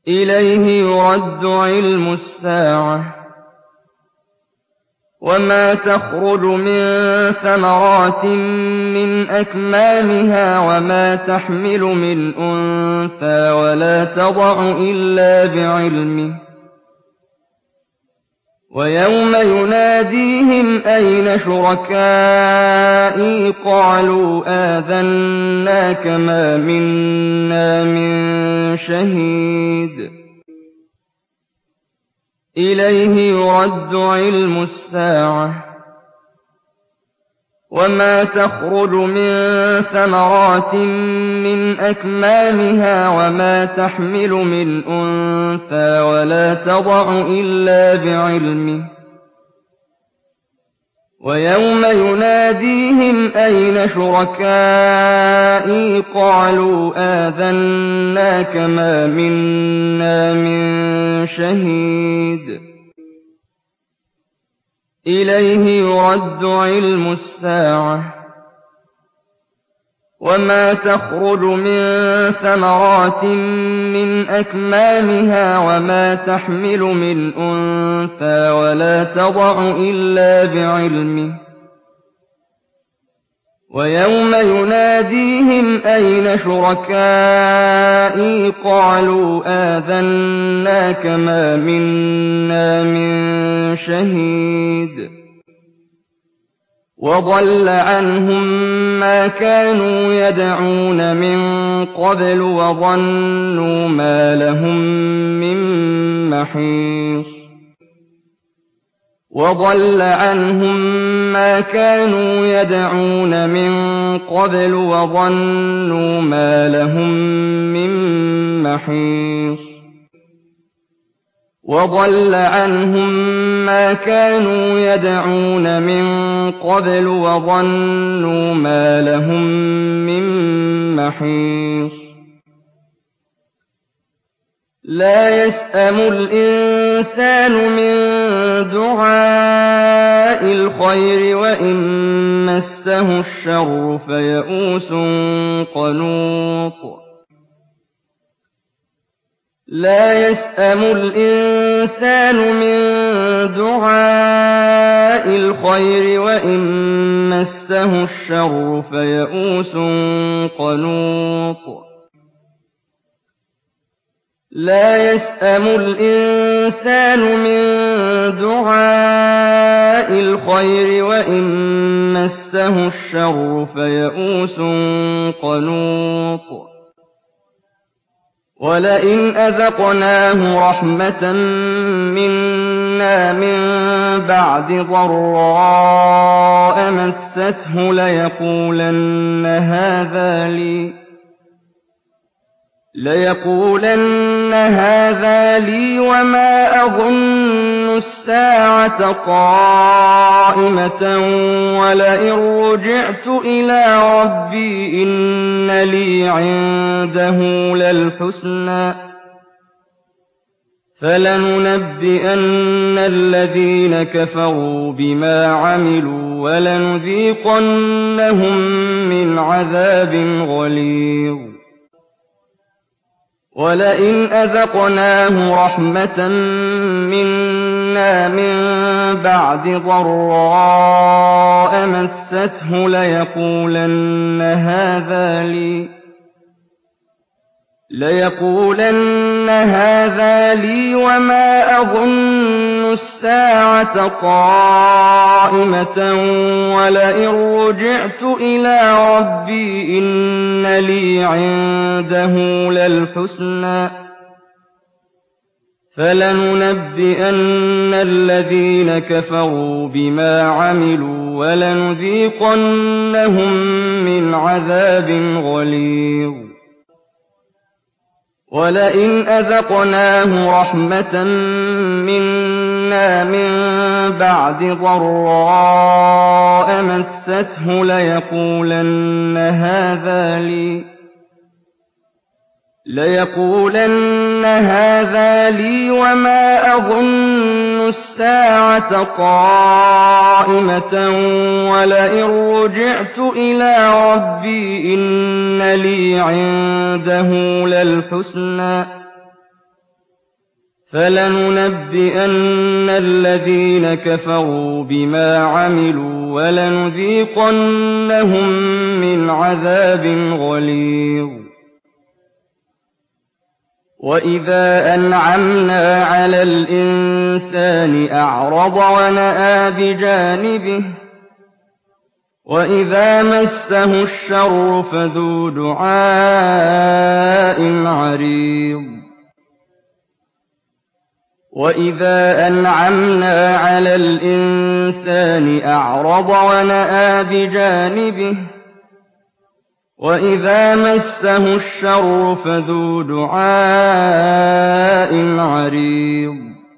إِلَيْهِ يُرَدُّ عِلْمُ السَّاعَةِ وَمَا تَخْرُجُ مِن ثَمَرَاتٍ مِّنْ أَكْمَامِهَا وَمَا تَحْمِلُ مِنْ أُنثَىٰ وَلَا تَضَعُ إِلَّا بِعِلْمِهِ وَيَوْمَ يُنَادِيهِمْ أَيْنَ شُرَكَائِي قَالُوا آذَنَّاكَ مَا مِنَّا مِن شَهِيدٍ إِلَيْهِ يُرَدُّ عِلْمُ السَّاعَةِ وَمَا تَخْرُجُ مِن ثَمَرَاتٍ مِّنْ أَكْمَامِهَا وَمَا تَحْمِلُ مِنْ أُنثَىٰ وَلَا تَضَعُ إِلَّا بِعِلْمِهِ وَيَوْمَ يُنَادِيهِمْ أَيْنَ شُرَكَائِي قَالُوا آذَنَّاكَ مَا مِنَّا مِن شَهِيدٍ إِلَيْهِ يُرَدُّ عِلْمُ السَّاعَةِ وَمَا تَخْرُجُ مِن ثَمَرَاتٍ مِّنْ أَكْمَامِهَا وَمَا تَحْمِلُ مِنْ أُنثَىٰ وَلَا تَضَعُ إِلَّا بِعِلْمِهِ وَيَوْمَ يُنَادِيهِمْ أَيْنَ شُرَكَائِي قَالُوا آذَنَّاكَ مَا مِنَّا مِن شَهِيدٍ وَضَلَّ عَنْهُم مَّا كَانُوا يَدْعُونَ مِن قَبْلُ وَظَنُّوا مَا لَهُم مِّن مَّحِيصٍ وَضَلَّ عَنْهُم مَّا كَانُوا يَدْعُونَ مِن قَبْلُ وَظَنُّوا مَا لَهُم مِّن مَّحِيصٍ وَضَلَّ عَنْهُم مَّا كَانُوا يَدْعُونَ مِن قَبْلُ وَظَنُّوا مَا لَهُم مِّن مَّحِيصٍ لَّا يَسْأَمُ الْإِنسَانُ مِن دُعَاءِ الْخَيْرِ وَإِن مَّسَّهُ الشَّرُّ فَيَئُوسٌ قَنُوطٌ لَّا يَسْأَمُ الْإِنسَانُ مِن دُعَاءِ الْخَيْرِ وَإِن مَّسَّهُ الشَّرُّ فَيَئُوسٌ قَنُوطٌ لَّا يَسْأَمُ الْإِنسَانُ مِن دُعَاءِ الْخَيْرِ وَإِن مَّسَّهُ الشَّرُّ فَيَئُوسٌ قَنُوطٌ وَلَئِنْ أَذَقْنَاهُ رَحْمَةً مِّنَّا مِن بَعْدِ ضَرَّاءَ مَسَّتْهُ لَيَقُولَنَّ هَٰذَا لِي وَمَا أَظُنُّ السَّاعَةَ قَائِمَةً وَلَئِن رُّجِعْتُ إِلَىٰ رَبِّي إِنَّ لِي عِندَهُ لَلْحُسْنَىٰ فَلَنُنَبِّئَنَّ الَّذِينَ كَفَرُوا بِمَا عَمِلُوا وَلَنُذِيقَنَّهُم مِّنْ عَذَابٍ غَلِيظٍ وَلَئِنْ أَذَقْنَاهُ رَحْمَةً مِّنَّا مِن بَعْدِ ضَرَّاءَ مَسَّتْهُ لَيَقُولَنَّ هَٰذَا لِي وَمَا أَظُنُّ السَّاعَةَ قَائِمَةً وَلَئِن رُّجِعْتُ إِلَىٰ رَبِّي إِنَّ لِي عِندَهُ لَلْحُسْنَىٰ فَلَنُنَبِّئَنَّ الَّذِينَ كَفَرُوا بِمَا عَمِلُوا وَلَنُذِيقَنَّهُم مِّنْ عَذَابٍ غَلِيظٍ وَلَئِنْ أَذَقْنَاهُ رَحْمَةً مِّنَّا مِن بَعْدِ ضَرَّاءَ مَسَّتْهُ لَيَقُولَنَّ هَٰذَا لِي وَمَا أَظُنُّ السَّاعَةَ قَائِمَةً وَلَئِن رُّجِعْتُ إِلَىٰ رَبِّي إِنَّ لِي عِندَهُ لَلْحُسْنَىٰ فَلَنُنَبِّئَنَّ الَّذِينَ كَفَرُوا بِمَا عَمِلُوا وَلَنُذِيقَنَّهُم مِّنْ عَذَابٍ غَلِيظٍ وَإِذَا أَنْعَمْنَا عَلَى الْإِنسَانِ أَعْرَضَ وَنَأَىٰ بِجَانِبِهِ وَإِذَا مَسَّهُ الشَّرُّ فَذُو دُعَاءٍ عَرِيضٍ وَإِذَا أَنْعَمْنَا عَلَى الْإِنسَانِ أَعْرَضَ وَنَأَىٰ بِجَانِبِهِ وَإِذَا مَسَّهُ الشَّرُّ فَذُو دُعَاءٍ عَرِيضٍ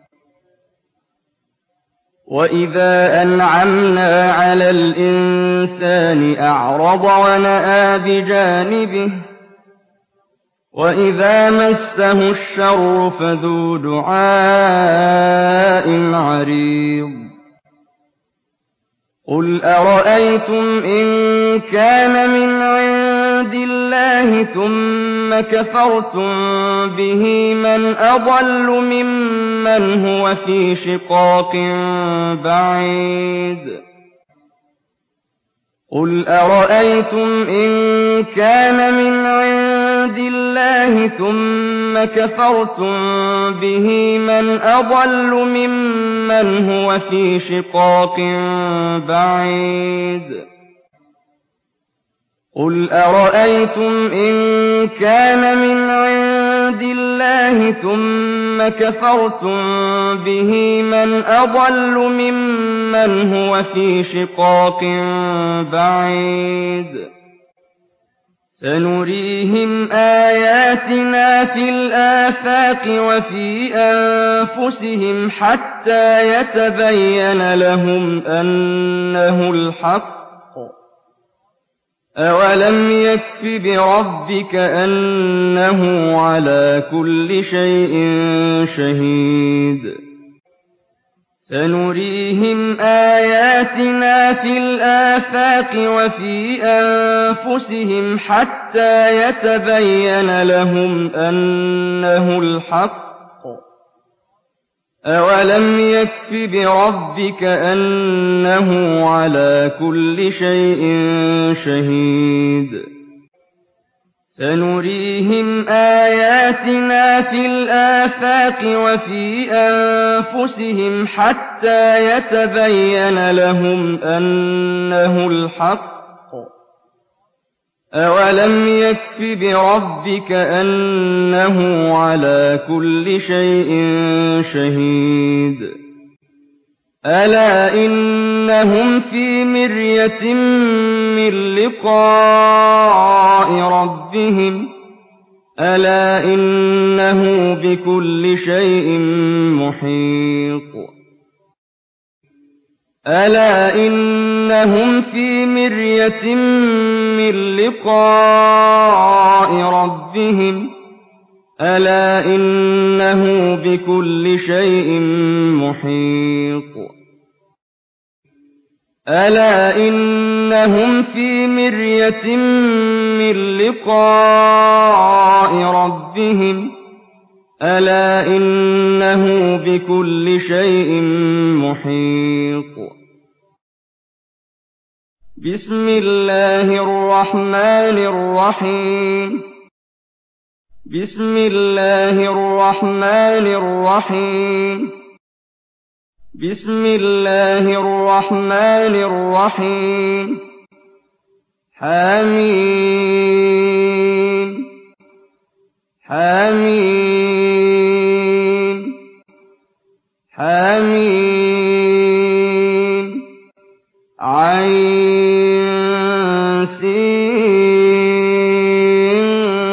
وَإِذَا أَنْعَمْنَا عَلَى الْإِنسَانِ أَعْرَضَ وَنَأَىٰ بِجَانِبِهِ وَإِذَا مَسَّهُ الشَّرُّ فَذُو دُعَاءٍ عَرِيضٍ قُلْ أَرَأَيْتُمْ إِن كَانَ مِنْ عِندِ اللَّهِ ثُمَّ كَفَرْتُم بِهِ مَنْ أَضَلُّ مِمَّنْ هُوَ فِي شِقَاقٍ بَعِيدٍ قُلْ أَرَأَيْتُمْ إِن كَانَ مِنْ عِندِ اللَّهِ ثُمَّ كَفَرْتُم بِهِ مَنْ أَضَلُّ مِمَّنْ هُوَ فِي شِقَاقٍ بَعِيدٍ قُلْ أَرَأَيْتُمْ إِن كَانَ مِنْ عِندِ اللَّهِ ثُمَّ كَفَرْتُم بِهِ مَنْ أَضَلُّ مِمَّنْ هُوَ فِي شِقَاقٍ بَعِيدٍ سَنُرِيهِمْ آيَاتِنَا فِي الْآفَاقِ وَفِي أَنفُسِهِمْ حَتَّىٰ يَتَبَيَّنَ لَهُمْ أَنَّهُ الْحَقُّ أَوَلَمْ يَكْفِ بِرَبِّكَ أَنَّهُ عَلَىٰ كُلِّ شَيْءٍ شَهِيدٌ سَنُرِيهِمْ آيَاتِنَا فِي الْآفَاقِ وَفِي أَنفُسِهِمْ حَتَّىٰ يَتَبَيَّنَ لَهُمْ أَنَّهُ الْحَقُّ أَوَلَمْ يَكْفِ بِرَبِّكَ أَنَّهُ عَلَىٰ كُلِّ شَيْءٍ شَهِيدٌ سَنُرِيهِمْ آيَاتِنَا فِي الْآفَاقِ وَفِي أَنفُسِهِمْ حَتَّىٰ يَتَبَيَّنَ لَهُمْ أَنَّهُ الْحَقُّ أَوَلَمْ يَكْفِ بِرَبِّكَ أَنَّهُ عَلَىٰ كُلِّ شَيْءٍ شَهِيدٌ أَلَا إِنَّهُمْ فِي مِرْيَةٍ مِّن لِّقَاءِ رَبِّهِمْ أَلَا إِنَّهُ بِكُلِّ شَيْءٍ مُّحِيطٌ أَلَا إِنَّهُمْ فِي مِرْيَةٍ مِّن لِّقَاءِ رَبِّهِمْ أَلَا إِنَّهُ بِكُلِّ شَيْءٍ مُّحِيطٌ أَلَا إِنَّهُمْ فِي مِرْيَةٍ مِّن لِّقَاءِ رَبِّهِمْ أَلَا إِنَّهُ بِكُلِّ شَيْءٍ مُّحِيطٌ بِسْمِ اللَّهِ الرَّحْمَٰنِ الرَّحِيمِ بِسْمِ اللَّهِ الرَّحْمَٰنِ الرَّحِيمِ بِسْمِ اللَّهِ الرَّحْمَٰنِ الرَّحِيمِ حم حم حم عين سين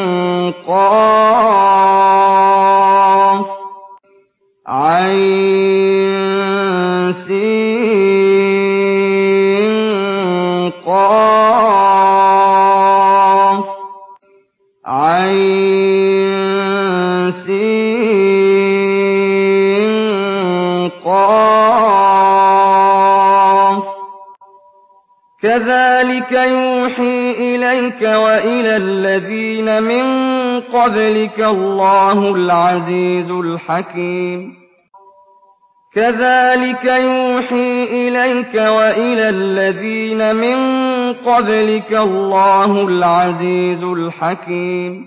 قاف عين سين قاف عين سين قاف كذلك يوحي إليك وإلى الذين من قبلك الله العزيز الحكيم كذلك يوحي إليك وإلى الذين من قبلك الله العزيز الحكيم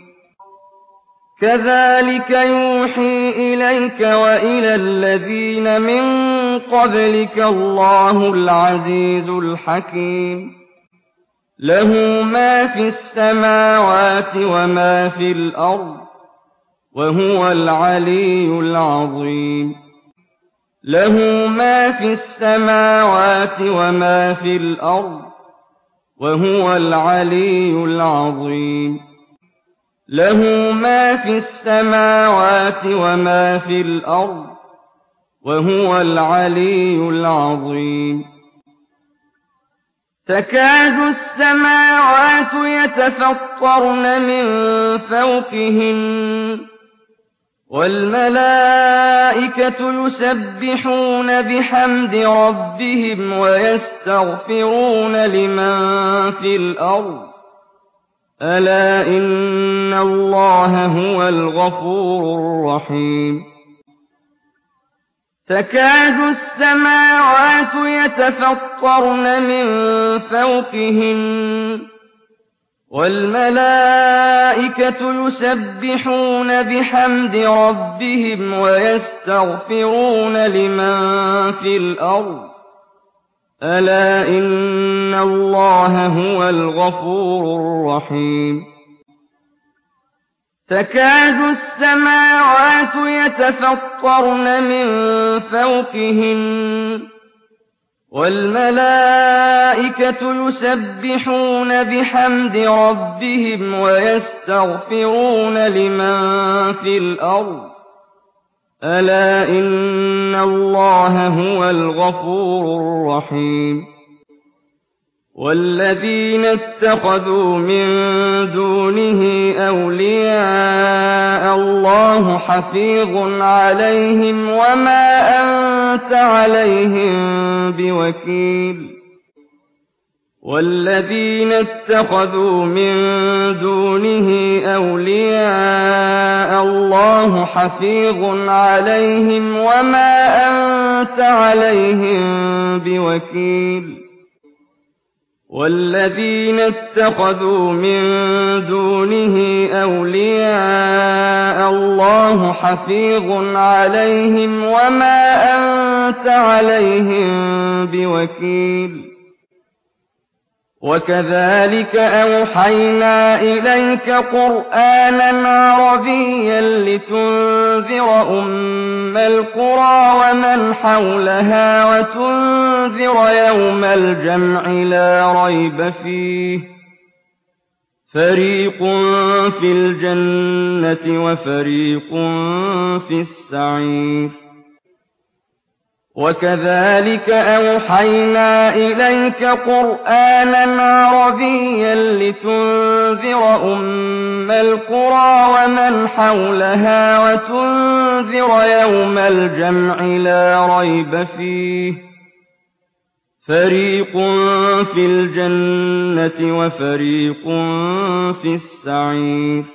كذلك يوحي إليك وإلى الذين من قبلك الله العزيز الحكيم له ما في السماوات وما في الأرض وهو العلي العظيم له ما في السماوات وما في الأرض وهو العلي العظيم له ما في السماوات وما في الأرض وهو العلي العظيم تكاد السماوات يتفطرن من فوقهن والملائكة يسبحون بحمد ربهم ويستغفرون لمن في الأرض ألا إن الله هو الغفور الرحيم تكاد السماوات يتفطرن من فوقهن والملائكة يسبحون بحمد ربهم ويستغفرون لمن في الأرض ألا إن الله هو الغفور الرحيم تكاد السماوات يتفطرن من فوقهن والملائكة يسبحون بحمد ربهم ويستغفرون لمن في الأرض ألا إن الله هو الغفور الرحيم والذين اتخذوا من دونه أولياء الله حفيظ عليهم وما أنت عليهم بوكيل والذين اتخذوا من دونه أولياء الله حفيظ عليهم وما أنت عليهم بوكيل والذين اتخذوا من دونه أولياء الله حفيظ عليهم وما أنت عليهم بوكيل وكذلك أوحينا إليك قرآنا عربيا لتنذر أم القرى ومن حولها وتنذر يوم الجمع لا ريب فيه فريق في الجنة وفريق في السعير وكذلك أوحينا إليك قرآنا عربيا لتنذر أم القرى ومن حولها وتنذر يوم الجمع لا ريب فيه فريق في الجنة وفريق في السعير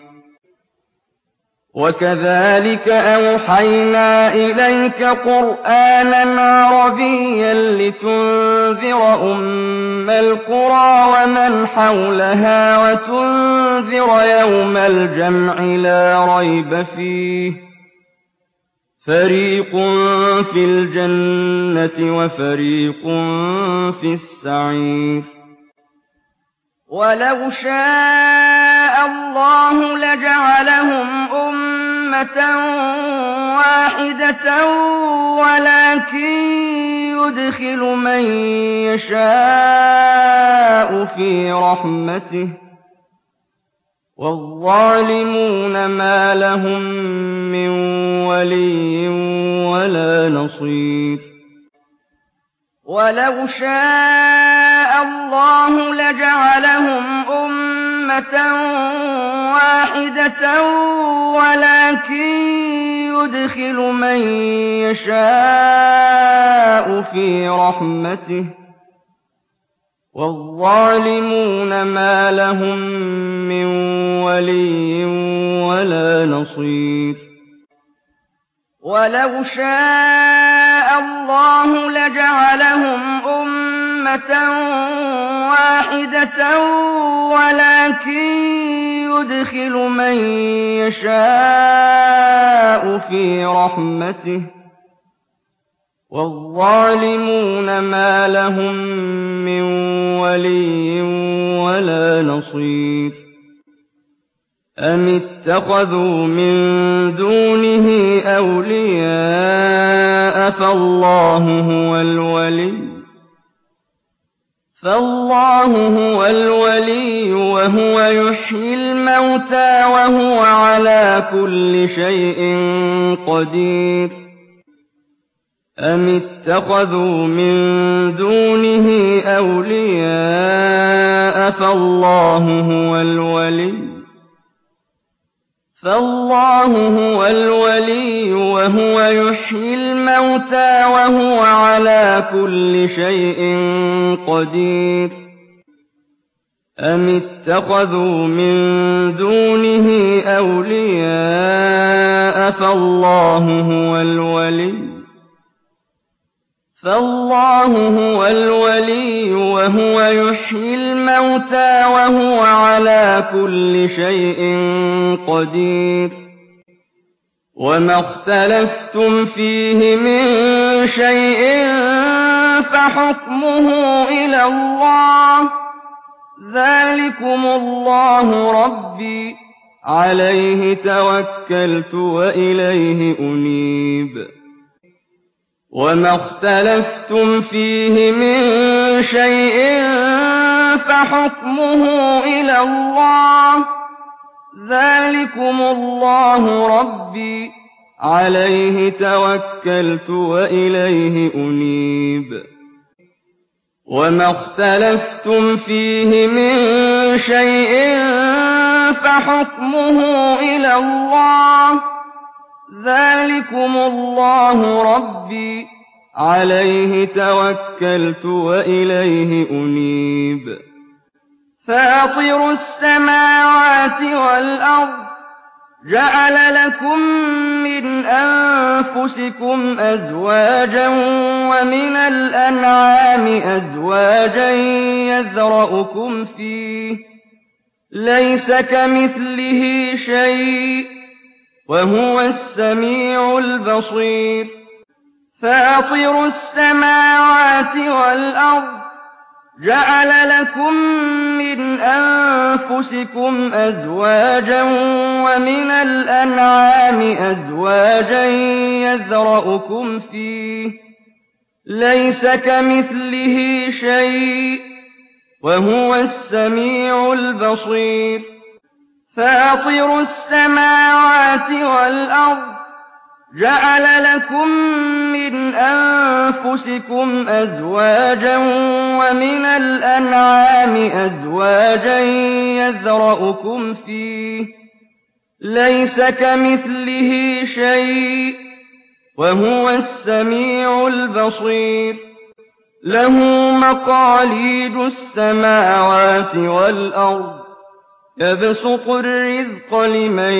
وكذلك أوحينا إليك قرآنا عربيا لتنذر أم القرى ومن حولها وتنذر يوم الجمع لا ريب فيه فريق في الجنة وفريق في السعير ولو شاء الله لجعلهم أمة واحدة ولكن يدخل من يشاء في رحمته والظالمون ما لهم من ولي ولا نصير ولو شاء الله لجعلهم أمة واحدة ولكن يدخل من يشاء في رحمته والظالمون ما لهم من ولي ولا نصير ولو شاء الله لجعلهم أمة واحدة ولكن يدخل من يشاء في رحمته والظالمون ما لهم من ولي ولا نصير أم اتخذوا من دونه أولياء فالله هو الولي وهو يحيي الموتى وهو على كل شيء قدير أم اتخذوا من دونه أولياء فالله هو الولي وهو يحيي الموتى وهو على كل شيء قدير أم اتخذوا من دونه أولياء فالله هو الولي وهو يحيي الموتى وهو على كل شيء قدير وما اختلفتم فيه من شيء فحكمه إلى الله ذلكم الله ربي عليه توكلت وإليه أنيب وما اختلفتم فيه من شيء فحكمه إلى الله ذلكم الله ربي عليه توكلت وإليه أنيب وما اختلفتم فيه من شيء فحكمه إلى الله ذلكم الله ربي عليه توكلت وإليه أنيب فاطر السماوات والأرض جعل لكم من أنفسكم أزواجا ومن الأنعام أزواجا يذرأكم فيه ليس كمثله شيء وهو السميع البصير فاطر السماوات والأرض جعل لكم من أنفسكم أزواجا ومن الأنعام أزواجا يذرأكم فيه ليس كمثله شيء وهو السميع البصير فاطر السماوات والأرض جعل لكم من أنفسكم أزواجا ومن الأنعام أزواجا يذرأكم فيه ليس كمثله شيء وهو السميع البصير له مقاليد السماوات والأرض يبسط الرزق لمن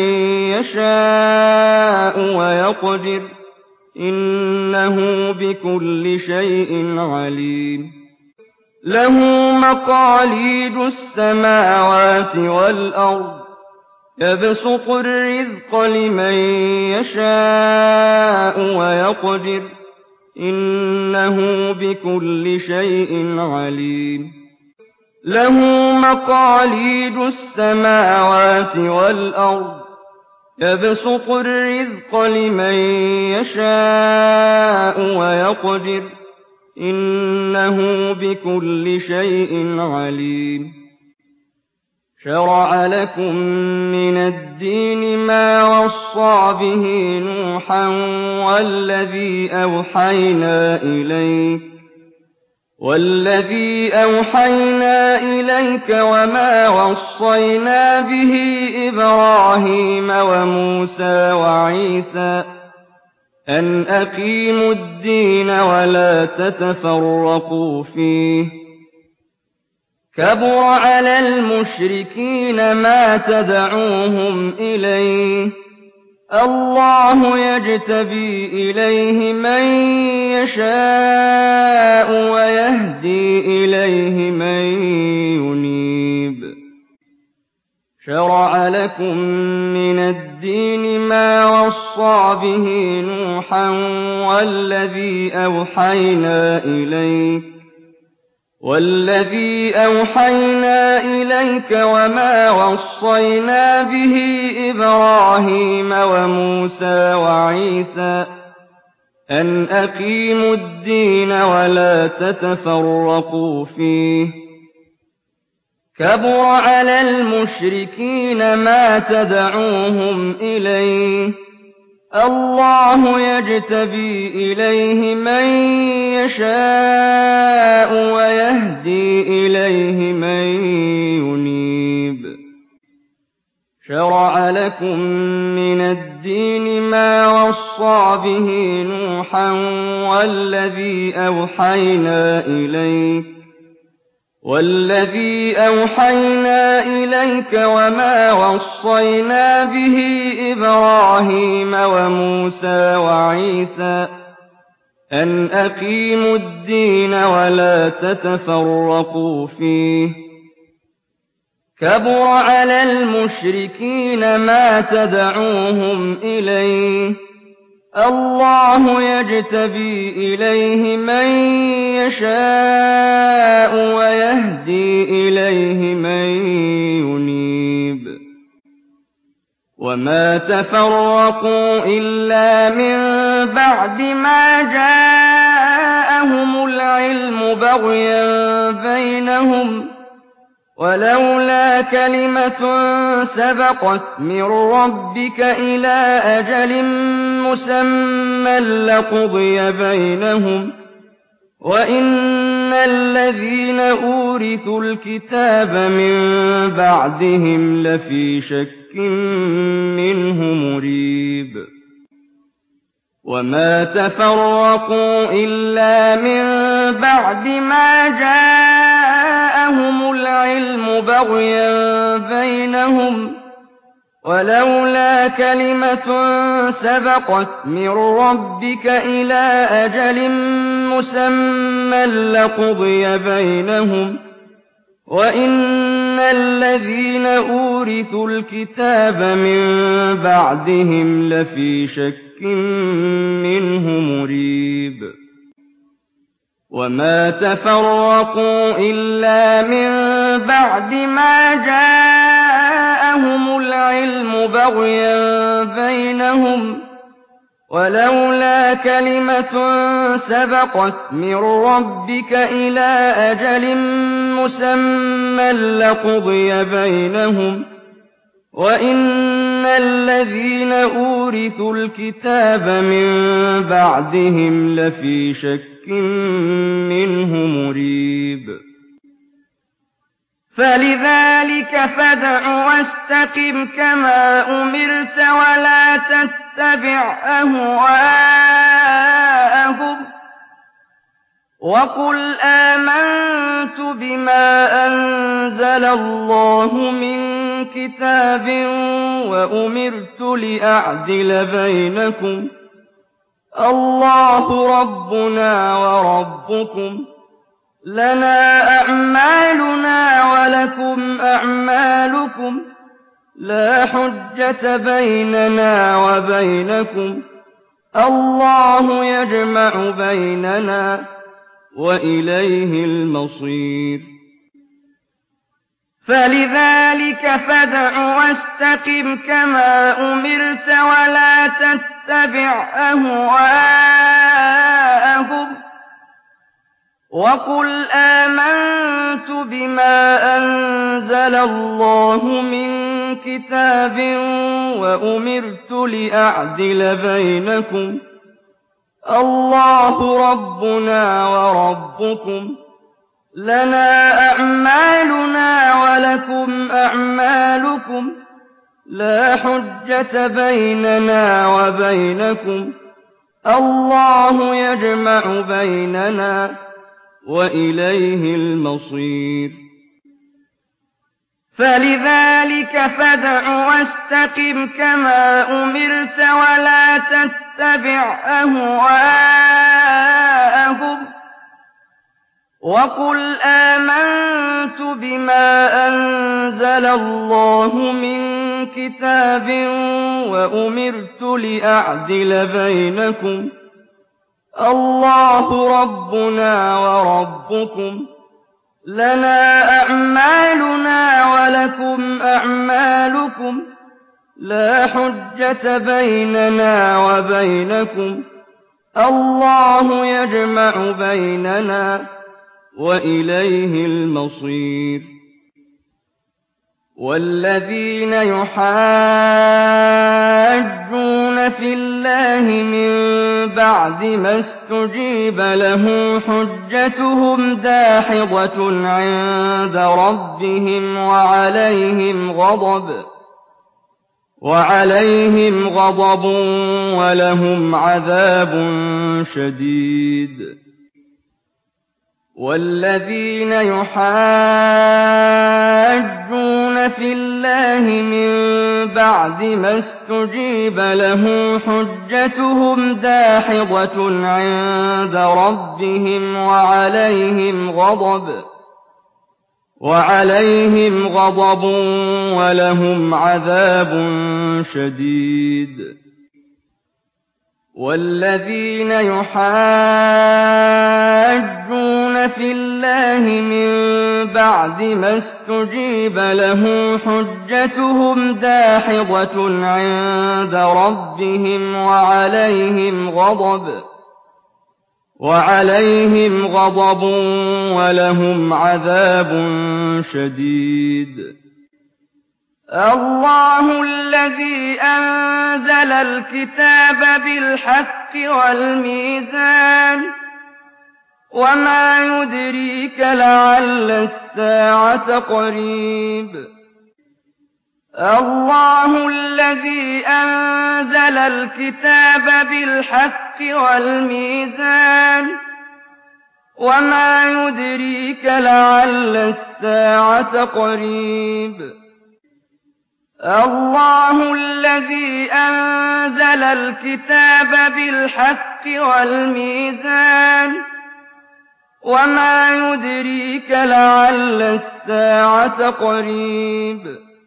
يشاء ويقدر إنه بكل شيء عليم له مقاليد السماوات والأرض يبسط الرزق لمن يشاء ويقدر إنه بكل شيء عليم له مقاليد السماوات والأرض يبسط الرزق لمن يشاء ويقدر إنه بكل شيء عليم شرع لكم من الدين ما وصى به نوحا والذي أوحينا إليك وما وصينا به إبراهيم وموسى وعيسى أن أقيموا الدين ولا تتفرقوا فيه كبر على المشركين ما تدعوهم إليه الله يجتبي إليه من يشاء ويهدي إليه من ينيب شرع لكم من الدين ما وصى به نوحا والذي أوحينا إليك وما وصينا به إبراهيم وموسى وعيسى أن أقيموا الدين ولا تتفرقوا فيه كبر على المشركين ما تدعوهم إليه الله يجتبي إليه من يشاء ويهدي إليه من ينيب شرع لكم من الدين ما وصى به نوحا والذي أوحينا إليك وما وصينا به إبراهيم وموسى وعيسى أن أقيموا الدين ولا تتفرقوا فيه كبر على المشركين ما تدعوهم إليه الله يجتبي إليه من يشاء ويهدي إليه من ينيب وما تفرقوا إلا من بعد ما جاءهم العلم بغيا بينهم ولولا كلمة سبقت من ربك إلى أجل مسمى لقضي بينهم وإن الذين أورثوا الكتاب من بعدهم لفي شك منه مريب وما تفرقوا إلا من بعد ما جاءهم العلم بغيا بينهم ولولا كلمة سبقت من ربك إلى أجل مسمى لقضي بينهم وإن الذين أورثوا الكتاب من بعدهم لفي شك منه مريب وما تفرقوا إلا من بعد ما جاءهم العلم بغيا بينهم ولولا كلمة سبقت من ربك إلى أجل مسمى لقضي بينهم وإن الذين أورثوا الكتاب من بعدهم لفي شك منه مريب فلذلك فادع واستقم كما أمرت ولا تتبع أهواءهم وقل آمنت بما أنزل الله من كتاب وأمرت لأعدل بينكم الله ربنا وربكم لنا أعمالنا ولكم أعمالكم لا حجة بيننا وبينكم الله يجمع بيننا وإليه المصير فلذلك فادع واستقم كما أمرت ولا تتبع أهواءهم وقل آمنت بما أنزل الله من كتاب وأمرت لأعدل بينكم الله ربنا وربكم لنا أعمالنا ولكم أعمالكم لا حجة بيننا وبينكم الله يجمع بيننا وإليه المصير فلذلك فادع واستقم كما أمرت ولا تتبع أهواءهم وقل آمنت بما أنزل الله من كتاب وأمرت لأعدل بينكم الله ربنا وربكم لنا أعمالنا ولكم أعمالكم لا حجة بيننا وبينكم الله يجمع بيننا وإليه المصير والذين يحاجون في الله من بعد ما استجيب له حجتهم داحضة عند ربهم وعليهم غضب ولهم عذاب شديد والذين يحاجون في الله من بعد ما استجيب له حجتهم داحضة عند ربهم وعليهم غضب ولهم عذاب شديد والذين يحاجون في الله من بعد ما استجيب له حجتهم داحضة عند ربهم وعليهم غضب ولهم عذاب شديد الله الذي أنزل الكتاب بالحق والميزان وما يدريك لعل الساعة قريب الله الذي أنزل الكتاب بالحق والميزان وما يدريك لعل الساعة قريب الله الذي أنزل الكتاب بالحق والميزان وما يدريك لعل الساعة قريب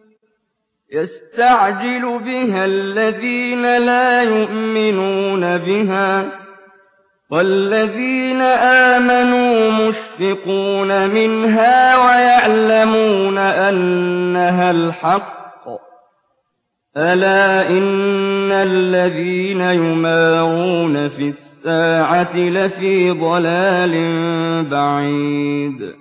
يستعجل بها الذين لا يؤمنون بها والذين آمنوا مشفقون منها ويعلمون أنها الحق ألا إن الذين يمارون في الساعة لفي ضلال بعيد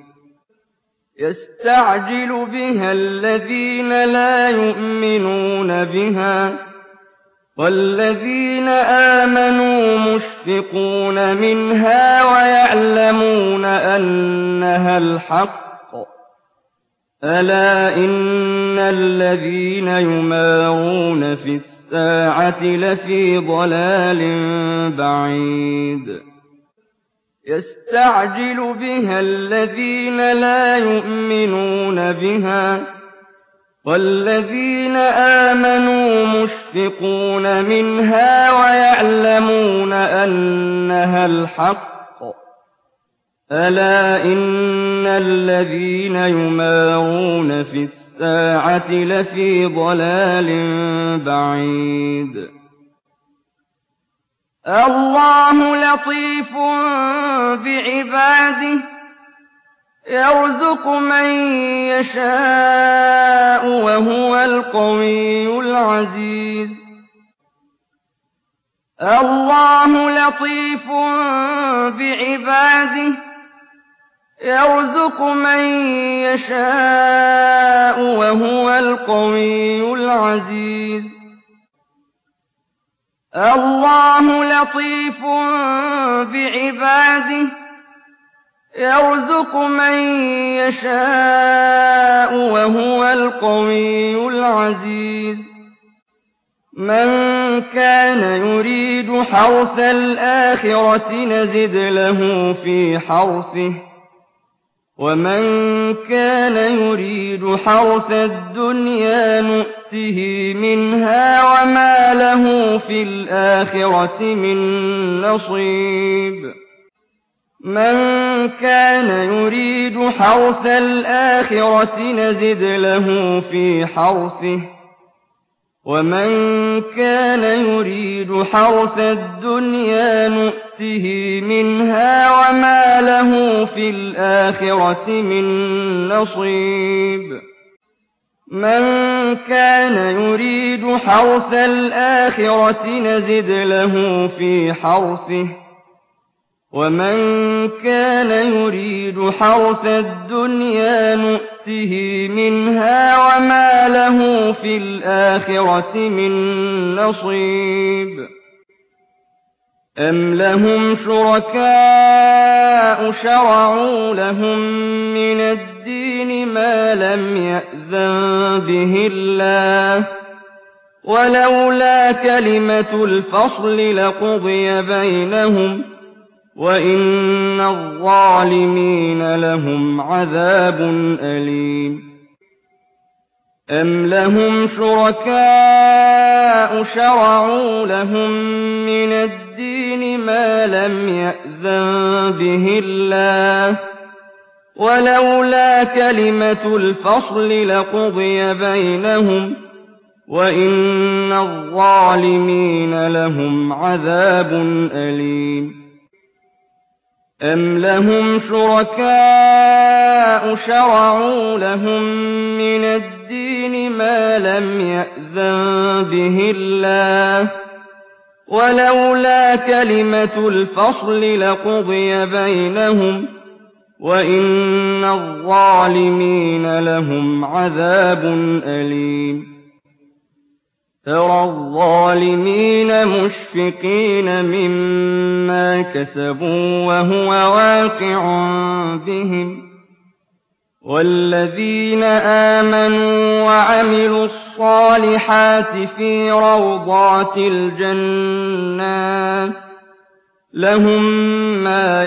يستعجل بها الذين لا يؤمنون بها والذين آمنوا مشفقون منها ويعلمون أنها الحق ألا إن الذين يمارون في الساعة لفي ضلال بعيد يستعجل بها الذين لا يؤمنون بها والذين آمنوا مشفقون منها ويعلمون أنها الحق ألا إن الذين يمارون في الساعة لفي ضلال بعيد الله لطيف بعباده يرزق من يشاء وهو القوي العزيز الله لطيف بعباده يرزق من يشاء وهو القوي العزيز الله لطيف بعباده يرزق من يشاء وهو القوي العزيز من كان يريد حرث الآخرة نزد له في حرثه ومن كان يريد حرث الدنيا نؤته منها وما له في الآخرة من نصيب من كان يريد حرث الآخرة نزد له في حرثه ومن كان يريد حرث الدنيا نؤته منها وما له في الآخرة من نصيب من كان يريد حرث الآخرة نزد له في حرثه ومن كان يريد حرث الدنيا نؤته منها وما له في الآخرة من نصيب أم لهم شركاء شرعوا لهم من الدين ما لم يأذن به الله ولولا كلمة الفصل لقضي بينهم وإن الظالمين لهم عذاب أليم أم لهم شركاء شرعوا لهم من الدين ما لم يأذن به الله ولولا كلمة الفصل لقضي بينهم وإن الظالمين لهم عذاب أليم أم لهم شركاء شرعوا لهم من الدين ما لم يأذن به الله ولولا كلمة الفصل لقضي بينهم وإن الظالمين لهم عذاب أليم ترى الظالمين مشفقين مما كسبوا وهو واقع بهم والذين آمنوا وعملوا الصالحات في روضات الجنات لهم ما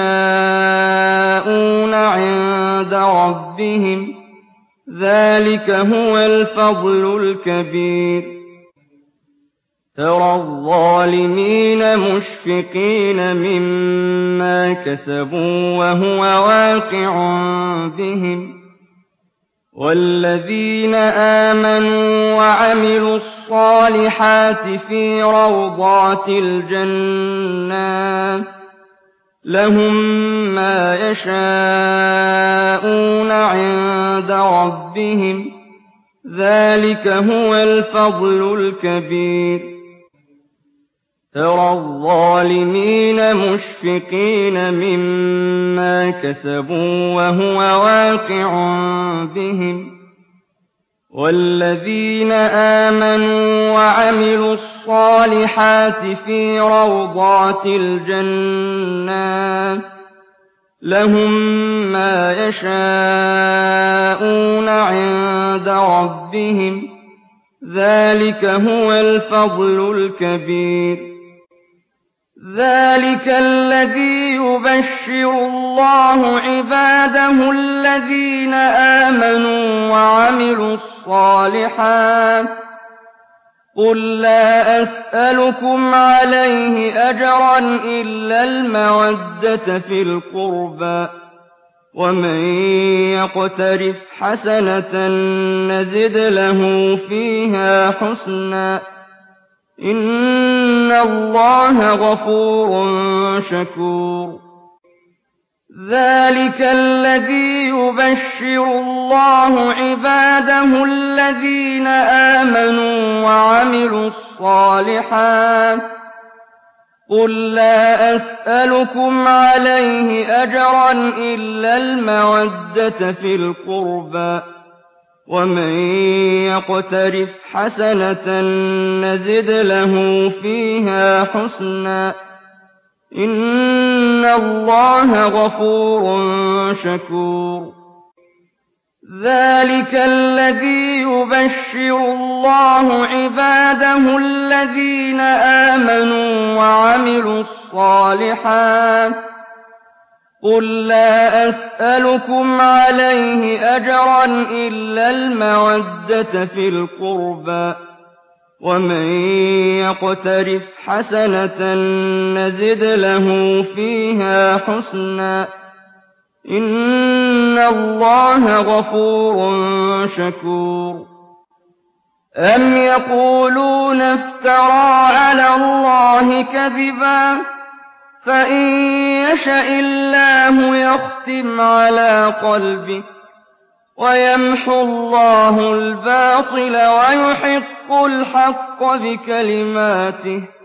يشاءون عند ربهم ذلك هو الفضل الكبير ترى الظالمين مشفقين مما كسبوا وهو واقع بهم والذين آمنوا وعملوا الصالحات في روضات الجنات لهم ما يشاءون عند ربهم ذلك هو الفضل الكبير ترى الظالمين مشفقين مما كسبوا وهو واقع بهم والذين آمنوا وعملوا الصالحات في روضات الجنات لهم ما يشاءون عند ربهم ذلك هو الفضل الكبير ذلك الذي يبشر الله عباده الذين آمنوا وعملوا الصالحات قل لا أسألكم عليه أجرا إلا المودة في القربى ومن يقترف حسنة نزد له فيها حسنا إن الله غفور شكور ذلك الذي يبشر الله عباده الذين آمنوا وعملوا الصالحات قل لا أسألكم عليه أجرا إلا المودة في القربى ومن يقترف حسنة نزد له فيها حسنا إن الله غفور شكور ذلك الذي يبشر الله عباده الذين آمنوا وعملوا الصالحات قُل لَّا أَسْأَلُكُمْ عَلَيْهِ أَجْرًا إِلَّا الْمَوَدَّةَ فِي الْقُرْبَىٰ ۗ وَمَن يَقْتَرِفْ حَسَنَةً نَّزِدْ لَهُ فِيهَا حُسْنًا ۚ إِنَّ اللَّهَ غَفُورٌ شَكُورٌ. أَمْ يَقُولُونَ افْتَرَىٰ عَلَى اللَّهِ كَذِبًا ۖ فَإِن يَشَإِ اللَّهُ يَخْتِمْ عَلَىٰ قَلْبِكَ وَيَمْحُ اللَّهُ الْبَاطِلَ وَيُحِقُّ الْحَقَّ بِكَلِمَاتِهِ ۚ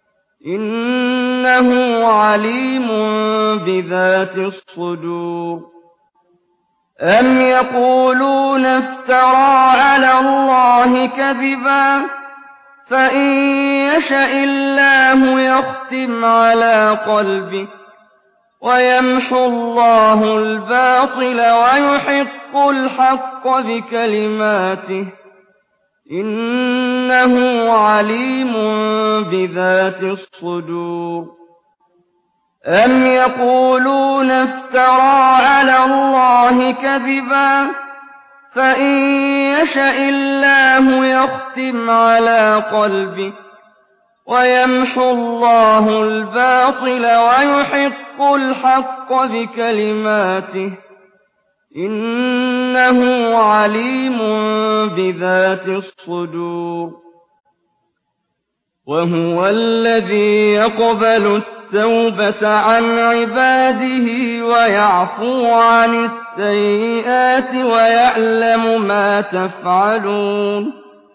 إِنَّهُ عَلِيمٌ بِذَاتِ الصُّدُورِ. أَمْ يَقُولُونَ افْتَرَىٰ عَلَى اللَّهِ كَذِبًا ۖ فَإِن يَشَإِ اللَّهُ يَخْتِمْ عَلَىٰ قَلْبِكَ وَيَمْحُ اللَّهُ الْبَاطِلَ وَيُحِقُّ الْحَقَّ بِكَلِمَاتِهِ ۚ إِنَّهُ عَلِيمٌ بِذَاتِ الصُّدُورِ. أَمْ يَقُولُونَ افْتَرَىٰ عَلَى اللَّهِ كَذِبًا ۖ فَإِن يَشَإِ اللَّهُ يَخْتِمْ عَلَىٰ قَلْبِكَ وَيَمْحُ اللَّهُ الْبَاطِلَ وَيُحِقُّ الْحَقَّ بِكَلِمَاتِهِ ۚ إِنَّهُ عَلِيمٌ بِذَاتِ الصُّدُورِ. وَهُوَ الَّذِي يَقْبَلُ التَّوْبَةَ عَنْ عِبَادِهِ وَيَعْفُو عَنِ السَّيِّئَاتِ وَيَعْلَمُ مَا تَفْعَلُونَ.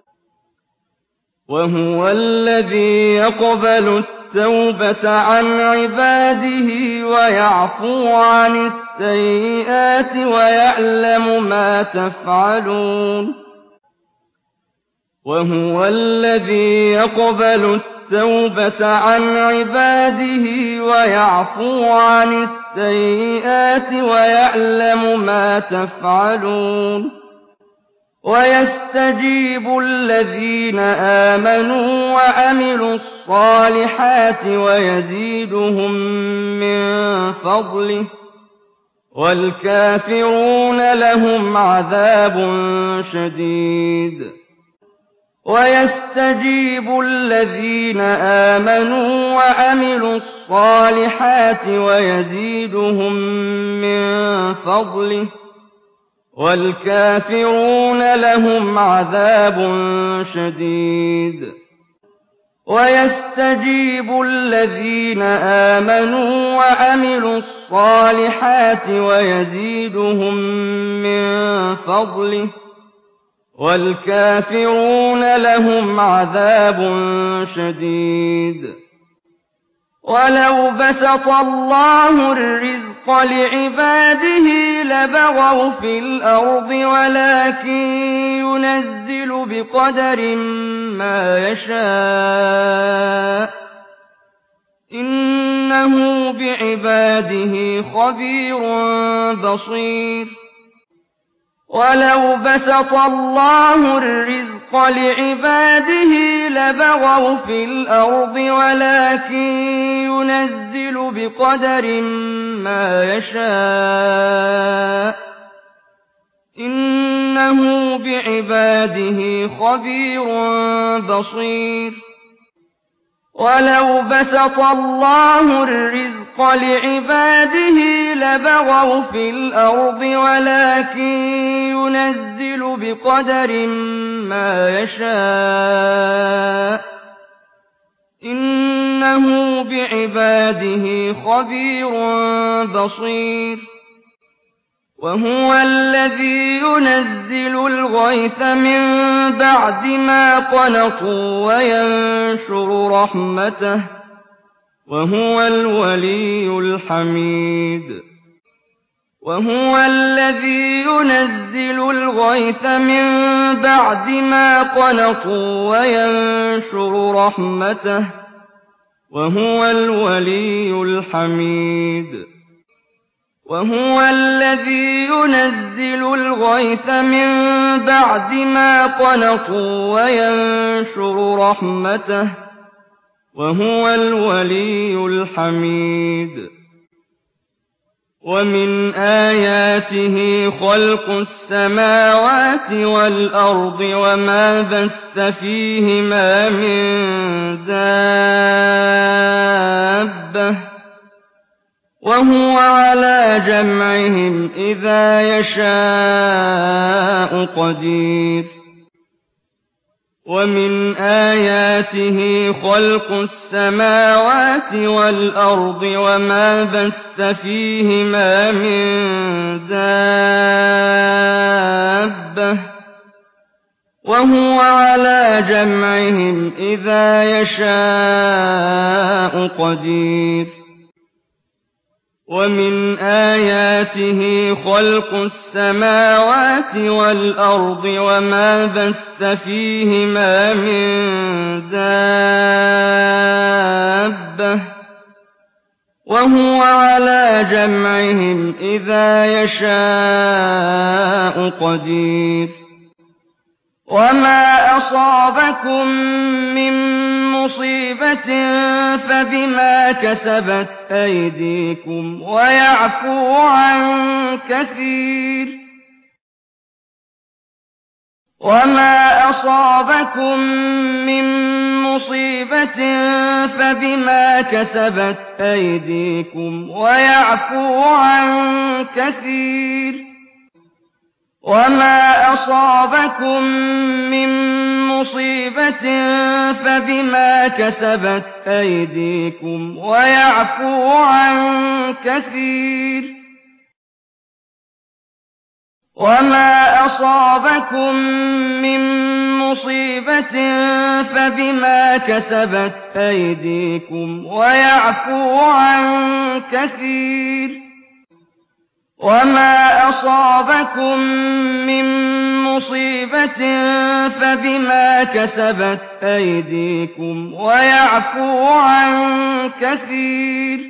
وَهُوَ الَّذِي يَقْبَلُ التَّوْبَةَ عَنْ عِبَادِهِ وَيَعْفُو عَنِ السَّيِّئَاتِ وَيَعْلَمُ مَا تَفْعَلُونَ. وَهُوَ الَّذِي يَقْبَلُ التَّوْبَةَ عَنْ عِبَادِهِ وَيَعْفُو عَنِ السَّيِّئَاتِ وَيَعْلَمُ مَا تَفْعَلُونَ. وَيَسْتَجِيبُ الَّذِينَ آمَنُوا وَعَمِلُوا الصَّالِحَاتِ وَيَزِيدُهُم مِّن فَضْلِهِ ۚ وَالْكَافِرُونَ لَهُمْ عَذَابٌ شَدِيدٌ. وَيَسْتَجِيبُ الَّذِينَ آمَنُوا وَعَمِلُوا الصَّالِحَاتِ وَيَزِيدُهُم مِّن فَضْلِهِ ۚ وَالْكَافِرُونَ لَهُمْ عَذَابٌ شَدِيدٌ. وَيَسْتَجِيبُ الَّذِينَ آمَنُوا وَعَمِلُوا الصَّالِحَاتِ وَيَزِيدُهُم مِّن فَضْلِهِ ۚ وَالْكَافِرُونَ لَهُمْ عَذَابٌ شَدِيدٌ. وَلَوْ بَسَطَ اللَّهُ الرِّزْقَ لِعِبَادِهِ لَبَغَوْا فِي الْأَرْضِ وَلَٰكِن يُنَزِّلُ بِقَدَرٍ مَّا يَشَاءُ ۚ إِنَّهُ بِعِبَادِهِ خَبِيرٌ بَصِيرٌ. وَلَوْ بَسَطَ اللَّهُ الرِّزْقَ لِعِبَادِهِ لَبَغَوْا فِي الْأَرْضِ وَلَٰكِن يُنَزِّلُ بِقَدَرٍ مَّا يَشَاءُ ۚ إِنَّهُ بِعِبَادِهِ خَبِيرٌ بَصِيرٌ. وَلَوْ بَسَطَ اللَّهُ الرِّزْقَ لِعِبَادِهِ لَبَغَوْا فِي الْأَرْضِ وَلَٰكِن يُنَزِّلُ بِقَدَرٍ مَّا يَشَاءُ ۚ إِنَّهُ بِعِبَادِهِ خَبِيرٌ بَصِيرٌ. وَهُوَ الَّذِي يُنَزِّلُ الْغَيْثَ مِن بَعْدِ مَا قَنَطُوا وَيَنشُرُ رَحْمَتَهُ ۚ وَهُوَ الْوَلِيُّ الْحَمِيدُ. وَهُوَ الَّذِي يُنَزِّلُ الْغَيْثَ مِن بَعْدِ مَا قَنَطُوا وَيَنشُرُ رَحْمَتَهُ ۚ وَهُوَ الْوَلِيُّ الْحَمِيدُ. وَهُوَ الَّذِي يُنَزِّلُ الْغَيْثَ مِن بَعْدِ مَا قَنَطُوا وَيَنشُرُ رَحْمَتَهُ ۚ وَهُوَ الْوَلِيُّ الْحَمِيدُ. وَمِنْ آيَاتِهِ خَلْقُ السَّمَاوَاتِ وَالْأَرْضِ وَمَا بَثَّ فِيهِمَا مِن دَابَّةٍ ۚ وَهُوَ عَلَىٰ جَمْعِهِمْ إِذَا يَشَاءُ قَدِيرٌ وَمِنْ آيَاتِهِ خَلْقُ السَّمَاوَاتِ وَالْأَرْضِ وَمَا بَثَّ فِيهِمَا مِن دَابَّةٍ ۚ وَهُوَ عَلَىٰ جَمْعِهِمْ إِذَا يَشَاءُ قَدِيرٌ وَمِنْ آيَاتِهِ خَلْقُ السَّمَاوَاتِ وَالْأَرْضِ وَمَا بَثَّ فِيهِمَا مِن دَابَّةٍ ۚ وَهُوَ عَلَىٰ جَمْعِهِمْ إِذَا يَشَاءُ قَدِيرٌ وَمَا أَصَابَكُم مِّن مُّصِيبَةٍ فَبِمَا كَسَبَتْ أَيْدِيكُمْ وَيَعْفُو عَن كَثِيرٍ وَمَا أَصَابَكُم مِّن مُّصِيبَةٍ فَبِمَا كَسَبَتْ أَيْدِيكُمْ وَيَعْفُو عَن كَثِيرٍ وَمَا أَصَابَكُم مِّن مُّصِيبَةٍ فَبِمَا كَسَبَتْ أَيْدِيكُمْ وَيَعْفُو عَن كَثِيرٍ وَمَا أَصَابَكُم مِّن مُّصِيبَةٍ فَبِمَا كَسَبَتْ أَيْدِيكُمْ وَيَعْفُو عَن كَثِيرٍ وَمَا أَصَابَكُم مِّن مُّصِيبَةٍ فَبِمَا كَسَبَتْ أَيْدِيكُمْ وَيَعْفُو عَن كَثِيرٍ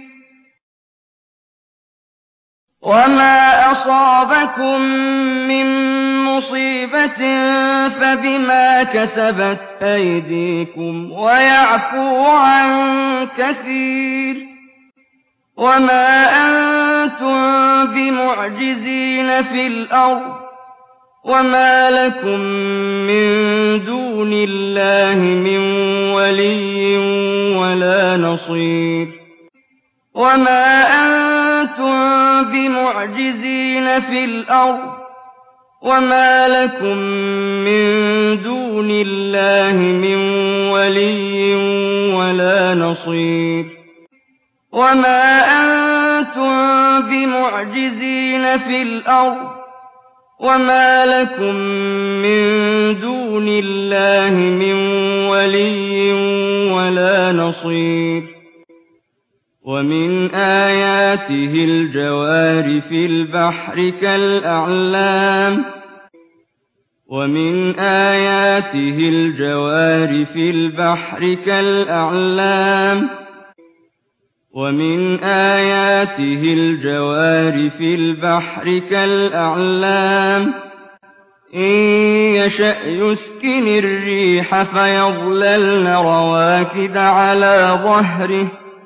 وَمَا أَصَابَكُم مِّن مُّصِيبَةٍ فَبِمَا كَسَبَتْ أَيْدِيكُمْ وَيَعْفُو عَن كَثِيرٍ وَمَا أَنتُم بِمُعْجِزِينَ فِي الْأَرْضِ وَمَا لَكُم مِّن دُونِ اللَّهِ مِن وَلِيٍّ وَلَا نَصِيرٍ وَمَا أَنتُم بِمُعْجِزِينَ فِي الْأَرْضِ وَمَا لَكُم مِّن دُونِ اللَّهِ مِن وَلِيٍّ وَلَا نَصِيرٍ وَمَا أَنتُم بِمُعْجِزِينَ فِي الْأَرْضِ وَمَا لَكُم مِّن دُونِ اللَّهِ مِن وَلِيٍّ وَلَا نَصِيرٍ وَمِنْ آيَاتِهِ الْجَوَارِ فِي الْبَحْرِ كَالْأَعْلَامِ وَمِنْ آيَاتِهِ الْجَوَارِ فِي الْبَحْرِ كَالْأَعْلَامِ وَمِنْ آيَاتِهِ الْجَوَارِ فِي الْبَحْرِ كَالْأَعْلَامِ إِن يَشَأْ يُسْكِنِ الرِّيحَ فَيَظْلَلْنَ رَوَاكِدَ عَلَىٰ ظَهْرِهِ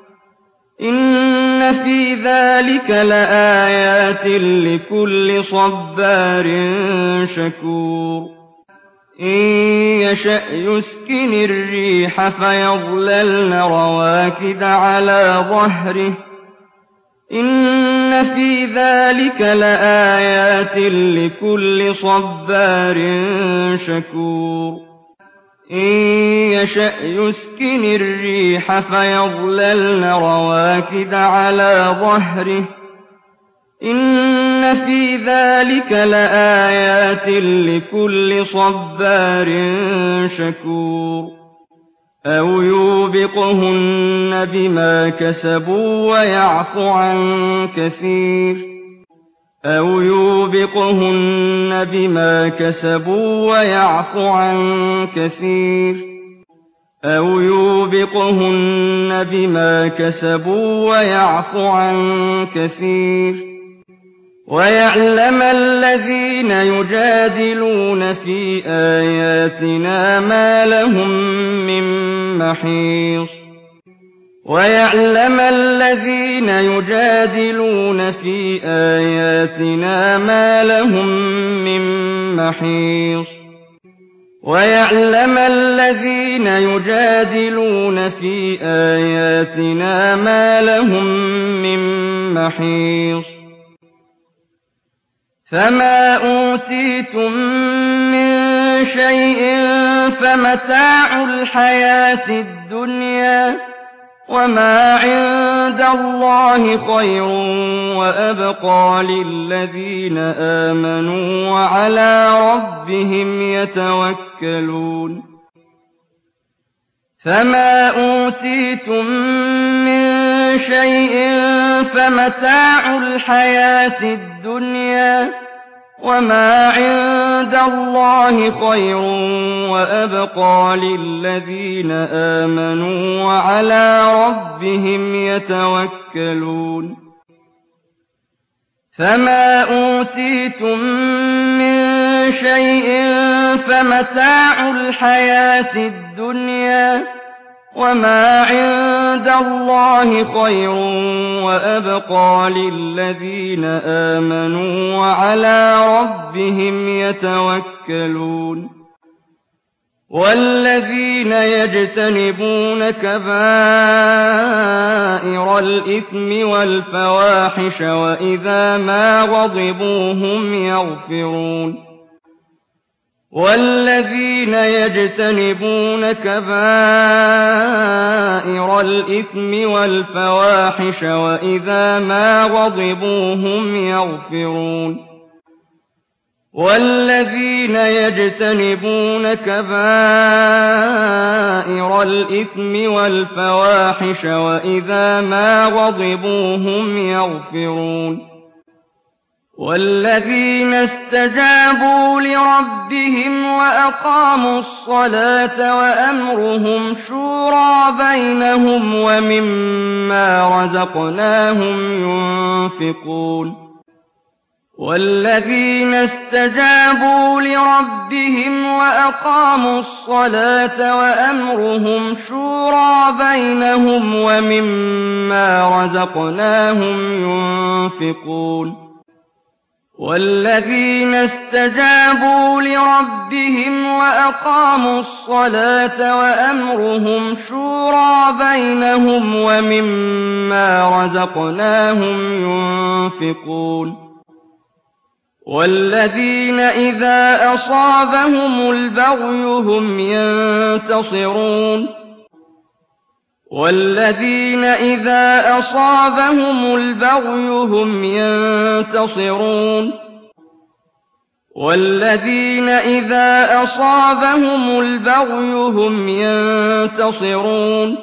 إِنَّ فِي ذَٰلِكَ لَآيَاتٍ لِّكُلِّ صَبَّارٍ شَكُورٍ إِن يَشَأْ يُسْكِنِ الرِّيحَ فَيَظْلَلْنَ رَوَاكِدَ عَلَىٰ ظَهْرِهِ إِنَّ فِي ذَٰلِكَ لَآيَاتٍ لِّكُلِّ صَبَّارٍ شَكُورٍ إِن يَشَأْ يُسْكِنِ الرِّيحَ فَيَظْلَلْنَ رَوَاكِدَ عَلَىٰ ظَهْرِهِ إِنَّ فِي ذَٰلِكَ لَآيَاتٍ لِّكُلِّ صَبَّارٍ شَكُورٍ أَوْ يُوبِقْهُنَّ بِمَا كَسَبُوا وَيَعْفُ عَن كَثِيرٍ أَوْ يُوبِقْهُنَّ بِمَا كَسَبُوا وَيَعْفُ عَن كَثِيرٍ أَوْ يُوبِقْهُنَّ بِمَا كَسَبُوا وَيَعْفُ عَن كَثِيرٍ وَيَعْلَمَ الَّذِينَ يُجَادِلُونَ فِي آيَاتِنَا مَا لَهُم مِّن مَّحِيصٍ ويعلم الذين يجادلون في آياتنا ما لهم من محيص ويعلم الذين يجادلون في آياتنا ما لهم من محيص فما أوتيتم من شيء فمتاع الحياة الدنيا وما عند الله خير وأبقى للذين آمنوا وعلى ربهم يتوكلون فما أوتيتم من شيء فمتاع الحياة الدنيا وما عند الله خير وأبقى للذين آمنوا وعلى ربهم يتوكلون فما أوتيتم من شيء فمتاع الحياة الدنيا وما عند الله خير وأبقى للذين آمنوا وعلى ربهم يتوكلون والذين يجتنبون كبائر الإثم والفواحش وإذا ما غضبوا هم يغفرون والذين يجتنبون كبائر الإثم والفواحش وإذا ما غضبوا هم يغفرون والذين يجتنبون كبائر الإثم والفواحش وإذا ما غضبوا هم يغفرون والذين استجابوا لربهم وأقاموا الصلاة وأمرهم شورى بينهم ومما رزقناهم ينفقون والذين استجابوا لربهم وأقاموا الصلاة وأمرهم شورى بينهم ومما رزقناهم ينفقون والذين استجابوا لربهم وأقاموا الصلاة وأمرهم شورى بينهم ومما رزقناهم ينفقون والذين إذا أصابهم البغي هم ينتصرون والذين إذا أصابهم البغي هم ينتصرون والذين إذا أصابهم البغي هم ينتصرون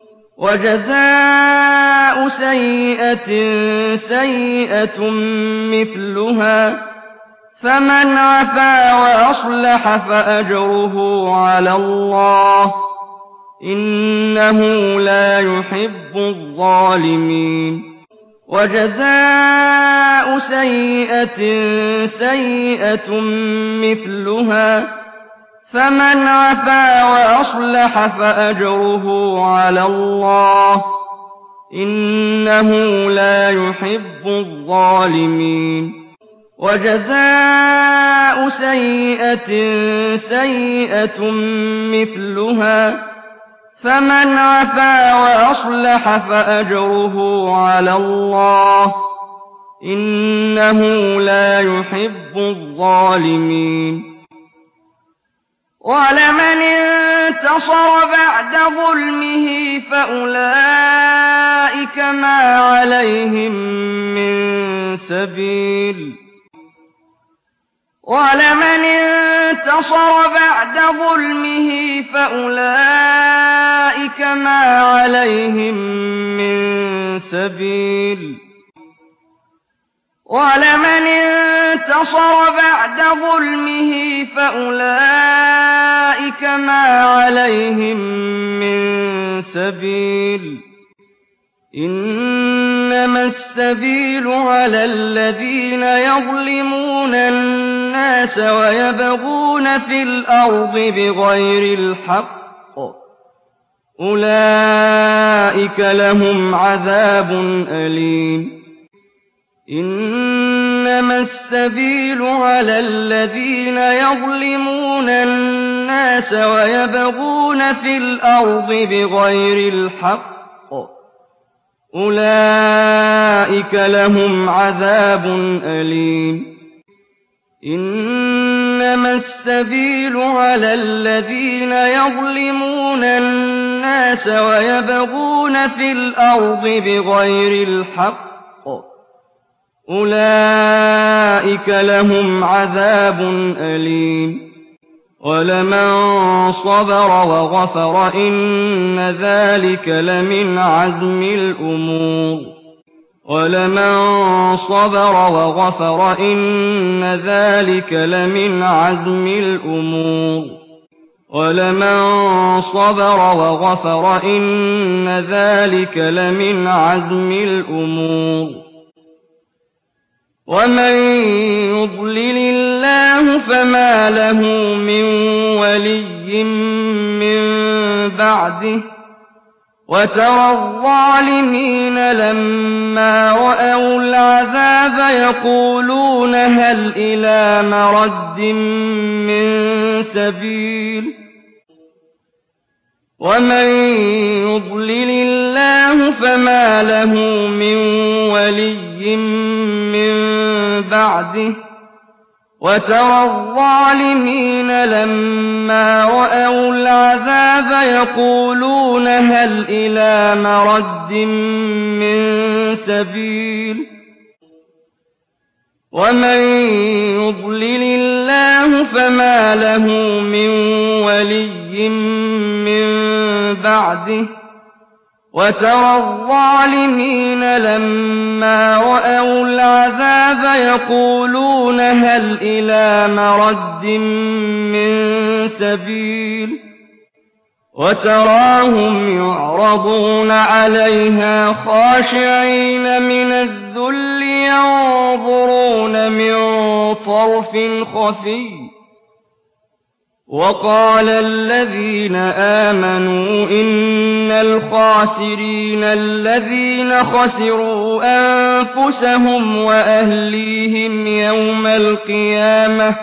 وجزاء سيئة سيئة مثلها فمن عفا وأصلح فأجره على الله إنه لا يحب الظالمين وجزاء سيئة سيئة مثلها فمن عفا وأصلح فأجره على الله إنه لا يحب الظالمين وجزاء سيئة سيئة مثلها فمن عفا وأصلح فأجره على الله إنه لا يحب الظالمين ولمن انتصر بعد ظلمه فأولئك ما عليهم من سبيل ولمن انتصر بعد ظلمه فأولئك ما عليهم من سبيل ولمن انتصر بعد ظلمه فأولئك ما عليهم من سبيل إنما السبيل على الذين يظلمون الناس ويبغون في الأرض بغير الحق أولئك أولئك لهم عذاب أليم إنما السبيل على الذين يظلمون الناس ويبغون في الأرض بغير الحق أولئك لهم عذاب أليم إنما السبيل على الذين يظلمون الناس ويبغون في الأرض بغير الحق أولئك لهم عذاب أليم ولمن صبر وغفر إن ذلك لمن عزم الأمور ولمن صبر وغفر إن ذلك لمن عزم الأمور ولمن صبر وغفر إن ذلك لمن عزم الأمور ومن يضلل الله فما له من ولي من بعده وترى الظالمين لما رأوا العذاب يقولون هل إلى مرد من سبيل ومن يضلل الله فما له من ولي من بعده وترى الظالمين لما رأوا العذاب يقولون هل إلى مرد من سبيل ومن يضلل الله فما له من ولي من بعده وترى الظالمين لما رأوا العذاب يقولون هل إلى مرد من سبيل وتراهم يعرضون عليها خاشعين من الذل ينظرون من طرف خفي وقال الذين آمنوا إن الخاسرين الذين خسروا أنفسهم وأهليهم يوم القيامة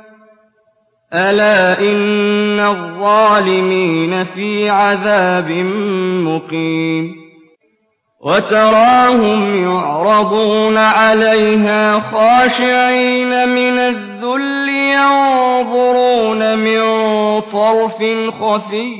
ألا إن الظالمين في عذاب مقيم وتراهم يعرضون عليها خاشعين من الذل ينظرون من طرف خفي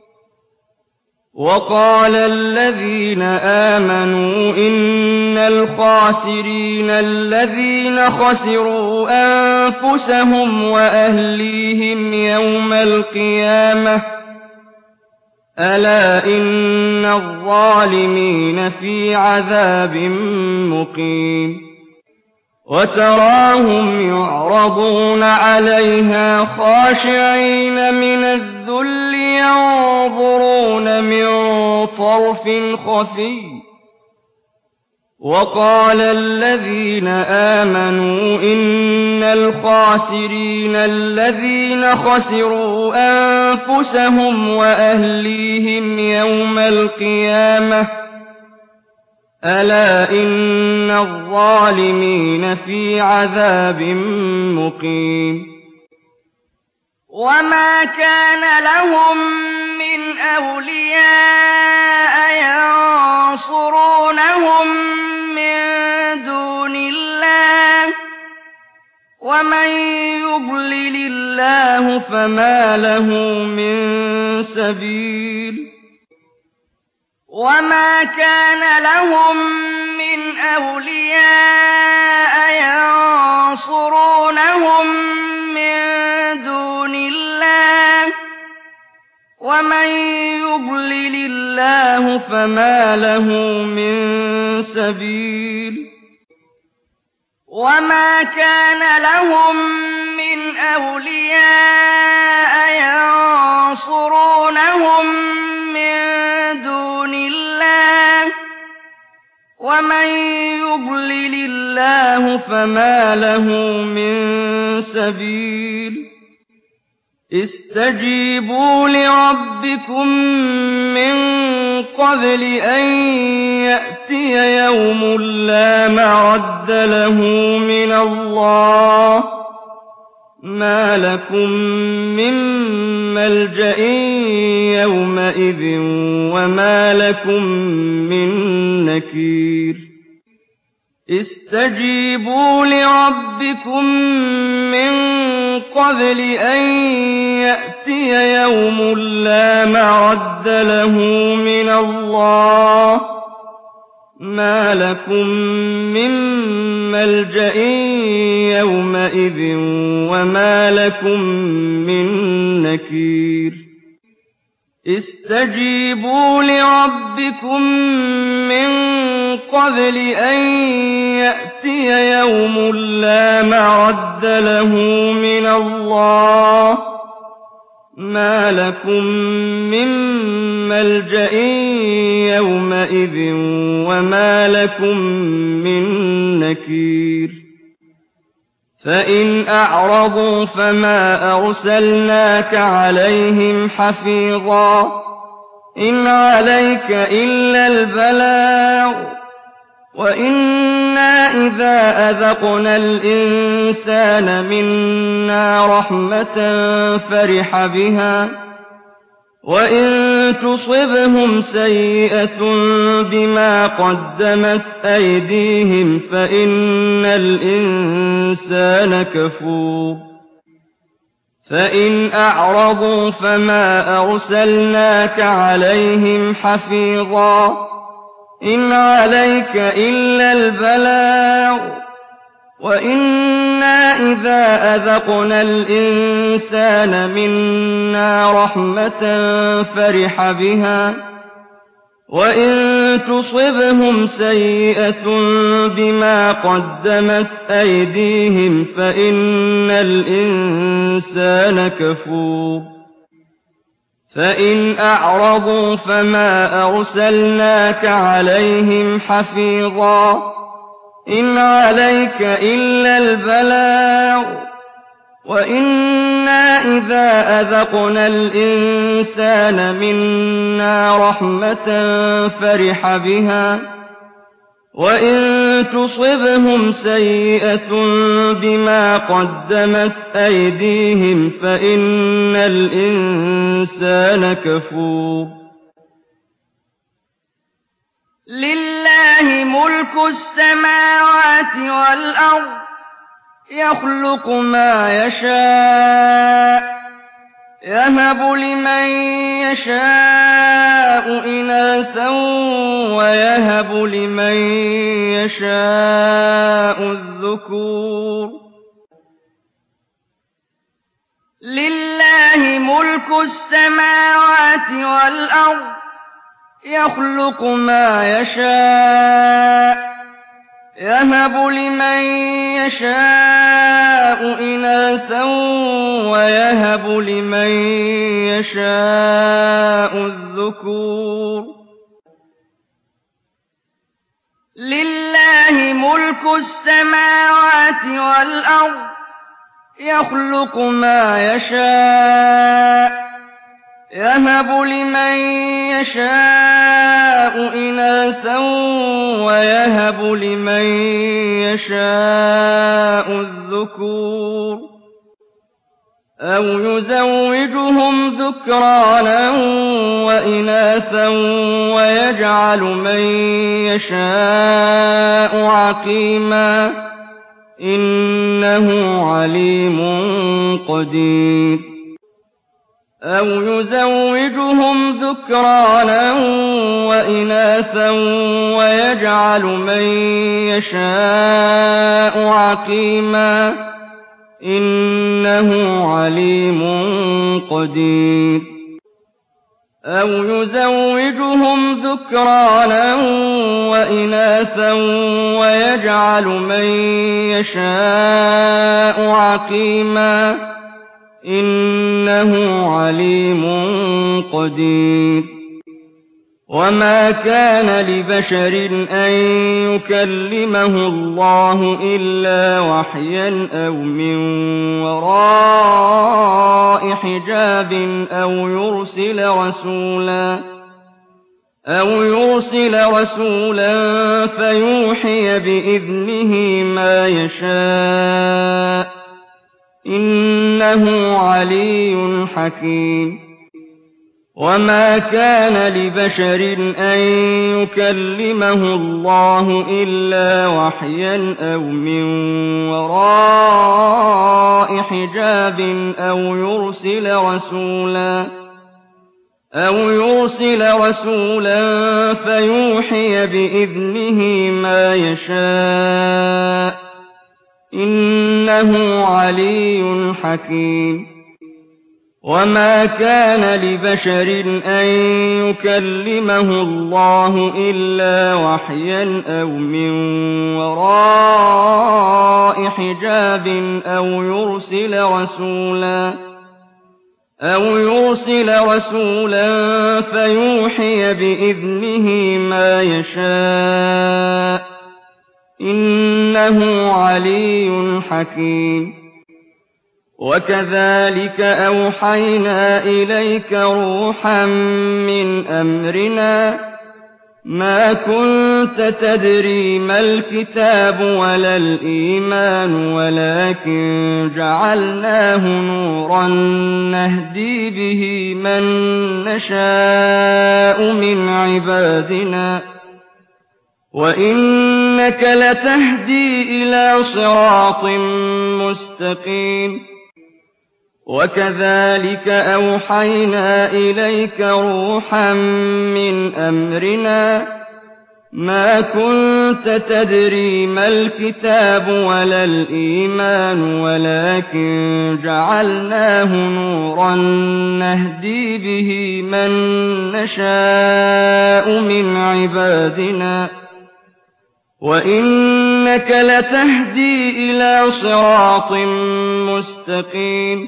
وقال الذين آمنوا إن الخاسرين الذين خسروا أنفسهم وأهليهم يوم القيامة ألا إن الظالمين في عذاب مقيم وتراهم يعرضون عليها خاشعين من الذل ينظرون من طرف خفي وقال الذين آمنوا إن الخاسرين الذين خسروا أنفسهم وأهليهم يوم القيامة ألا إن الظالمين في عذاب مقيم وما كان لهم من أولياء ينصرونهم من دون الله ومن يضلل الله فما له من سبيل وما كان لهم من أولياء ينصرونهم من دون الله ومن يضلل الله فما له من سبيل وما كان لهم من أولياء ينصرونهم من دون الله ومن يضلل الله فما له من سبيل استجيبوا لربكم من قبل أن يأتي يوم لا مرد له من الله ما لكم من ملجأ يومئذ وما لكم من نكير استجيبوا لربكم من قبل أن يأتي يوم لا مرد له من الله ما لكم من ملجأ يومئذ وما لكم من نكير استجيبوا لربكم من قبل أن يأتي يوم لا مرد له من الله ما لكم من ملجأ يومئذ وما لكم من نكير فإن أعرضوا فما أرسلناك عليهم حفيظا إن عليك إلا البلاغ وإنا إذا أذقنا الإنسان منا رحمة فرح بها وإن تصبهم سيئة بما قدمت أيديهم فإن الإنسان كفور فإن أعرضوا فما أرسلناك عليهم حفيظا إن عليك إلا البلاغ وإنا إذا أذقنا الإنسان منا رحمة فرح بها وإن تصبهم سيئة بما قدمت أيديهم فإن الإنسان كفور فإن أعرضوا فما أرسلناك عليهم حفيظا إن عليك إلا البلاغ وإنا إذا أذقنا الإنسان منا رحمة فرح بها وإن تصبهم سيئة بما قدمت أيديهم فإن الإنسان كفور لله ملك السماوات والأرض يخلق ما يشاء يهب لمن يشاء إناثا ويهب لمن يشاء الذكور لله ملك السماوات والأرض يخلق ما يشاء يهب لمن يشاء إناثا ويهب لمن يشاء الذكور لله ملك السماوات والأرض يخلق ما يشاء يهب لمن يشاء إناثا ويهب لمن يشاء الذكور أو يزوجهم ذكرانا وإناثا ويجعل من يشاء عقيما إنه عليم قدير أو يزوجهم ذكرانا وإناثا ويجعل من يشاء عقيما إنه عليم قدير أو يزوجهم ذكرانا وإناثا ويجعل من يشاء عقيما إنه عليم قدير وما كان لبشر أن يكلمه الله إلا وحيا أو من وراء حجاب أو يرسل رسولا فيوحي بإذنه ما يشاء إنه علي حكيم وما كان لبشر أن يكلمه الله إلا وحيا أو من وراء حجاب أو يرسل رسولا فيوحي بإذنه ما يشاء إنه علي حكيم وما كان لبشر أن يكلمه الله إلا وحيا أو من وراء حجاب أو يرسل رسولا فيوحي بإذنه ما يشاء إنه علي حكيم وكذلك أوحينا إليك روحا من أمرنا ما كنت تدري ما الكتاب ولا الإيمان ولكن جعلناه نورا نهدي به من نشاء من عبادنا وإنك لتهدي إلى صراط مستقيم وكذلك أوحينا إليك روحا من أمرنا ما كنت تدري ما الكتاب ولا الإيمان ولكن جعلناه نورا نهدي به من نشاء من عبادنا وإنك لتهدي إلى صراط مستقيم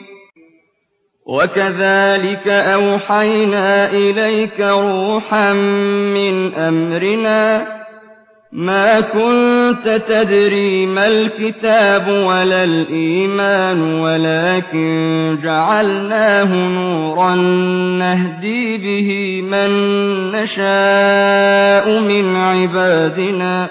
وكذلك أوحينا إليك روحا من أمرنا ما كنت تدري ما الكتاب ولا الإيمان ولكن جعلناه نورا نهدي به من نشاء من عبادنا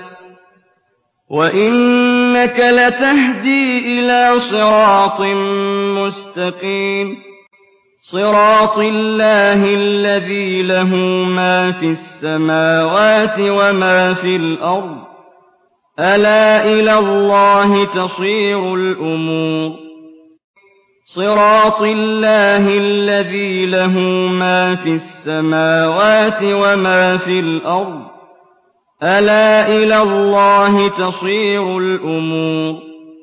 وإنك لتهدي إلى صراط مستقيم صراط الله الذي له ما في السماوات وما في الأرض ألا إلى الله تصير الأمور صراط الله الذي له ما في السماوات وما في الأرض ألا إلى الله تصير الأمور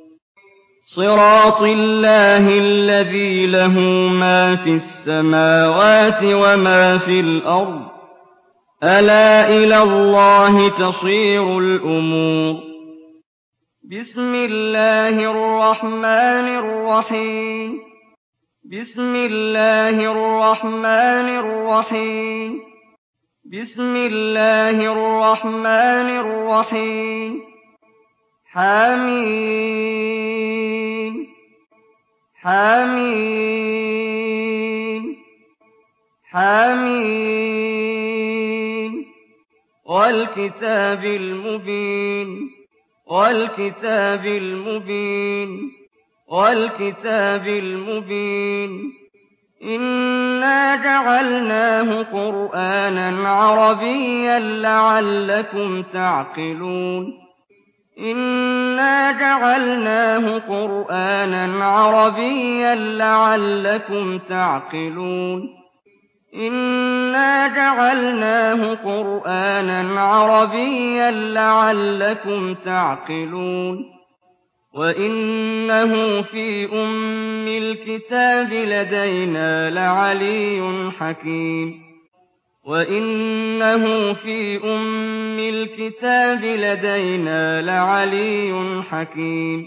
صراط الله الذي له ما في السماوات وما في الأرض ألا إلى الله تصير الأمور بسم الله الرحمن الرحيم بسم الله الرحمن الرحيم بسم الله الرحمن الرحيم حميم حميم حميم والكتاب المبين والكتاب المبين والكتاب المبين إنا جعلناه قرآنا عربيا لعلكم تعقلون إنا جعلناه قرآنا عربيا لعلكم تعقلون إنا جعلناه قرآنا عربيا لعلكم تعقلون وإنه في أم الكتاب لدينا لعلي حكيم وإنه في أم الكتاب لدينا لعلي حكيم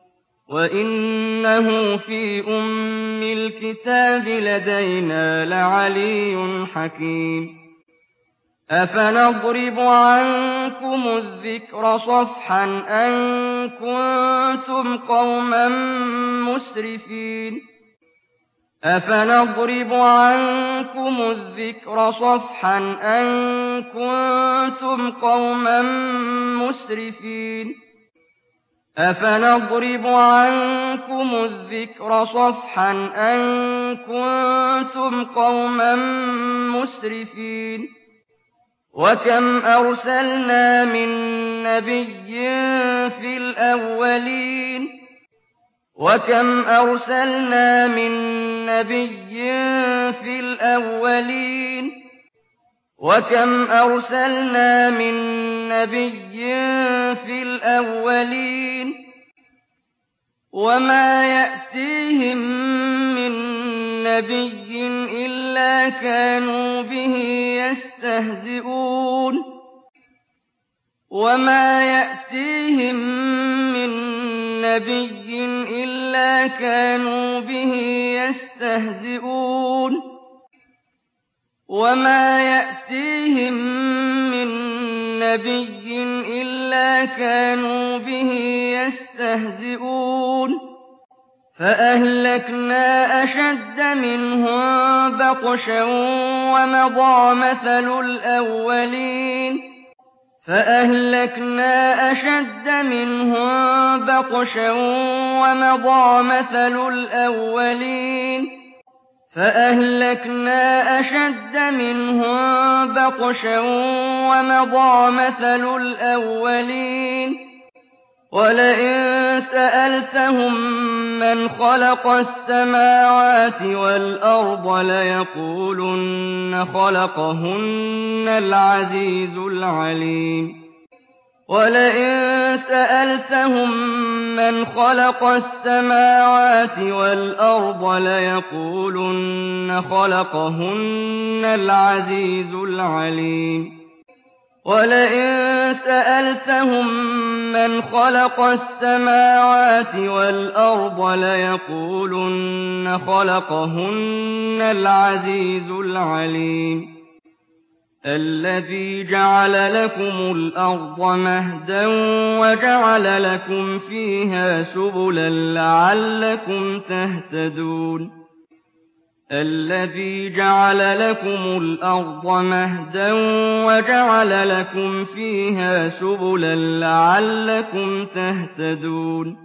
وإنه في أم الكتاب لدينا لعلي حكيم أَفَنَضْرِبُ عَنكُمُ الذِّكْرَ صَفْحًا أَن كُنتُمْ قَوْمًا مُّسْرِفِينَ أَفَنَضْرِبُ عَنكُمُ الذِّكْرَ صَفْحًا أَن كُنتُمْ قَوْمًا مُّسْرِفِينَ أَفَنَضْرِبُ عَنكُمُ الذِّكْرَ صَفْحًا أَن كُنتُمْ قَوْمًا مُّسْرِفِينَ وَكَمْ أَرْسَلْنَا مِن نَّبِيٍّ فِي الْأَوَّلِينَ وَكَمْ أَرْسَلْنَا مِن نَّبِيٍّ فِي الْأَوَّلِينَ وَكَمْ أَرْسَلْنَا مِن نَّبِيٍّ فِي الْأَوَّلِينَ وَمَا يَأْتِيهِم مِّن نَّبِيٍّ إِلَّا كَانُوا بِهِ يَسْتَهْزِئُونَ وَمَا يَأْتِيهِم مِّن نَّبِيٍّ إِلَّا كَانُوا بِهِ يَسْتَهْزِئُونَ وَمَا يَأْتِيهِم مِّن نَّبِيٍّ إِلَّا كَانُوا بِهِ يَسْتَهْزِئُونَ فَأَهْلَكْنَا أَشَدَّ مِنْهُم بَطْشًا وَمَضَىٰ مَثَلُ الْأَوَّلِينَ فَأَهْلَكْنَا أَشَدَّ مِنْهُم بَطْشًا وَمَضَىٰ مَثَلُ الْأَوَّلِينَ فَأَهْلَكْنَا أَشَدَّ مِنْهُم بَطْشًا وَمَضَىٰ مَثَلُ الْأَوَّلِينَ وَلَئِن سَأَلْتَهُم مَّنْ خَلَقَ السَّمَاوَاتِ وَالْأَرْضَ لَيَقُولُنَّ خَلَقَهُنَّ الْعَزِيزُ الْعَلِيمُ وَلَئِن سَأَلْتَهُم مَّنْ خَلَقَ السَّمَاوَاتِ وَالْأَرْضَ لَيَقُولُنَّ خَلَقَهُنَّ الْعَزِيزُ الْعَلِيمُ وَلَئِن سَأَلْتَهُم مَّنْ خَلَقَ السَّمَاوَاتِ وَالْأَرْضَ لَيَقُولُنَّ خَلَقَهُنَّ الْعَزِيزُ الْعَلِيمُ الَّذِي جَعَلَ لَكُمُ الْأَرْضَ مَهْدًا وَجَعَلَ لَكُمْ فِيهَا سُبُلًا لَّعَلَّكُمْ تَهْتَدُونَ الَّذِي جَعَلَ لَكُمُ الْأَرْضَ مَهْدًا وَجَعَلَ لَكُمْ فِيهَا سُبُلًا لَّعَلَّكُمْ تَهْتَدُونَ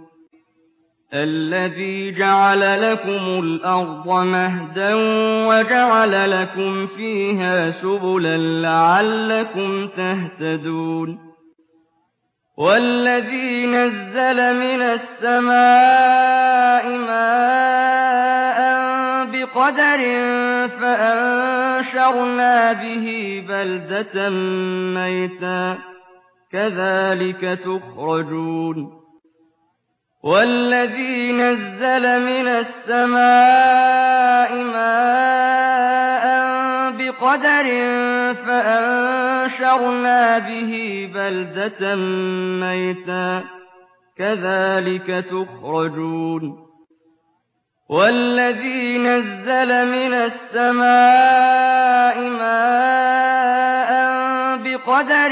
الَّذِي جَعَلَ لَكُمُ الْأَرْضَ مَهْدًا وَجَعَلَ لَكُمْ فِيهَا سُبُلًا لَّعَلَّكُمْ تَهْتَدُونَ وَالَّذِي نَزَّلَ مِنَ السَّمَاءِ مَاءً بِقَدَرٍ فَأَنشَرْنَا بِهِ بَلْدَةً مَّيْتًا كَذَٰلِكَ تُخْرَجُونَ وَالَّذِي نَزَّلَ مِنَ السَّمَاءِ مَاءً بِقَدَرٍ فَأَنشَرْنَا بِهِ بَلْدَةً مَّيْتًا كَذَٰلِكَ تُخْرَجُونَ وَالَّذِي نَزَّلَ مِنَ السَّمَاءِ مَاءً بِقَدَرٍ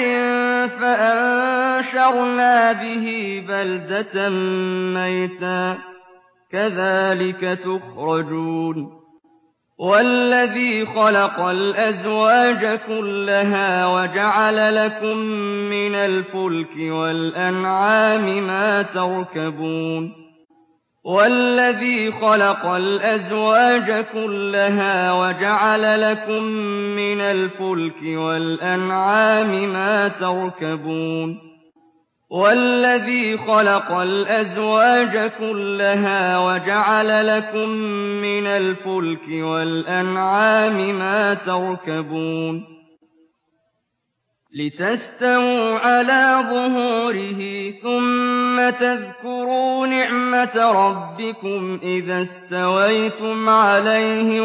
فَأَنشَرْنَا بِهِ بَلْدَةً مَّيْتًا كَذَٰلِكَ تُخْرَجُونَ وَالَّذِي خَلَقَ الْأَزْوَاجَ كُلَّهَا وَجَعَلَ لَكُم مِّنَ الْفُلْكِ وَالْأَنْعَامِ مَا تَرْكَبُونَ وَالَّذِي خَلَقَ الْأَزْوَاجَ كُلَّهَا وَجَعَلَ لَكُم مِّنَ الْفُلْكِ وَالْأَنْعَامِ مَا تَرْكَبُونَ وَالَّذِي خَلَقَ الْأَزْوَاجَ كُلَّهَا وَجَعَلَ لَكُم مِّنَ الْفُلْكِ وَالْأَنْعَامِ مَا تَرْكَبُونَ لِتَسْتَوُوا عَلَىٰ ظُهُورِهِ ثُمَّ تَذْكُرُوا نِعْمَةَ رَبِّكُمْ إِذَا اسْتَوَيْتُمْ عَلَيْهِ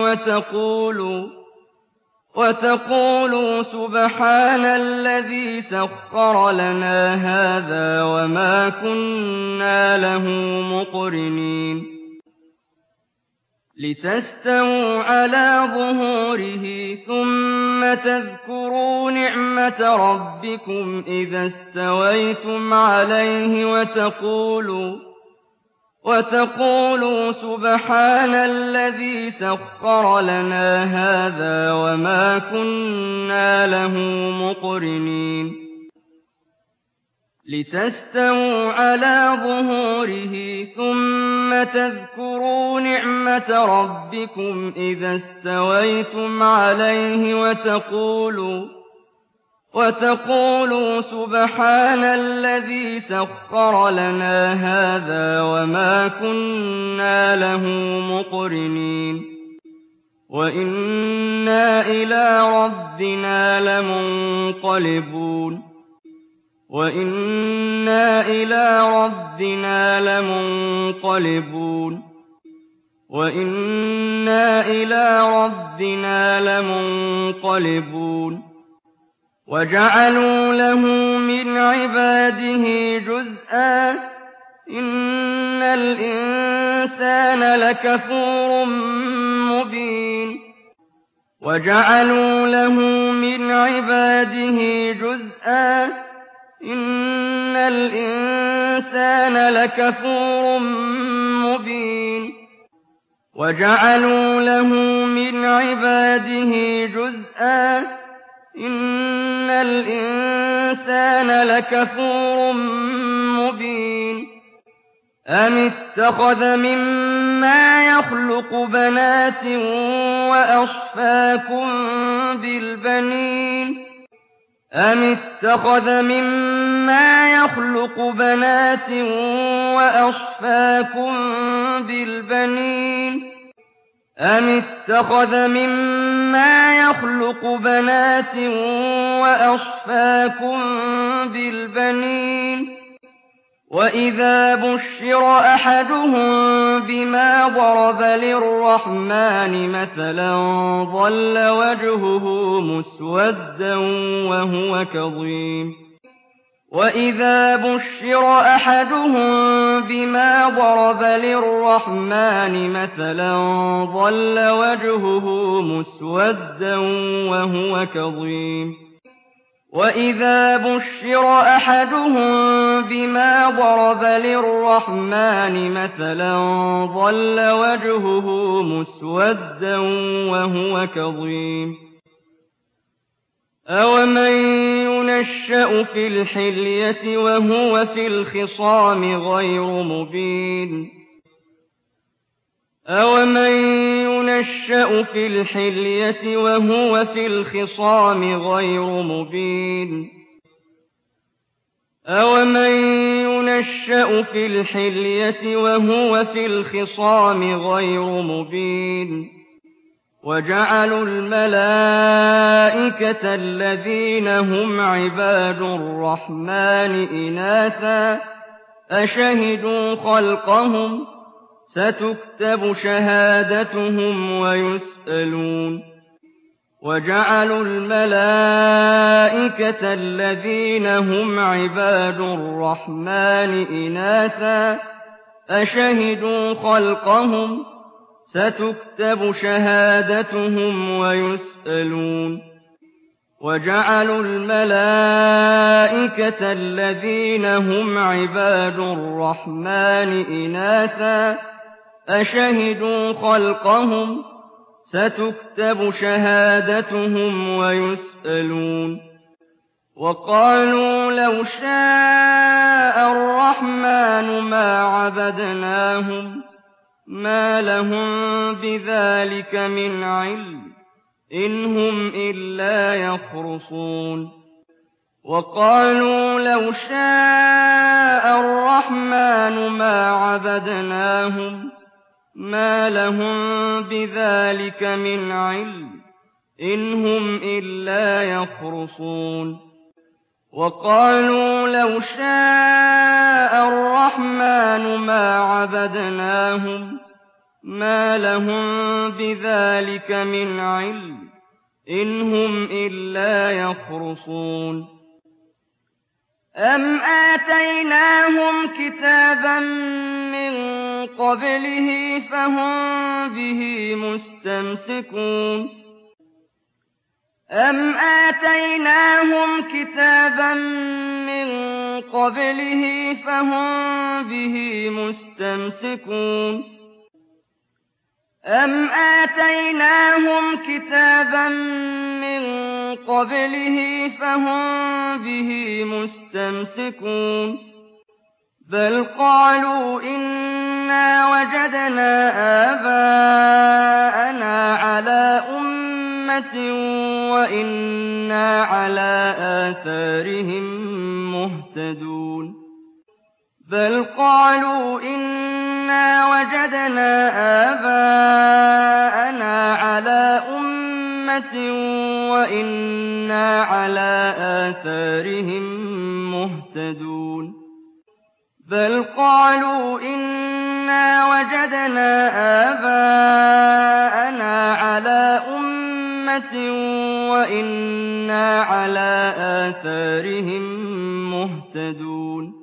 وَتَقُولُوا سُبْحَانَ الَّذِي سَخَّرَ لَنَا هَٰذَا وَمَا كُنَّا لَهُ مُقْرِنِينَ لِتَسْتَوُوا عَلَىٰ ظُهُورِهِ ثُمَّ تَذْكُرُوا نِعْمَةَ رَبِّكُمْ إِذَا اسْتَوَيْتُمْ عَلَيْهِ وَتَقُولُوا سُبْحَانَ الَّذِي سَخَّرَ لَنَا هَٰذَا وَمَا كُنَّا لَهُ مُقْرِنِينَ لِتَسْتَوُوا عَلَىٰ ظُهُورِهِ ثُمَّ تَذْكُرُوا نِعْمَةَ رَبِّكُمْ إِذَا اسْتَوَيْتُمْ عَلَيْهِ وَتَقُولُوا سُبْحَانَ الَّذِي سَخَّرَ لَنَا هَٰذَا وَمَا كُنَّا لَهُ مُقْرِنِينَ وَإِنَّا إِلَىٰ رَبِّنَا لَمُنقَلِبُونَ وَجَعَلُوا لَهُ مِنْ عِبَادِهِ جُزْءًا ۚ إِنَّ الْإِنسَانَ لَكَفُورٌ مُّبِينٌ وَجَعَلُوا لَهُ مِنْ عِبَادِهِ جُزْءًا ۚ إِنَّ الْإِنسَانَ لَكَفُورٌ مُّبِينٌ وَجَعَلُوا لَهُ مِنْ عِبَادِهِ جُزْءًا ۚ إِنَّ الْإِنسَانَ لَكَفُورٌ مُّبِينٌ أَمِ اتَّخَذَ مِمَّا يَخْلُقُ بَنَاتٍ وَأَصْفَاكُم بِالْبَنِينَ وَإِذَا بُشِّرَ أَحَدُهُم بِمَا ضَرَبَ لِلرَّحْمَٰنِ مَثَلًا ظَلَّ وَجْهُهُ مُسْوَدًّا وَهُوَ كَظِيمٌ وَإِذَا بُشِّرَ أَحَدُهُم بِمَا ضَرَبَ لِلرَّحْمَٰنِ مَثَلًا ظَلَّ وَجْهُهُ مُسْوَدًّا وَهُوَ كَظِيمٌ وَإِذَا بُشِّرَ أَحَدُهُم بِمَا ضَرَبَ لِلرَّحْمَٰنِ مَثَلًا ظَلَّ وَجْهُهُ مُسْوَدًّا وَهُوَ كَظِيمٌ أَوَمَن يُنَشَّأُ فِي الْحِلْيَةِ وَهُوَ فِي الْخِصَامِ غَيْرُ مُبِينٍ وَجَعَلُوا الْمَلَائِكَةَ الَّذِينَ هُمْ عِبَادُ الرَّحْمَٰنِ إِنَاثًا أَشَهِدُوا خَلْقَهُمْ ۚ سَتُكْتَبُ شَهَادَتُهُمْ وَيُسْأَلُونَ وَجَعَلُوا الْمَلَائِكَةَ الَّذِينَ هُمْ عِبَادُ الرَّحْمَٰنِ إِنَاثًا أَشَهِدُوا خَلْقَهُمْ ۚ سَتُكْتَبُ شَهَادَتُهُمْ وَيُسْأَلُونَ وَجَعَلُوا الْمَلَائِكَةَ الَّذِينَ هُمْ عِبَادُ الرَّحْمَٰنِ إِنَاثًا أَشَهِدُوا خَلْقَهُمْ ۚ سَتُكْتَبُ شَهَادَتُهُمْ وَيُسْأَلُونَ وَقَالُوا لَوْ شَاءَ الرَّحْمَٰنُ مَا عَبَدْنَاهُم مَّا لَهُم بِذَٰلِكَ مِنْ عِلْمٍ ۖ إِنْ هُمْ إِلَّا يَخْرُصُونَ وَقَالُوا لَوْ شَاءَ الرَّحْمَٰنُ مَا عَبَدْنَاهُم مَّا لَهُم بِذَٰلِكَ مِنْ عِلْمٍ ۖ إِنْ هُمْ إِلَّا يَخْرُصُونَ وَقَالُوا لَوْ شَاءَ الرَّحْمَٰنُ مَا عَبَدْنَاهُم مَّا لَهُم بِذَٰلِكَ مِنْ عِلْمٍ ۖ إِنْ هُمْ إِلَّا يَخْرُصُونَ أَمْ آتَيْنَاهُمْ كِتَابًا مِّن قبله فهم به مستمسكون أم آتيناهم كتابا من قبله فهم به مستمسكون أم آتيناهم كتابا من قبله فهم به مستمسكون بل قالوا إنا وجدنا آباءنا على أمة وإنا على آثارهم مهتدون بل قالوا إنا وجدنا آباءنا على أمة وإنا على آثارهم مهتدون بل قالوا إنا وجدنا آباءنا على أمة وإنا على آثارهم مهتدون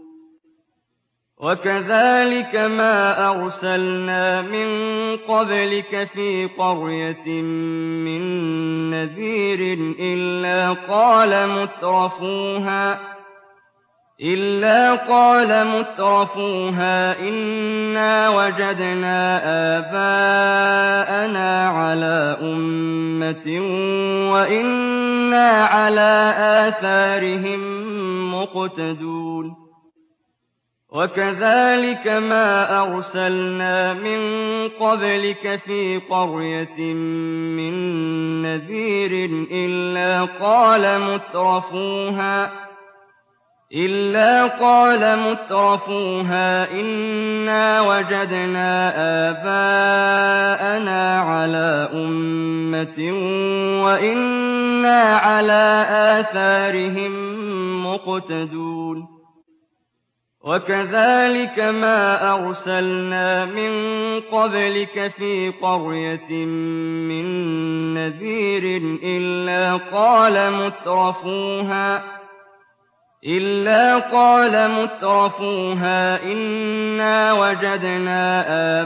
وكذلك ما أرسلنا من قبلك في قرية من نذير إلا قال مترفوها إنا وجدنا آباءنا على أمة وإنا على آثارهم مقتدون وكذلك ما أرسلنا من قبلك في قرية من نذير إلا قال مترفوها إنا وجدنا آباءنا على أمة وإنا على آثارهم مقتدون وكذلك ما أرسلنا من قبلك في قرية من نذير إلا قال مترفوها إنا وجدنا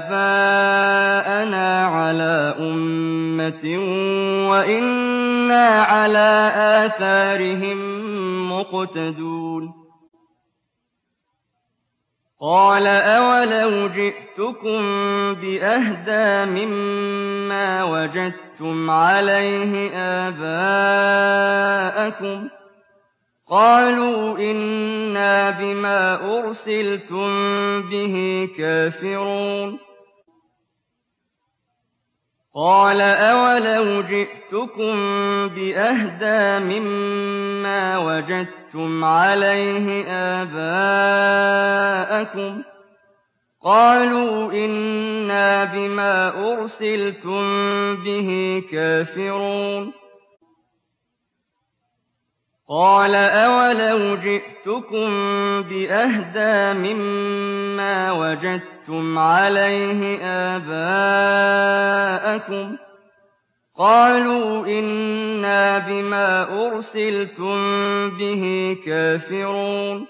آباءنا على أمة وإنا على آثارهم مقتدون قال أولو جئتكم بأهدى مما وجدتم عليه آباءكم قالوا إنا بما أرسلتم به كافرون قال أولو جئتكم بأهدى مما وجدتم عليه آباءكم قالوا إنا بما أرسلتم به كافرون قال أولو جئتكم بأهدى مما وجدتم عليه آباءكم قالوا إنا بما أرسلتم به كافرون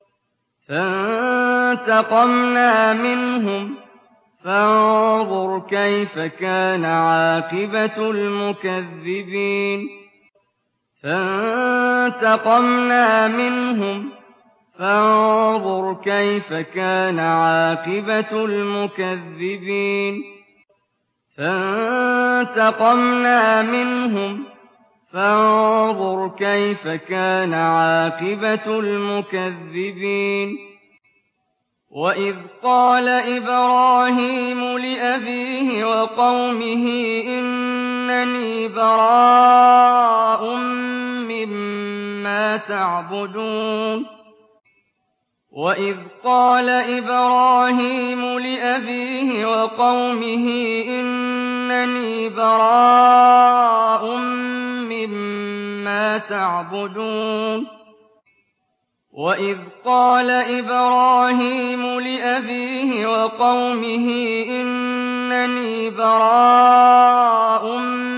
فانتقمنا منهم فانظر كيف كان عاقبة المكذبين فانتقمنا منهم فانظر كيف كان عاقبة المكذبين فانتقمنا منهم فانظر كيف كان عاقبة المكذبين وإذ قال إبراهيم لأبيه وقومه إنني براء مما تعبدون وإذ قال إبراهيم لأبيه وقومه إنني براء مما تعبدون وإذ قال إبراهيم لأبيه وقومه إنني براء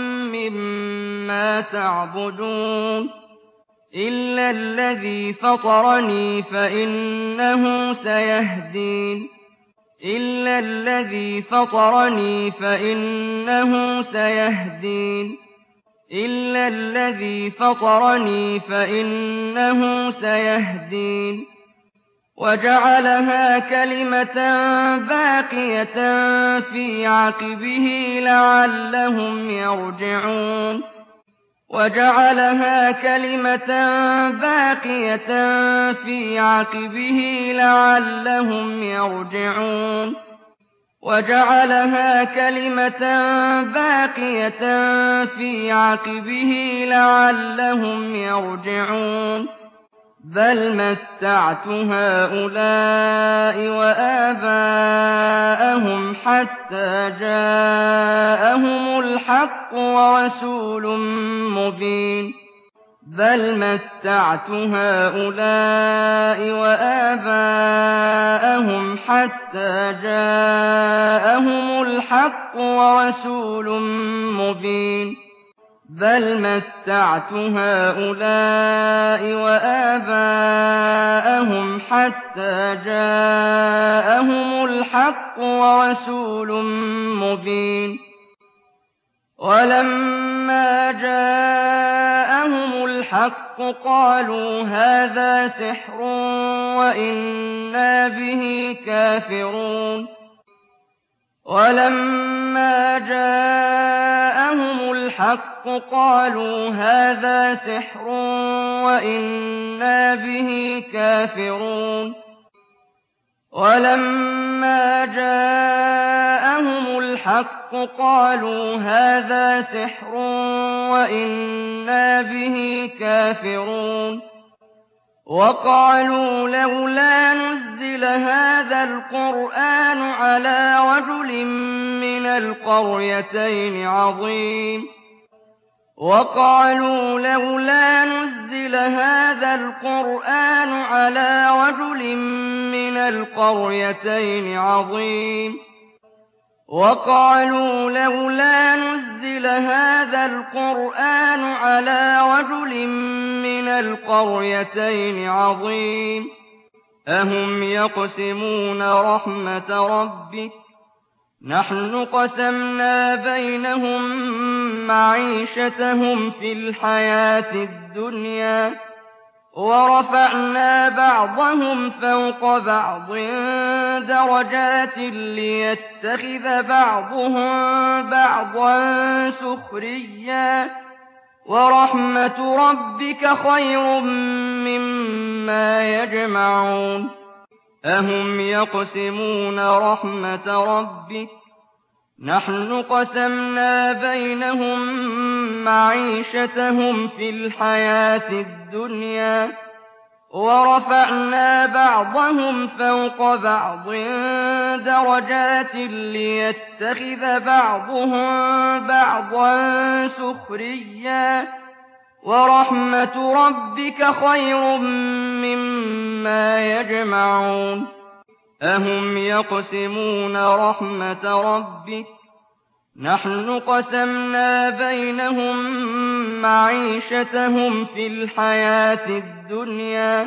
مما تعبدون إلا الذي فطرني فإنه سيهدين إِلَّا الَّذِي فَطَرَنِي فَإِنَّهُ سَيَهْدِينِ إِلَّا الَّذِي فَطَرَنِي فَإِنَّهُ سَيَهْدِينِ وَجَعَلَهَا كَلِمَةً بَاقِيَةً فِي عَقِبِهِ لَعَلَّهُمْ يَرْجِعُونَ وَجَعَلَهَا كَلِمَةً بَاقِيَةً فِي عَقِبِهِ لَعَلَّهُمْ يَرْجِعُونَ وَجَعَلَهَا كَلِمَةً بَاقِيَةً فِي عَقِبِهِ لَعَلَّهُمْ يَرْجِعُونَ بَلْ مَتَّعْتُ هَٰؤُلَاءِ وَآبَاءَهُمْ حَتَّىٰ جَاءَهُمُ الْحَقُّ وَرَسُولٌ مُّبِينٌ بَلْ مَتَّعْتُ هَٰؤُلَاءِ وَآبَاءَهُمْ حَتَّىٰ جَاءَهُمُ الْحَقُّ وَرَسُولٌ مُّبِينٌ بَلْ مَتَّعْتُ هَٰؤُلَاءِ وَآبَاءَهُمْ حَتَّىٰ جَاءَهُمُ الْحَقُّ وَرَسُولٌ مُّبِينٌ وَلَمَّا جَاءَهُمُ الْحَقُّ قَالُوا هَٰذَا سِحْرٌ وَإِنَّا بِهِ كَافِرُونَ وَلَمَّا جَاءَهُمُ الْحَقُّ قَالُوا هَٰذَا سِحْرٌ وَإِنَّا بِهِ كَافِرُونَ وَلَمَّا جَاءَهُمُ الْحَقُّ قَالُوا هَٰذَا سِحْرٌ وَإِنَّا بِهِ كَافِرُونَ وَقَالُوا لَوْلَا نُزِّلَ هَٰذَا الْقُرْآنُ عَلَىٰ رَجُلٍ مِّنَ الْقَرْيَتَيْنِ عَظِيمٍ وَقَالُوا لَوْلَا نُزِّلَ هَٰذَا الْقُرْآنُ عَلَىٰ رَجُلٍ مِّنَ الْقَرْيَتَيْنِ عَظِيمٍ وَقَالُوا لَوْلَا نُزِّلَ هَٰذَا الْقُرْآنُ عَلَىٰ رَجُلٍ مِّنَ الْقَرْيَتَيْنِ عَظِيمٍ أَهُمْ يَقْسِمُونَ رَحْمَتَ رَبِّكَ نَحْنُ قَسَمْنَا بَيْنَهُم مَّعِيشَتَهُمْ فِي الْحَيَاةِ الدُّنْيَا وَرَفَعْنَا بَعْضَهُمْ فَوْقَ بَعْضٍ دَرَجَاتٍ لِّيَتَّخِذَ بَعْضُهُم بَعْضًا سُخْرِيًّا ۗ وَرَحْمَةُ رَبِّكَ خَيْرٌ مِّمَّا يَجْمَعُونَ أَهُمْ يَقْسِمُونَ رَحْمَتَ رَبِّكَ نَحْنُ قَسَمْنَا بَيْنَهُم مَّعِيشَتَهُمْ فِي الْحَيَاةِ الدُّنْيَا وَرَفَعْنَا بَعْضَهُمْ فَوْقَ بَعْضٍ دَرَجَاتٍ لِّيَتَّخِذَ بَعْضُهُم بَعْضًا سُخْرِيًّا ۗ وَرَحْمَةُ رَبِّكَ خَيْرٌ مِّمَّا يَجْمَعُونَ أَهُمْ يَقْسِمُونَ رَحْمَتَ رَبِّكَ نَحْنُ قَسَمْنَا بَيْنَهُم مَّعِيشَتَهُمْ فِي الْحَيَاةِ الدُّنْيَا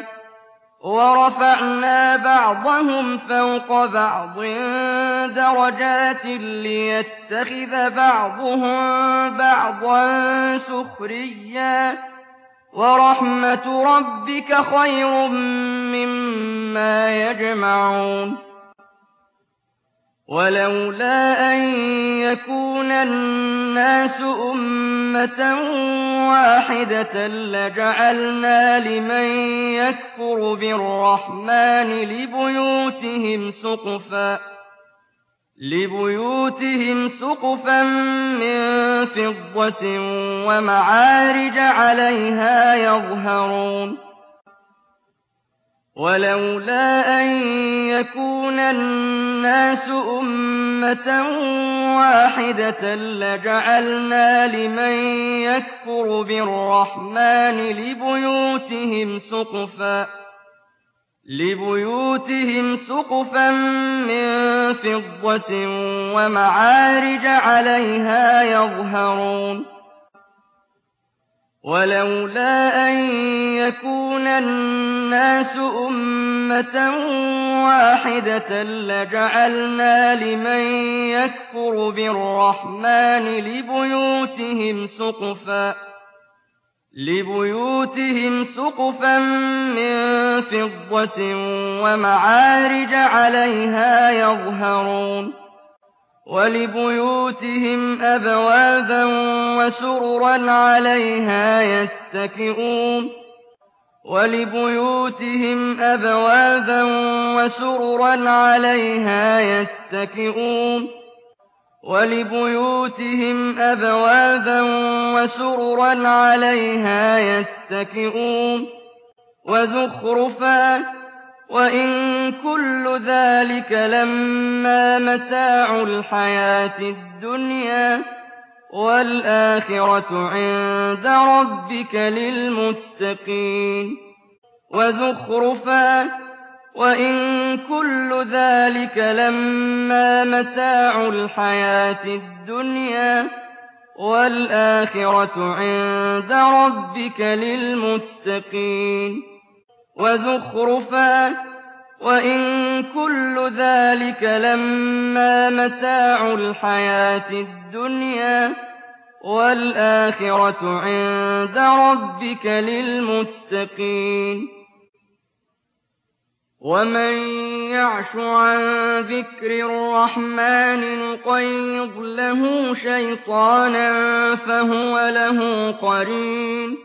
وَرَفَعْنَا بَعْضَهُمْ فَوْقَ بَعْضٍ دَرَجَاتٍ لِّيَتَّخِذَ بَعْضُهُم بَعْضًا سُخْرِيًّا ۗ وَرَحْمَةُ رَبِّكَ خَيْرٌ مِّمَّا يَجْمَعُونَ وَلَوْلَا أَن يَكُونَ النَّاسُ أُمَّةً وَاحِدَةً لَّجَعَلْنَا لِمَن يَكْفُرُ بِالرَّحْمَٰنِ لِبُيُوتِهِمْ سُقُفًا مِّن فِضَّةٍ وَمَعَارِجَ عَلَيْهَا يَظْهَرُونَ وَلَوْلَا أَن يَكُونَ النَّاسُ أُمَّةً وَاحِدَةً لَّجَعَلْنَا لِمَن يَكْفُرُ بِالرَّحْمَٰنِ لِبُيُوتِهِمْ سُقُفًا مِّن فِضَّةٍ وَمَعَارِجَ عَلَيْهَا يَظْهَرُونَ وَلَوْلَا أَن يَكُونَ النَّاسُ أُمَّةً وَاحِدَةً لَّجَعَلْنَا لِمَن يَكْفُرُ بِالرَّحْمَٰنِ لِبُيُوتِهِمْ سُقُفًا مِّن فِضَّةٍ وَمَعَارِجَ عَلَيْهَا يَظْهَرُونَ وَلِبُيُوتِهِمْ أَبْوَابًا وَسُرُرًا عَلَيْهَا يَتَّكِئُونَ وَلِبُيُوتِهِمْ أَبْوَابًا وَسُرُرًا عَلَيْهَا يَتَّكِئُونَ وَلِبُيُوتِهِمْ أَبْوَابًا وَسُرُرًا عَلَيْهَا يَتَّكِئُونَ وَزُخْرُفًا ۚ وَإِن كُلُّ ذَٰلِكَ لَمَّا مَتَاعُ الْحَيَاةِ الدُّنْيَا ۖ وَالْآخِرَةُ عِندَ رَبِّكَ لِلْمُتَّقِينَ وَزُخْرُفًا ۚ وَإِن كُلُّ ذَٰلِكَ لَمَّا مَتَاعُ الْحَيَاةِ الدُّنْيَا ۖ وَالْآخِرَةُ عِندَ رَبِّكَ لِلْمُتَّقِينَ وَزُخْرُفًا ۚ وَإِن كُلُّ ذَٰلِكَ لَمَّا مَتَاعُ الْحَيَاةِ الدُّنْيَا ۖ وَالْآخِرَةُ عِندَ رَبِّكَ لِلْمُتَّقِينَ وَمَن يَعْشُ عَن ذِكْرِ الرَّحْمَٰنِ نُقَيِّضْ لَهُ شَيْطَانًا فَهُوَ لَهُ قَرِينٌ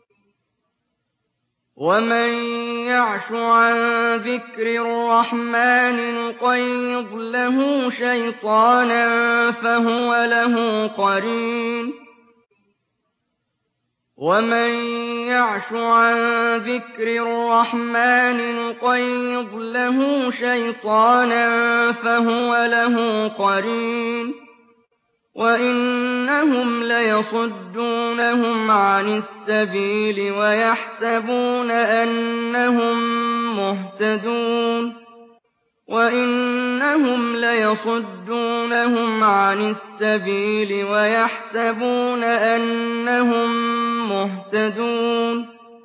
وَمَن يَعْشُ عَن ذِكْرِ الرَّحْمَٰنِ نُقَيِّضْ لَهُ شَيْطَانًا فَهُوَ لَهُ قَرِينٌ وَمَن يَعْشُ عَن ذِكْرِ الرَّحْمَٰنِ نُقَيِّضْ لَهُ شَيْطَانًا فَهُوَ لَهُ قَرِينٌ وَإِنَّهُمْ لَيَصُدُّونَهُمْ عَنِ السَّبِيلِ وَيَحْسَبُونَ أَنَّهُم مُّهْتَدُونَ وَإِنَّهُمْ لَيَصُدُّونَهُمْ عَنِ السَّبِيلِ وَيَحْسَبُونَ أَنَّهُم مُّهْتَدُونَ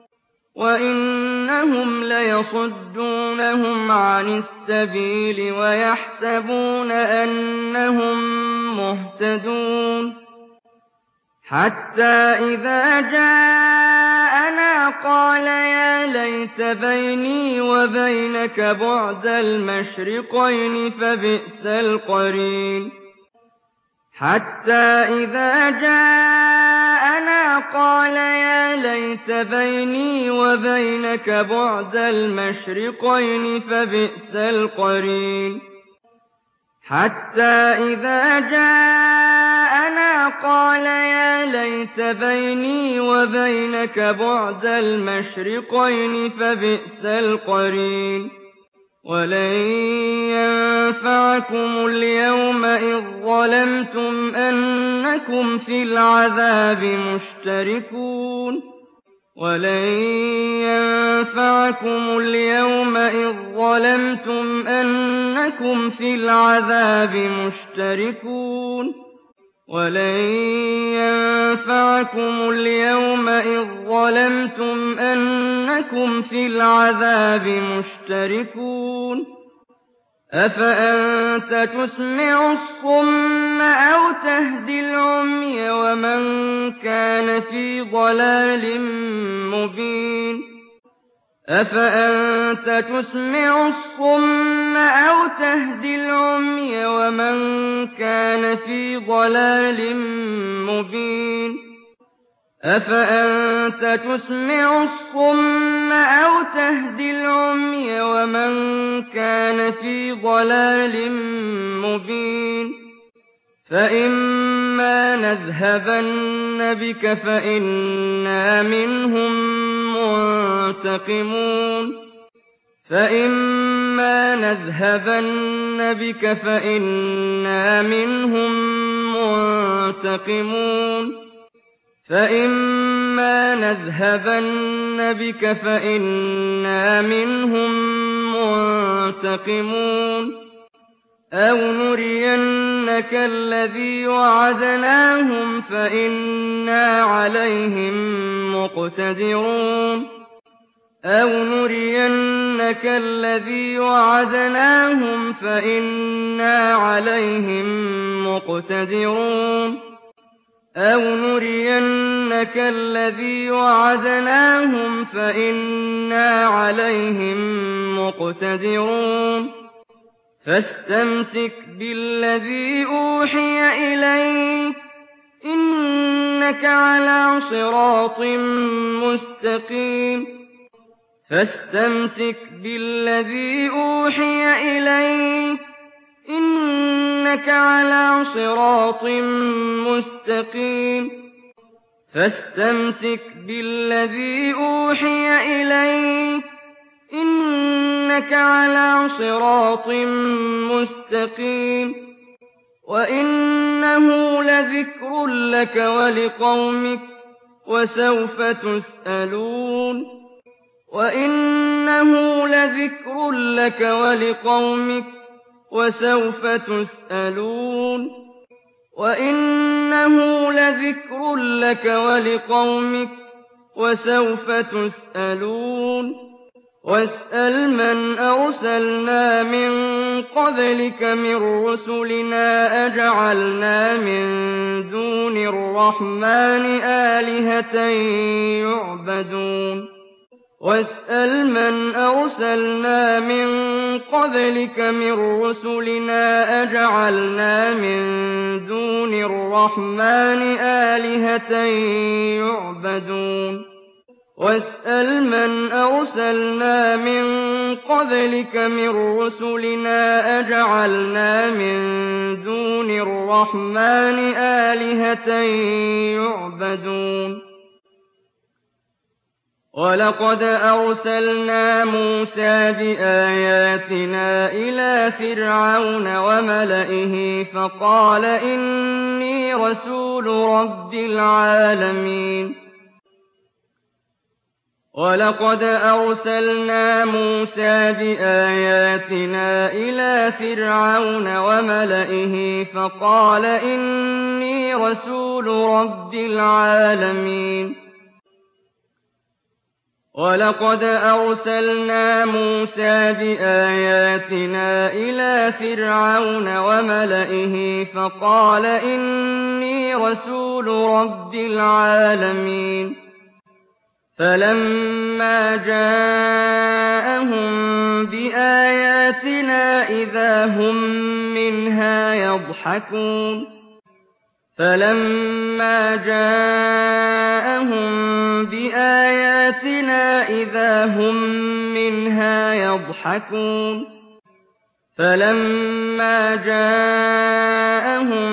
وَإِنَّهُمْ لَيَصُدُّونَهُمْ عَنِ السَّبِيلِ وَيَحْسَبُونَ أَنَّهُم مُّهْتَدُونَ حَتَّىٰ إِذَا جَاءَنَا قَالَ يَا لَيْتَ بَيْنِي وَبَيْنَكَ بُعْدَ الْمَشْرِقَيْنِ فَبِئْسَ الْقَرِينُ حَتَّىٰ إِذَا جَاءَنَا قَالَ يَا لَيْتَ بَيْنِي وَبَيْنَكَ بُعْدَ الْمَشْرِقَيْنِ فَبِئْسَ الْقَرِينُ حَتَّىٰ إِذَا جَاءَنَا قَالَ يَا لَيْتَ بَيْنِي وَبَيْنَكَ بُعْدَ الْمَشْرِقَيْنِ فَبِئْسَ الْقَرِينُ وَلَن يَنفَعَكُمُ الْيَوْمَ إِذ ظَّلَمْتُمْ أَنَّكُمْ فِي الْعَذَابِ مُشْتَرِكُونَ وَلَن يَنفَعَكُمُ الْيَوْمَ إِذ ظَّلَمْتُمْ أَنَّكُمْ فِي الْعَذَابِ مُشْتَرِكُونَ وَلَن يَنفَعَكُمُ الْيَوْمَ إِذ ظَّلَمْتُمْ أَنَّكُمْ فِي الْعَذَابِ مُشْتَرِكُونَ أَفَأَنتَ تُسْمِعُ الصُّمَّ أَوْ تَهْدِي الْعُمْيَ وَمَن كَانَ في ضَلَالٍ مُّبِينٍ أَفَأَنتَ تُسْمِعُ الصُّمَّ أَوْ تَهْدِي الْعُمْيَ وَمَن كَانَ في ضَلَالٍ مُّبِينٍ أَفَأَنتَ تُسْمِعُ الصُّمَّ أَوْ تَهْدِي الْعُمْيَ وَمَن كَانَ في ضَلَالٍ مُّبِينٍ فَإِمَّا نَذْهَبَنَّ بِكَ فَإِنَّا مِنْهُم مُّنتَقِمُونَ فَإِمَّا نَذْهَبَنَّ بِكَ فَإِنَّا مِنْهُم مُّنتَقِمُونَ فَإِمَّا نَذْهَبَنَّ بِكَ فَإِنَّا مِنْهُم مُّنتَقِمُونَ أَوْ نُرِيَنَّكَ الَّذِي وَعَدْنَاهُمْ فَإِنَّا عَلَيْهِم مُّقْتَدِرُونَ أَوْ نُرِيَنَّكَ الَّذِي وَعَدْنَاهُمْ فَإِنَّا عَلَيْهِم مُّقْتَدِرُونَ أَوْ نُرِيَنَّكَ الَّذِي وَعَدْنَاهُمْ فَإِنَّا عَلَيْهِم مُّقْتَدِرُونَ فاستمسك بالذي أوحي إليك إنك على صراط مستقيم فاستمسك بالذي أوحي إليك إنك على صراط مستقيم فاستمسك بالذي أوحي إليك إنك على صراط مستقيم وإنه لذكر لك ولقومك وسوف تسألون وإنه لذكر لك ولقومك وسوف تسألون وإنه لذكر لك ولقومك وسوف تسألون واسأل من أرسلنا من قبلك من رسلنا أجعلنا من دون الرحمن آلهة يعبدون واسأل من أرسلنا من قبلك من رسلنا أجعلنا من دون الرحمن آلهة يعبدون واسأل من أرسلنا من قبلك من رسلنا أجعلنا من دون الرحمن آلهة يعبدون ولقد أرسلنا موسى بآياتنا إلى فرعون وملئه فقال إني رسول رب العالمين ولقد أرسلنا موسى بآياتنا إلى فرعون وملئه فقال إني رسول رب العالمين ولقد أرسلنا موسى بآياتنا إلى فرعون وملئه فقال إني رسول رب العالمين فلما جاءهم بآياتنا إذا هم منها يضحكون فلما جاءهم بآياتنا إذا هم منها يضحكون فلما جاءهم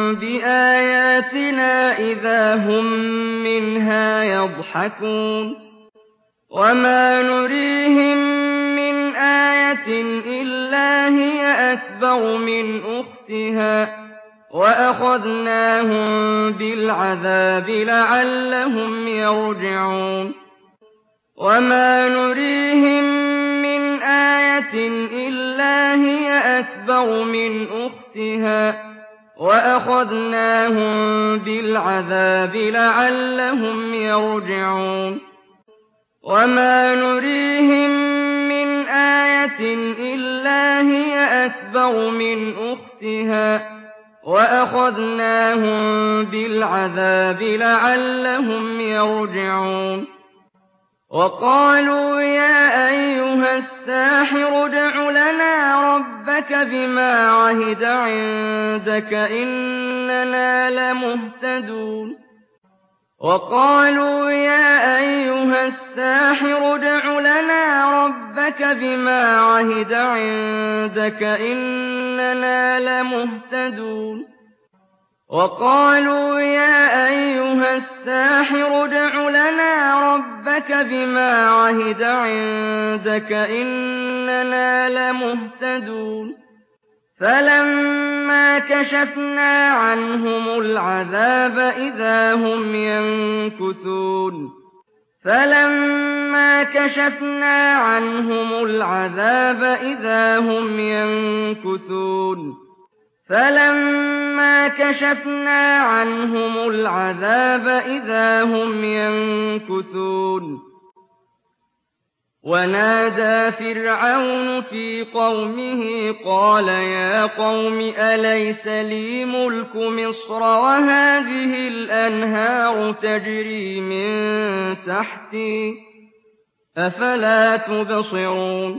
بآياتنا إذا هم منها يضحكون وما نريهم من آية إلا هي أكبر من أختها وأخذناهم بالعذاب لعلهم يرجعون وما نريهم من آية إلا هي أكبر من أختها وأخذناهم بالعذاب لعلهم يرجعون وما نريهم من آية إلا هي أكبر من أختها وأخذناهم بالعذاب لعلهم يرجعون وقالوا يا أيها الساحر ادع لنا ربك بما عهد عندك إننا لمهتدون وقالوا يا أيها الساحر ادع لنا ربك بما عهد عندك إننا لمهتدون وقالوا يا أيها الساحر ادع لنا ربك بما عهد عندك إننا لمهتدون فلما كشفنا عنهم العذاب إذا هم ينكثون فلما كشفنا عنهم الْعَذَابَ إِذَا هُمْ يَنكُثُونَ فَلَمَّا كَشَفْنَا عَنْهُمُ الْعَذَابَ إِذَا هُمْ يَنكُثُونَ وَنَادَىٰ فِرْعَوْنُ فِي قَوْمِهِ قَالَ يَا قَوْمِ أَلَيْسَ لِي مُلْكُ مِصْرَ وَهَٰذِهِ الْأَنْهَارُ تَجْرِي مِن تَحْتِي ۖ أَفَلَا تُبْصِرُونَ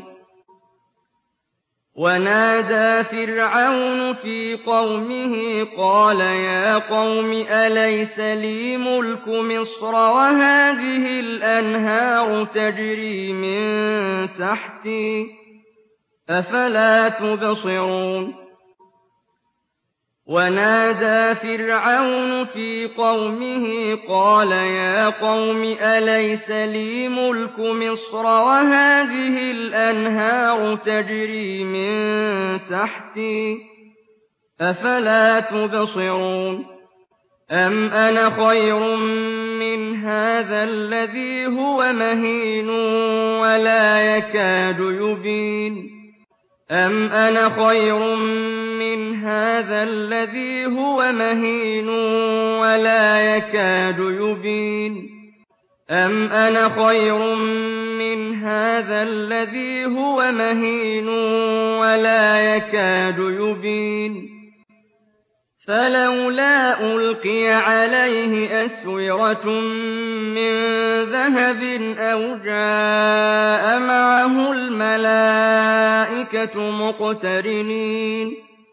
وَنَادَىٰ فِرْعَوْنُ فِي قَوْمِهِ قَالَ يَا قَوْمِ أَلَيْسَ لِي مُلْكُ مِصْرَ وَهَٰذِهِ الْأَنْهَارُ تَجْرِي مِن تَحْتِي ۖ أَفَلَا تُبْصِرُونَ وَنَادَىٰ فِرْعَوْنُ فِي قَوْمِهِ قَالَ يَا قَوْمِ أَلَيْسَ لِي مُلْكُ مِصْرَ وَهَٰذِهِ الْأَنْهَارُ تَجْرِي مِن تَحْتِي ۖ أَفَلَا تُبْصِرُونَ أَمْ أَنَا خَيْرٌ مِّنْ هَٰذَا الَّذِي هُوَ مَهِينٌ وَلَا يَكَادُ يُبِينُ أَمْ أَنَا خَيْرٌ مِّنْ هَٰذَا الَّذِي هُوَ مَهِينٌ وَلَا يَكَادُ يُبِينُ أَمْ أَنَا خَيْرٌ مِّنْ هَٰذَا الَّذِي هُوَ مَهِينٌ وَلَا يَكَادُ يُبِينُ فَلَوْلَا أُلْقِيَ عَلَيْهِ أَسْوِرَةٌ مِّن ذَهَبٍ أَوْ جَاءَ مَعَهُ الْمَلَائِكَةُ مُقْتَرِنِينَ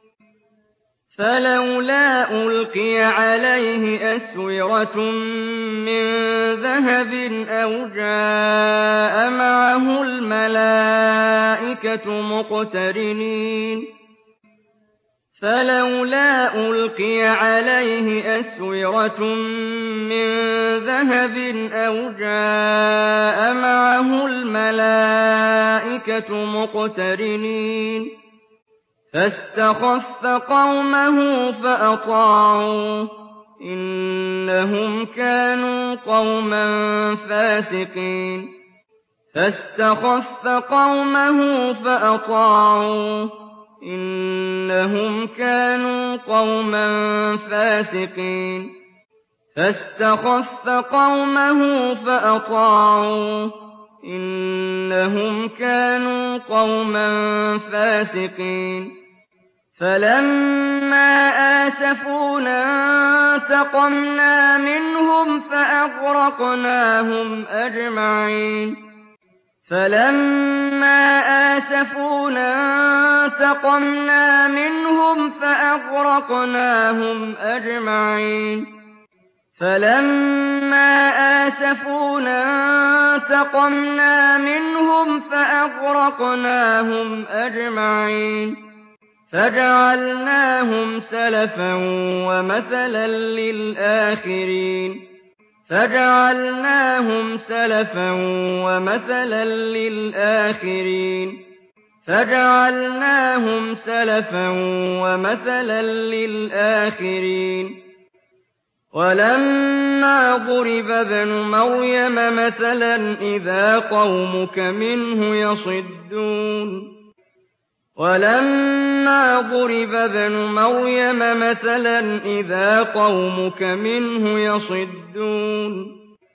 فَلَوْلَا أُلْقِيَ عَلَيْهِ أَسْوِرَةٌ مِّن ذَهَبٍ أَوْ جَاءَ مَعَهُ الْمَلَائِكَةُ مُقْتَرِنِينَ فَلَوْلَا أُلْقِيَ عَلَيْهِ أَسْوِرَةٌ مِّن ذَهَبٍ أَوْ جَاءَ مَعَهُ الْمَلَائِكَةُ مُقْتَرِنِينَ فَاسْتَخَفَّ قَوْمَهُ فَأَطَاعُوهُ ۚ إِنَّهُمْ كَانُوا قَوْمًا فَاسِقِينَ فَاسْتَخَفَّ قَوْمَهُ فَأَطَاعُوهُ ۚ إِنَّهُمْ كَانُوا قَوْمًا فَاسِقِينَ فَاسْتَخَفَّ قَوْمَهُ فَأَطَاعُوهُ ۚ إِنَّهُمْ كَانُوا قَوْمًا فَاسِقِينَ فَلَمَّا آسَفُونَا انتَقَمْنَا مِنْهُمْ فَأَغْرَقْنَاهُمْ أَجْمَعِينَ فَلَمَّا آسَفُونَا انتَقَمْنَا مِنْهُمْ فَأَغْرَقْنَاهُمْ أَجْمَعِينَ فَلَمَّا آسَفُونَا انتَقَمْنَا مِنْهُمْ فَأَغْرَقْنَاهُمْ أَجْمَعِينَ فَجَعَلْنَاهُمْ سَلَفًا وَمَثَلًا لِّلْآخِرِينَ فَجَعَلْنَاهُمْ سَلَفًا وَمَثَلًا لِّلْآخِرِينَ فَجَعَلْنَاهُمْ سَلَفًا وَمَثَلًا لِّلْآخِرِينَ وَلَمَّا ضُرِبَ ابْنُ مَرْيَمَ مَثَلًا إِذَا قَوْمُكَ مِنْهُ يَصِدُّونَ وَلَمَّا ضُرِبَ ابْنُ مَرْيَمَ مَثَلًا إِذَا قَوْمُكَ مِنْهُ يَصِدُّونَ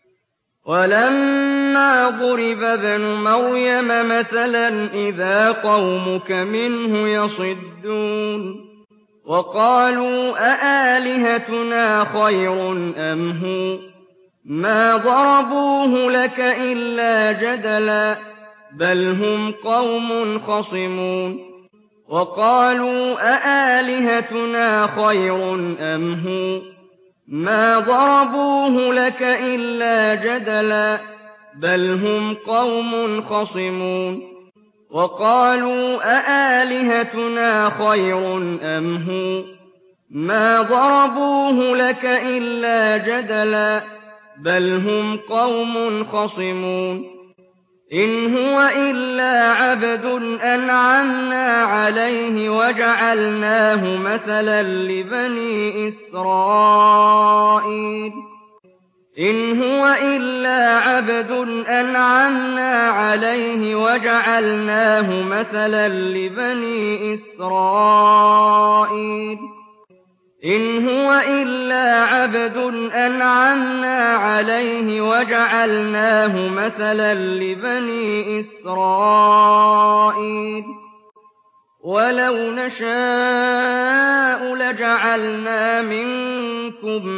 وَلَمَّا ضُرِبَ ابْنُ مَرْيَمَ مَثَلًا إِذَا قَوْمُكَ مِنْهُ يَصِدُّونَ وَقَالُوا أَآلِهَتُنَا خَيْرٌ أَمْ هُوَ ۚ مَا ضَرَبُوهُ لَكَ إِلَّا جَدَلًا بَلْ هُمْ قَوْمٌ خَصِمُونَ وَقَالُوا أَآلِهَتُنَا خَيْرٌ أَمْ هُوَ ۚ مَا ضَرَبُوهُ لَكَ إِلَّا جَدَلًا بَلْ هُمْ قَوْمٌ خَصِمُونَ وَقَالُوا أَآلِهَتُنَا خَيْرٌ أَمْ هُوَ ۚ مَا ضَرَبُوهُ لَكَ إِلَّا جَدَلًا بَلْ هُمْ قَوْمٌ خَصِمُونَ إِنْ هُوَ إِلَّا عَبْدٌ أَنْعَمْنَا عَلَيْهِ وَجَعَلْنَاهُ مَثَلًا لِّبَنِي إِسْرَائِيلَ إِنْ هُوَ إِلَّا عَبْدٌ أَنْعَمْنَا عَلَيْهِ وَجَعَلْنَاهُ مَثَلًا لِّبَنِي إِسْرَائِيلَ إِنْ هُوَ إِلَّا عَبْدٌ أَنْعَمْنَا عَلَيْهِ وَجَعَلْنَاهُ مَثَلًا لِّبَنِي إِسْرَائِيلَ وَلَوْ نَشَاءُ لَجَعَلْنَا مِنكُم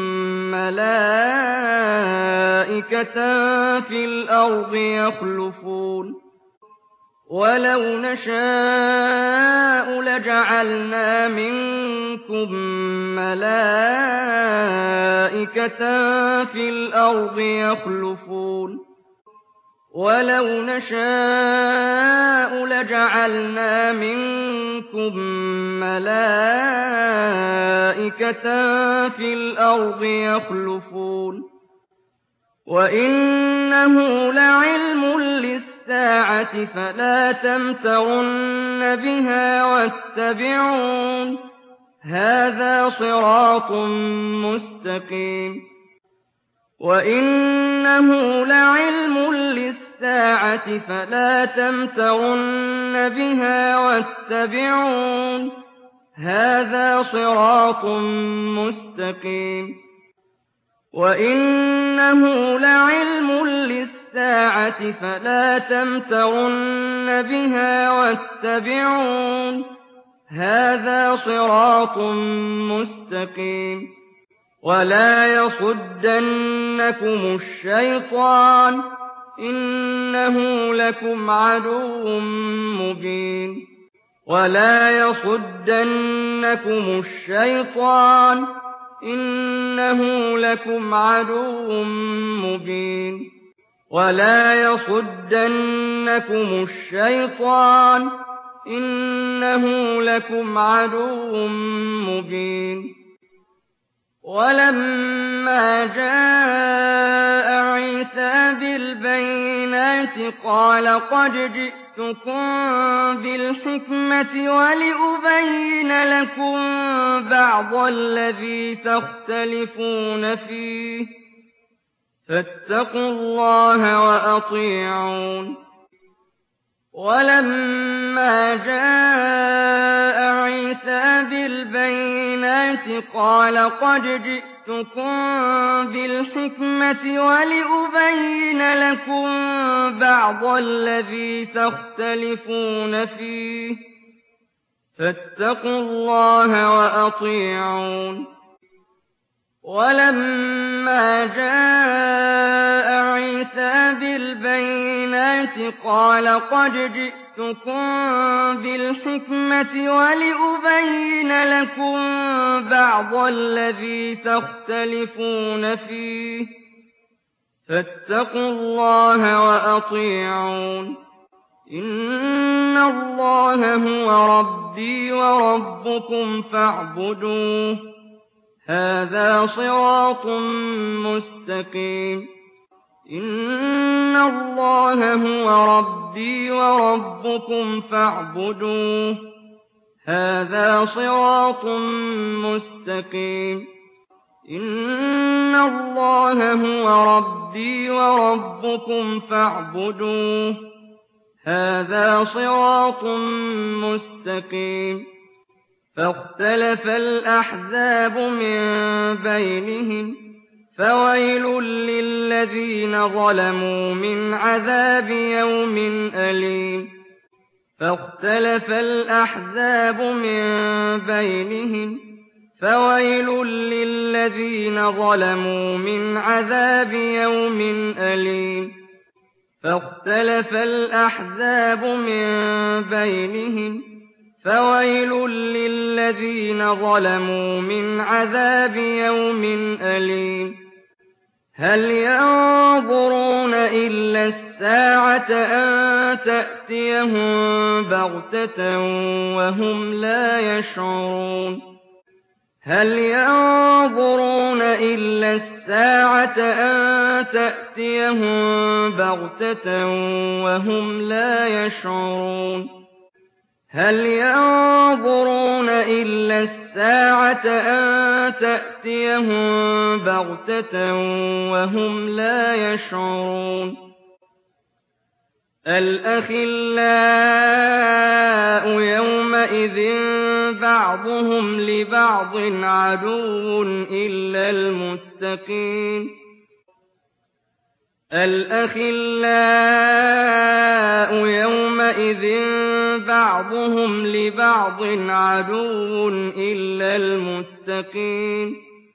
مَّلَائِكَةً فِي الْأَرْضِ يَخْلُفُونَ وَلَوْ نَشَاءُ لَجَعَلْنَا مِنكُم مَّلَائِكَةً فِي الْأَرْضِ يَخْلُفُونَ وَلَوْ نَشَاءُ لَجَعَلْنَا مِنكُم مَّلَائِكَةً فِي الْأَرْضِ يَخْلُفُونَ وَإِنَّهُ لَعِلْمٌ لِّلسَّاعَةِ فَلَا تَمْتَرُنَّ بِهَا وَاتَّبِعُونِ هَٰذَا صِرَاطٌ مُّسْتَقِيمٌ وَإِنَّهُ لَعِلْمٌ لِّلسَّاعَةِ فَلَا تَمْتَرُنَّ بِهَا وَاتَّبِعُونِ هَٰذَا صِرَاطٌ مُّسْتَقِيمٌ وَإِنَّهُ لَعِلْمٌ لِّلسَّاعَةِ فَلَا تَمْتَرُنَّ بِهَا وَاتَّبِعُونِ هَٰذَا صِرَاطٌ مُّسْتَقِيمٌ وَلَا يَصُدَّنَّكُمُ الشَّيْطَانُ ۖ إِنَّهُ لَكُمْ عَدُوٌّ مُّبِينٌ وَلَا يَصُدَّنَّكُمُ الشَّيْطَانُ ۖ إِنَّهُ لَكُمْ عَدُوٌّ مُّبِينٌ وَلَا يَصُدَّنَّكُمُ الشَّيْطَانُ ۖ إِنَّهُ لَكُمْ عَدُوٌّ مُّبِينٌ وَلَمَّا جَاءَ عِيسَىٰ بِالْبَيِّنَاتِ قَالَ قَدْ جِئْتُكُم بِالْحِكْمَةِ وَلِأُبَيِّنَ لَكُم بَعْضَ الَّذِي تَخْتَلِفُونَ فِيهِ ۖ فَاتَّقُوا اللَّهَ وَأَطِيعُونِ وَلَمَّا جَاءَ عِيسَىٰ بِالْبَيِّنَاتِ قَالَ قَدْ جِئْتُكُم بِالْحِكْمَةِ وَلِأُبَيِّنَ لَكُم بَعْضَ الَّذِي تَخْتَلِفُونَ فِيهِ ۖ فَاتَّقُوا اللَّهَ وَأَطِيعُونِ وَلَمَّا جَاءَ عِيسَىٰ بِالْبَيِّنَاتِ قَالَ قَدْ جِئْتُكُم بِالْحِكْمَةِ وَلِأُبَيِّنَ لَكُم بَعْضَ الَّذِي تَخْتَلِفُونَ فِيهِ ۖ فَاتَّقُوا اللَّهَ وَأَطِيعُونِ إِنَّ اللَّهَ هُوَ رَبِّي وَرَبُّكُمْ فَاعْبُدُوهُ ۚ هَٰذَا صِرَاطٌ مُّسْتَقِيمٌ إِنَّ اللَّهَ هُوَ رَبِّي وَرَبُّكُمْ فَاعْبُدُوهُ ۚ هَٰذَا صِرَاطٌ مُّسْتَقِيمٌ إِنَّ اللَّهَ هُوَ رَبِّي وَرَبُّكُمْ فَاعْبُدُوهُ ۚ هَٰذَا صِرَاطٌ مُّسْتَقِيمٌ فَاخْتَلَفَ الْأَحْزَابُ مِن بَيْنِهِمْ ۖ فَوَيْلٌ لِّلَّذِينَ ظَلَمُوا مِنْ عَذَابِ يَوْمٍ أَلِيمٍ فَاخْتَلَفَ الْأَحْزَابُ مِن بَيْنِهِمْ ۖ فَوَيْلٌ لِّلَّذِينَ ظَلَمُوا مِنْ عَذَابِ يَوْمٍ أَلِيمٍ فَاخْتَلَفَ الْأَحْزَابُ مِن بَيْنِهِمْ ۖ فَوَيْلٌ لِّلَّذِينَ ظَلَمُوا مِنْ عَذَابِ يَوْمٍ أَلِيمٍ هَلْ يَنظُرُونَ إِلَّا السَّاعَةَ أَن تَأْتِيَهُم بَغْتَةً وَهُمْ لَا يَشْعُرُونَ هَلْ يَنظُرُونَ إِلَّا السَّاعَةَ أَن تَأْتِيَهُم بَغْتَةً وَهُمْ لَا يَشْعُرُونَ هَلْ يَنظُرُونَ إِلَّا السَّاعَةَ أَن تَأْتِيَهُم بَغْتَةً وَهُمْ لَا يَشْعُرُونَ الْأَخِلَّاءُ يَوْمَئِذٍ بَعْضُهُمْ لِبَعْضٍ عَدُوٌّ إِلَّا الْمُتَّقِينَ الْأَخِلَّاءُ يَوْمَئِذٍ بَعْضُهُمْ لِبَعْضٍ عَدُوٌّ إِلَّا الْمُتَّقِينَ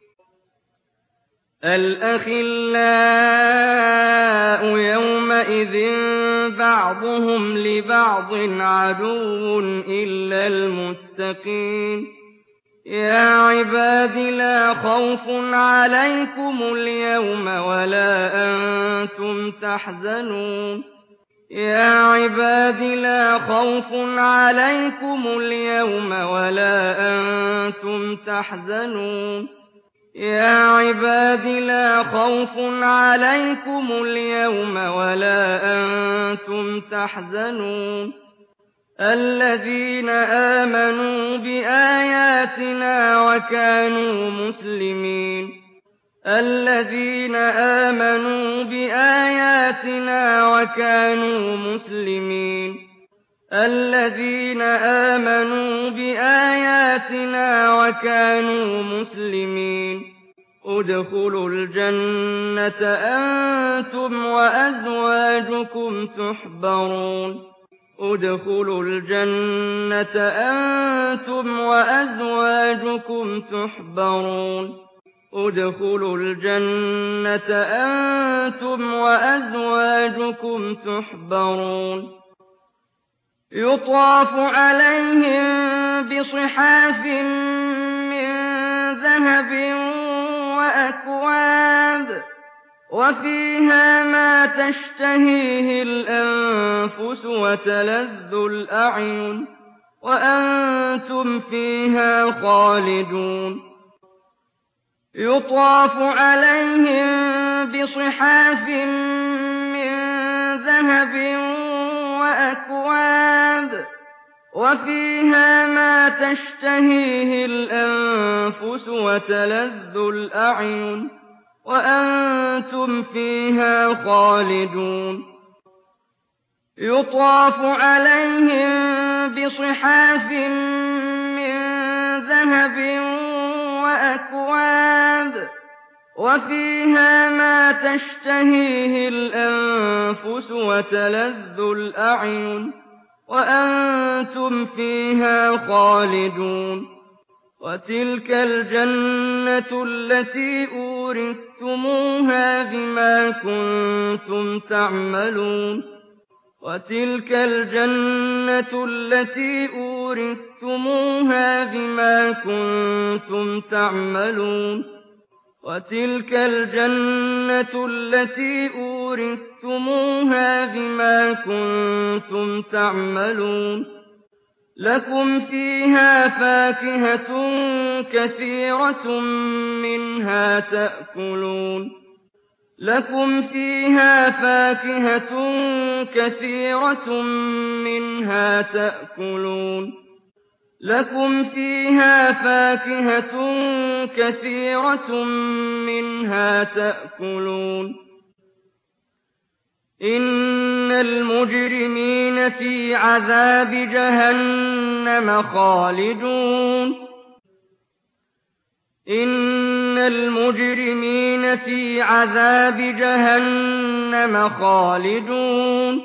الْأَخِلَّاءُ يَوْمَئِذٍ بَعْضُهُمْ لِبَعْضٍ عَدُوٌّ إِلَّا الْمُتَّقِينَ يَا عِبَادِ لَا خَوْفٌ عَلَيْكُمُ الْيَوْمَ وَلَا أَنتُمْ تَحْزَنُونَ يَا عِبَادِ لَا خَوْفٌ عَلَيْكُمُ الْيَوْمَ وَلَا أَنتُمْ تَحْزَنُونَ يَا عِبَادِ لَا خَوْفٌ عَلَيْكُمُ الْيَوْمَ وَلَا أَنتُمْ تَحْزَنُونَ الَّذِينَ آمَنُوا بِآيَاتِنَا وَكَانُوا مُسْلِمِينَ الَّذِينَ آمَنُوا بِآيَاتِنَا وَكَانُوا مُسْلِمِينَ الَّذِينَ آمَنُوا بِآيَاتِنَا وَكَانُوا مُسْلِمِينَ ادْخُلُوا الْجَنَّةَ أَنتُمْ وَأَزْوَاجُكُمْ تُحْبَرُونَ ادْخُلُوا الْجَنَّةَ أَنتُمْ وَأَزْوَاجُكُمْ تُحْبَرُونَ ادْخُلُوا الْجَنَّةَ أَنتُمْ وَأَزْوَاجُكُمْ تُحْبَرُونَ يُطَافُ عَلَيْهِم بِصِحَافٍ مِّن ذَهَبٍ وَأَكْوَابٍ وَفِيهَا مَا تَشْتَهِيهِ الْأَنفُسُ وَتَلَذُّ الْأَعْيُنُ وَأَنتُمْ فِيهَا خَالِدُونَ يُطَافُ عَلَيْهِم بِصِحَافٍ مِّن ذَهَبٍ وَأَكْوَابٍ وَفِيهَا مَا تَشْتَهِيهِ الْأَنفُسُ وَتَلَذُّ الْأَعْيُنُ وَأَنتُمْ فِيهَا خَالِدُونَ يُطَافُ عَلَيْهِم بِصِحَافٍ مِّن ذَهَبٍ وَأَكْوَابٍ وَفِيهَا مَا تَشْتَهِيهِ الْأَنفُسُ وَتَلَذُّ الْأَعْيُنُ وَأَنتُمْ فِيهَا خَالِدُونَ وَتِلْكَ الْجَنَّةُ الَّتِي أُورِثْتُمُوهَا بِمَا كُنتُمْ تَعْمَلُونَ وَتِلْكَ الْجَنَّةُ الَّتِي أُورِثْتُمُوهَا بِمَا كُنتُمْ تَعْمَلُونَ وَتِلْكَ الْجَنَّةُ الَّتِي أُورِثْتُمُوهَا بِمَا كُنتُمْ تَعْمَلُونَ لَكُمْ فِيهَا فَاكِهَةٌ كَثِيرَةٌ مِّنْهَا تَأْكُلُونَ لَكُمْ فِيهَا فَاكِهَةٌ كَثِيرَةٌ مِّنْهَا تَأْكُلُونَ لَكُمْ فِيهَا فَاكِهَةٌ كَثِيرَةٌ مِّنْهَا تَأْكُلُونَ إِنَّ الْمُجْرِمِينَ فِي عَذَابِ جَهَنَّمَ خَالِدُونَ إِنَّ الْمُجْرِمِينَ فِي عَذَابِ جَهَنَّمَ خَالِدُونَ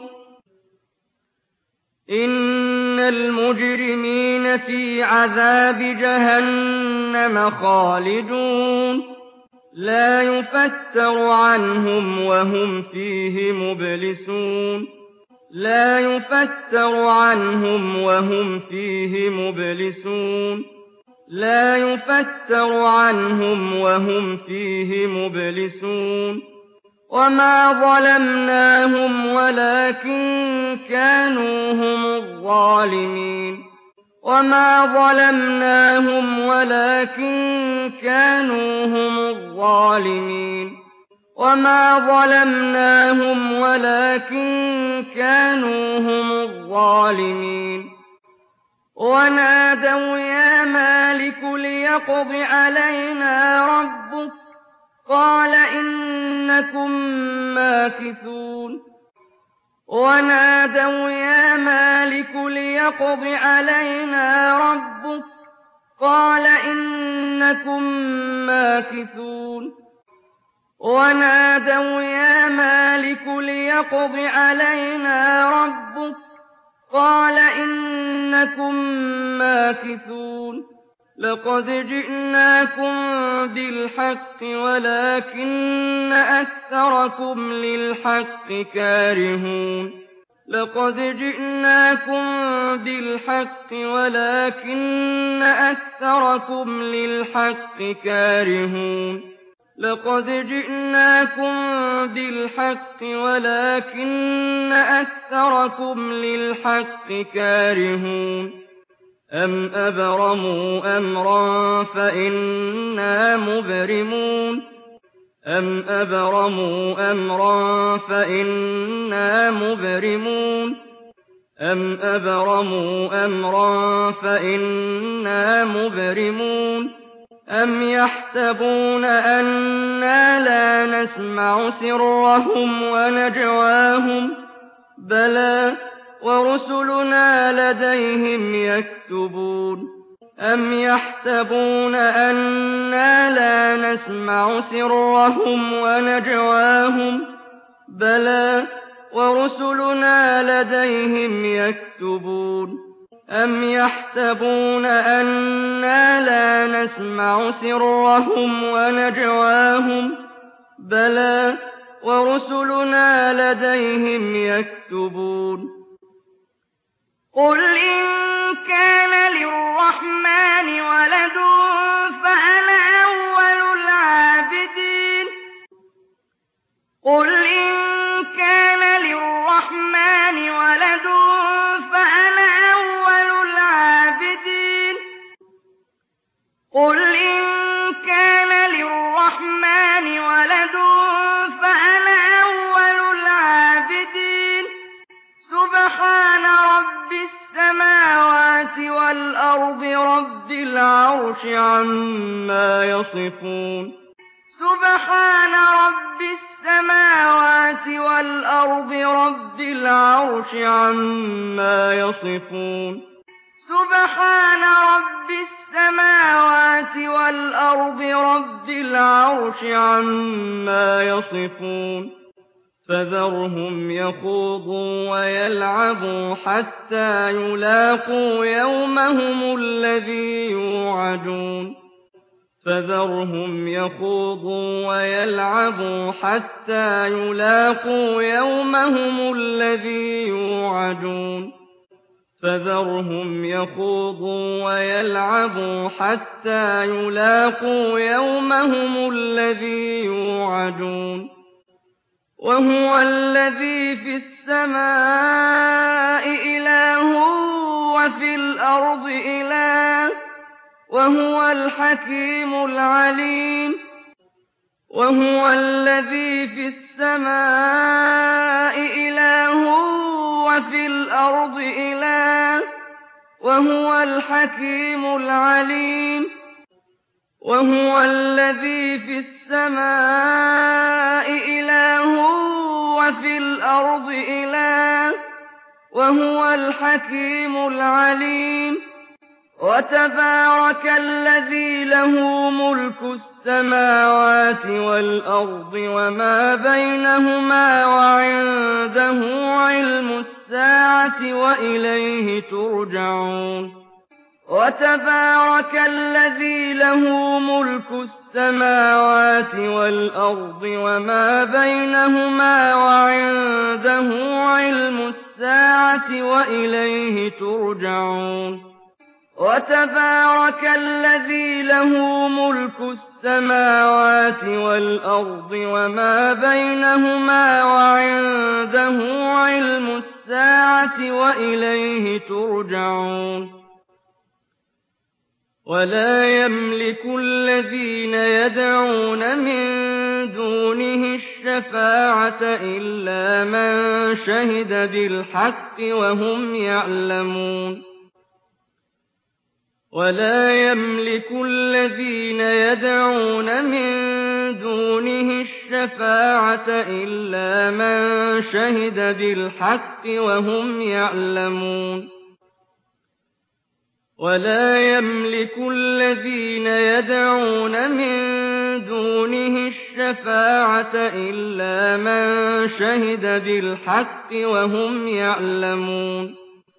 إِنَّ الْمُجْرِمِينَ فِي عَذَابِ جَهَنَّمَ خَالِدُونَ لَا يُفَتَّرُ عَنْهُمْ وَهُمْ فِيهِ مُبْلِسُونَ لَا يُفَتَّرُ عَنْهُمْ وَهُمْ فِيهِ مُبْلِسُونَ لَا يُفَتَّرُ عَنْهُمْ وَهُمْ فِيهِ مُبْلِسُونَ وَمَا ظَلَمْنَاهُمْ وَلَٰكِن كَانُوا هُمُ الظَّالِمِينَ وَمَا ظَلَمْنَاهُمْ وَلَٰكِن كَانُوا هُمُ الظَّالِمِينَ وَمَا ظَلَمْنَاهُمْ وَلَٰكِن كَانُوا هُمُ الظَّالِمِينَ وَنَادَوْا يَا مَالِكُ لِيَقْضِ عَلَيْنَا رَبُّكَ قَالَ إِنَّكُم مَّاكِثُونَ وَنَادَوْا يَا مَالِكُ لِيَقْضِ عَلَيْنَا رَبُّكَ قَالَ إِنَّكُم مَّاكِثُونَ وَنَادَوْا يَا مَالِكُ لِيَقْضِ عَلَيْنَا رَبُّكَ قَالَ إِنَّكُم مَّاكِثُونَ لَقَدْ جِئْنَاكُم بِالْحَقِّ وَلَٰكِنَّ أَكْثَرَكُمْ لِلْحَقِّ كَارِهُونَ لَقَدْ جِئْنَاكُم بِالْحَقِّ وَلَٰكِنَّ أَكْثَرَكُمْ لِلْحَقِّ كَارِهُونَ لَقَدْ جِئْنَاكُم بِالْحَقِّ وَلَٰكِنَّ أَكْثَرَكُمْ لِلْحَقِّ كَارِهُونَ أَمْ أَبْرَمُوا أَمْرًا فَإِنَّا مُبْرِمُونَ أَمْ أَبْرَمُوا أَمْرًا فَإِنَّا مُبْرِمُونَ أَمْ أَبْرَمُوا أَمْرًا فَإِنَّا مُبْرِمُونَ أَمْ يَحْسَبُونَ أَنَّا لَا نَسْمَعُ سِرَّهُمْ وَنَجْوَاهُم بَلَىٰ وَرُسُلُنَا لَدَيْهِمْ يَكْتُبُونَ أَمْ يَحْسَبُونَ أَنَّا لَا نَسْمَعُ سِرَّهُمْ وَنَجْوَاهُم بَلَىٰ وَرُسُلُنَا لَدَيْهِمْ يَكْتُبُونَ أَمْ يَحْسَبُونَ أَنَّا لَا نَسْمَعُ سِرَّهُمْ وَنَجْوَاهُم بَلَىٰ وَرُسُلُنَا لَدَيْهِمْ يَكْتُبُونَ قُلْ إِن كَانَ لِلرَّحْمَٰنِ وَلَدٌ فَأَنَا أَوَّلُ الْعَابِدِينَ قُلْ إِن كَانَ لِلرَّحْمَٰنِ وَلَدٌ فَأَنَا أَوَّلُ الْعَابِدِينَ قُلْ إِن كَانَ لِلرَّحْمَٰنِ وَلَدٌ فَأَنَا أَوَّلُ الْعَابِدِينَ سُبْحَانَ رَبِّ السَّمَاوَاتِ وَالْأَرْضِ رَبِّ الْعَرْشِ عَمَّا يَصِفُونَ سُبْحَانَ رَبِّ السَّمَاوَاتِ وَالْأَرْضِ رَبِّ الْعَرْشِ عَمَّا يَصِفُونَ سُبْحَانَ رَبِّ السَّمَاوَاتِ وَالْأَرْضِ رَبِّ الْعَرْشِ عَمَّا يَصِفُونَ فَذَرْهُمْ يَخُوضُوا وَيَلْعَبُوا حَتَّىٰ يُلَاقُوا يَوْمَهُمُ الَّذِي يُوعَدُونَ فَذَرْهُمْ يَخُوضُوا وَيَلْعَبُوا حَتَّىٰ يُلَاقُوا يَوْمَهُمُ الَّذِي يُوعَدُونَ فَذَرْهُمْ يَخُوضُوا وَيَلْعَبُوا حَتَّىٰ يُلَاقُوا يَوْمَهُمُ الَّذِي يُوعَدُونَ وَهُوَ الَّذِي فِي السَّمَاءِ إِلَٰهٌ وَفِي الْأَرْضِ إِلَٰهٌ وَهُوَ الْحَكِيمُ الْعَلِيمُ وَهُوَ الَّذِي فِي السَّمَاءِ إِلَٰهٌ وَفِي الْأَرْضِ إِلَٰهٌ وَهُوَ الْحَكِيمُ الْعَلِيمُ وَهُوَ الَّذِي فِي السَّمَاءِ إِلَٰهٌ وَفِي الْأَرْضِ إِلَٰهٌ وَهُوَ الْحَكِيمُ الْعَلِيمُ وَتَبَارَكَ الَّذِي لَهُ مُلْكُ السَّمَاوَاتِ وَالْأَرْضِ وَمَا بَيْنَهُمَا وَعِندَهُ عِلْمُ السَّاعَةِ وَإِلَيْهِ تُرْجَعُونَ وَتَبَارَكَ الَّذِي لَهُ مُلْكُ السَّمَاوَاتِ وَالْأَرْضِ وَمَا بَيْنَهُمَا وَعِندَهُ عِلْمُ السَّاعَةِ وَإِلَيْهِ تُرْجَعُونَ وَتَبَارَكَ الَّذِي لَهُ مُلْكُ السَّمَاوَاتِ وَالْأَرْضِ وَمَا بَيْنَهُمَا وَعِندَهُ عِلْمُ السَّاعَةِ وَإِلَيْهِ تُرْجَعُونَ وَلَا يَمْلِكُ الَّذِينَ يَدْعُونَ مِن دُونِهِ الشَّفَاعَةَ إِلَّا مَن شَهِدَ بِالْحَقِّ وَهُمْ يَعْلَمُونَ ولا يملك الذين يدعون من دونه الشفاعة إلا من شهد بالحق وهم يعلمون ولا يملك الذين يدعون من دونه الشفاعة إلا من شهد بالحق وهم يعلمون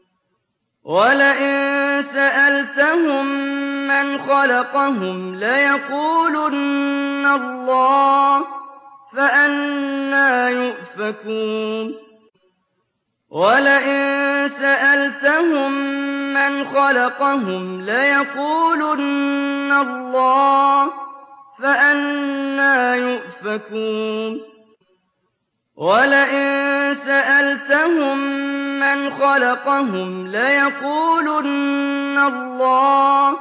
ولئن سألتهم من خلقهم ليقولن الله فأنى يؤفكون ولئن سألتهم من خلقهم ليقولن الله فأنى يؤفكون ولئن سألتهم من خلقهم ليقولن الله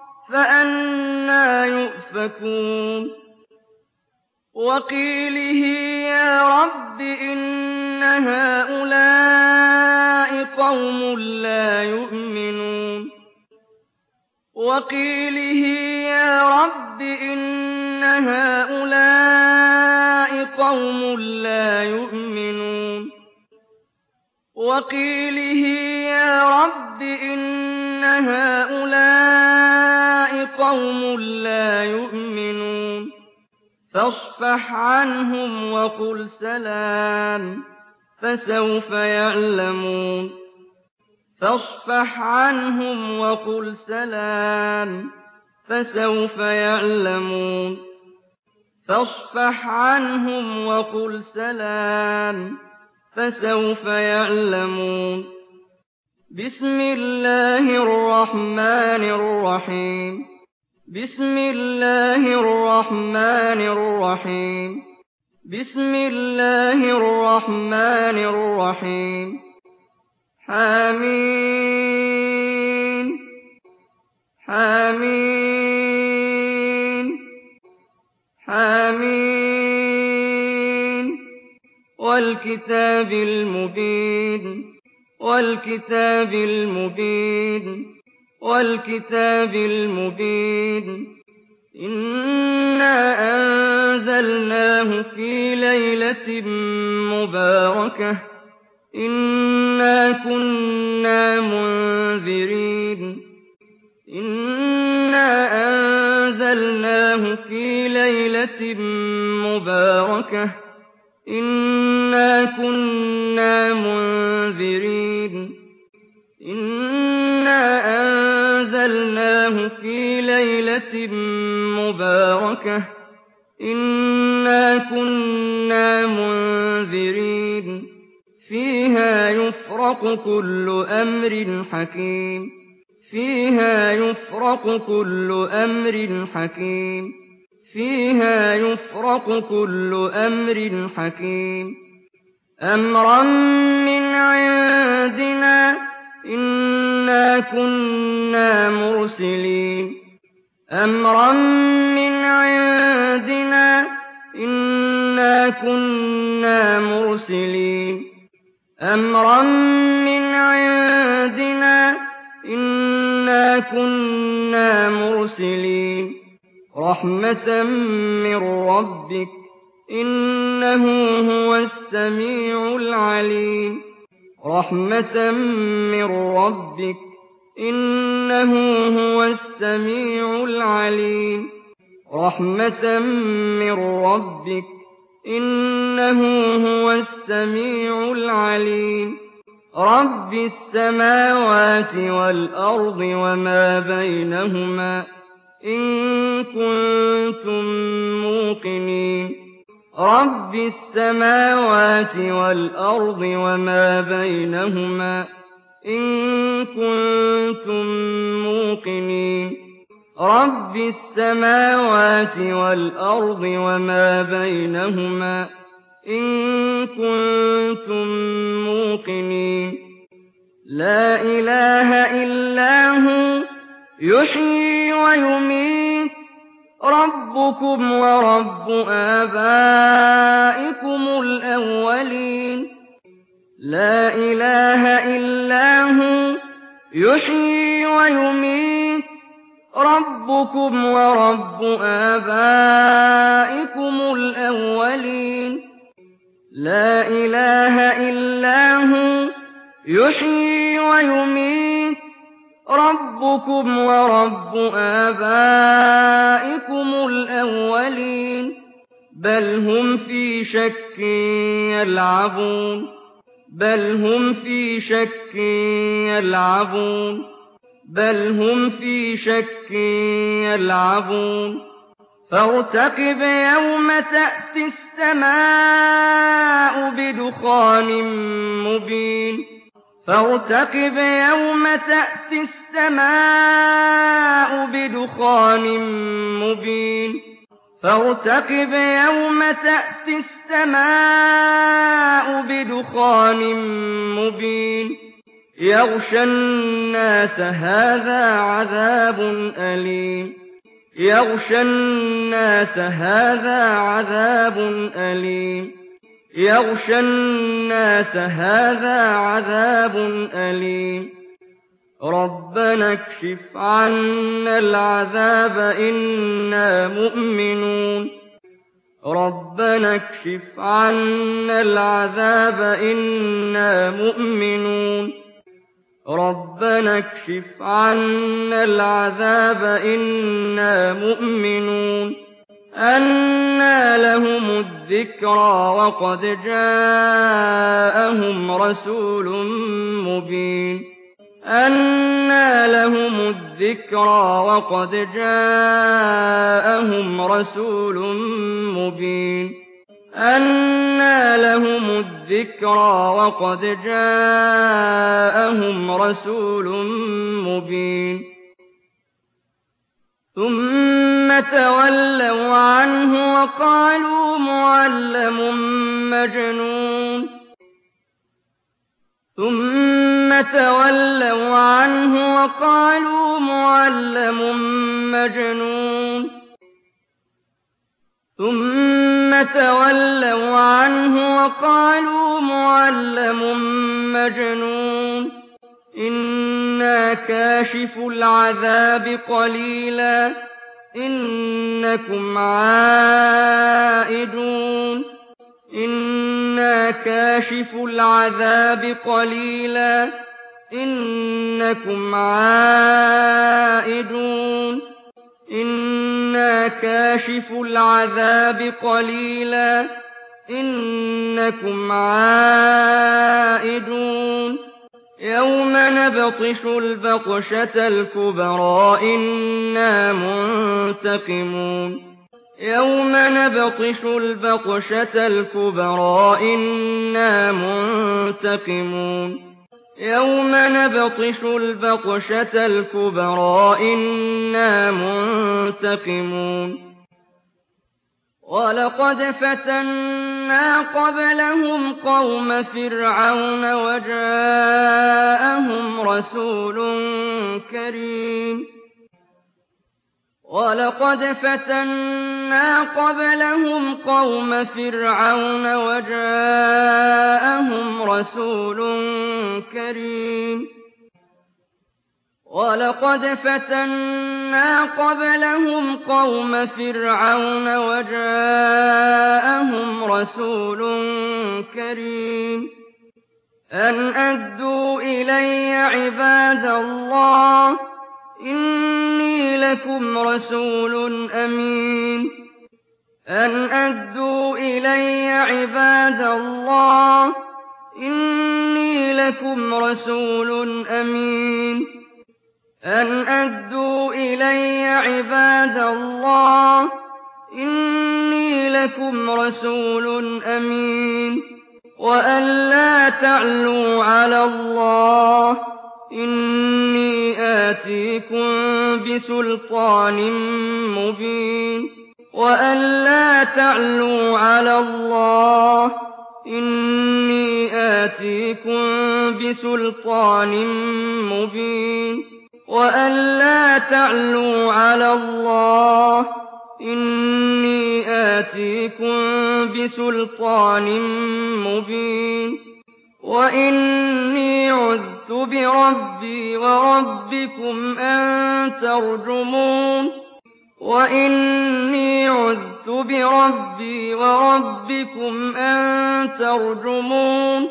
فأنى يؤفكون وقيله يا رب إن هؤلاء قوم لا يؤمنون وقيله يا رب إن هؤلاء قوم لا يؤمنون وقيله يا رب إن هؤلاء قوم لا يؤمنون فاصفح عنهم وقل سلام فسوف يعلمون فاصفح عنهم وقل سلام فسوف يعلمون فاصفح عنهم وقل سلام فسوف يعلمون بسم الله الرحمن الرحيم بسم الله الرحمن الرحيم بسم الله الرحمن الرحيم حميم حميم حميم والكتاب المبين والكتاب المبين والكتاب المبين إنا أنزلناه في ليلة مباركة إنا كنا منذرين إنا أنزلناه في ليلة مباركة إنا كنا منذرين إنا أنزلناه في ليلة مباركة إنا كنا منذرين فيها يفرق كل أمر حكيم فيها يفرق كل أمر حكيم فيها يفرق كل أمر حكيم أمرا من عندنا إنا كنا مرسلين أمرا من عندنا إنا كنا مرسلين أمرا من عندنا إنا كنا مرسلين رحمة من ربك إنه هو السميع العليم رحمة من ربك إنه هو السميع العليم رحمة من ربك إنه هو السميع العليم رب السماوات والأرض وما بينهما إن كنتم موقنين رب السماوات والأرض وما بينهما إن كنتم موقنين رب السماوات والأرض وما بينهما إن كنتم موقنين لا إله إلا هو يحيي ويميت ربكم ورب آبائكم الأولين لا إله إلا هو يحيي ويميت ربكم ورب آبائكم الأولين لا إله إلا هو يحيي ويميت ربكم ورب آبائكم الأولين بل هم في شك يلعبون بل هم في شك يلعبون بل هم في شك يلعبون فارتقب يوم تأتي السماء بدخان مبين فارتقب يوم تأتي السماء بدخان مبين فارتقب يوم تأتي السماء بدخان مبين يغشى الناس هذا عذاب أليم يغشى الناس هذا عذاب أليم يغشى الناس هذا عذاب أليم ربنا اكشف عنا العذاب إنا مؤمنون ربنا اكشف عنا العذاب إنا مؤمنون ربنا اكشف عنا العذاب إنا مؤمنون أنى لهم الذكرى وقد جاءهم رسول مبين أنى لهم الذكرى وقد جاءهم رسول مبين أنى لهم الذكرى وقد جاءهم رسول مبين ثم تولوا عنه وقالوا معلم مجنون ثم تولوا عنه وقالوا معلم مجنون ثم تولوا عنه وقالوا معلم مجنون إنا كاشف العذاب قليلا إنكم عائدون إنا كاشف العذاب قليلا إنكم عائدون إنا كاشف العذاب قليلا إنكم عائدون يوم نبطش البطشة الكبرى إنا منتقمون يوم نبطش البطشة الكبرى إنا منتقمون يوم نبطش البطشة الكبرى إنا منتقمون ولقد فتنا قبلهم قوم فرعون وجاءهم رسول كريم ولقد فتنا قبلهم قوم فرعون وجاءهم رسول كريم ولقد فتنا قبلهم قوم فرعون وجاءهم رسول كريم أن أدوا إلي عباد الله إني لكم رسول أمين أن أدوا إلي عباد الله إني لكم رسول أمين أن أدوا إلي عباد الله إني لكم رسول أمين وأن لا تعلوا على الله إني آتيكم بسلطان مبين وأن لا تعلوا على الله إني آتيكم بسلطان مبين وأن لا تعلوا على الله إني آتيكم بسلطان مبين وإني عذت عُذْتُ بِرَبِّي وَرَبِّكُمْ أَن تَرْجُمُونِ وَإِنِّي عُذْتُ بِرَبِّي وَرَبِّكُمْ أَن تَرْجُمُونِ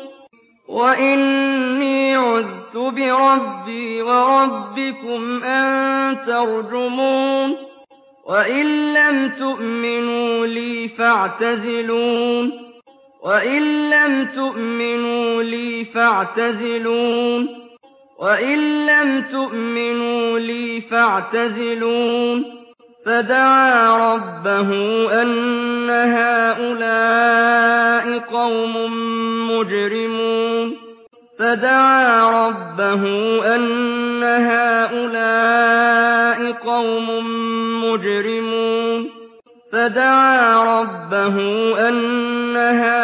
وَإِنِّي عُذْتُ بِرَبِّي وَرَبِّكُمْ أَن تَرْجُمُونِ وَإِن لَّمْ تُؤْمِنُوا لِي فَاعْتَزِلُونِ وَإِن لَّمْ تُؤْمِنُوا لِي فَاعْتَزِلُونِ وَإِن لَّمْ تُؤْمِنُوا لِي فَاعْتَزِلُونِ فَدَعَا رَبَّهُ أَنَّ هَٰؤُلَاءِ قَوْمٌ مُّجْرِمُونَ فَدَعَا رَبَّهُ أَنَّ هَٰؤُلَاءِ قَوْمٌ مُّجْرِمُونَ فَدَعَا رَبَّهُ أَنَّ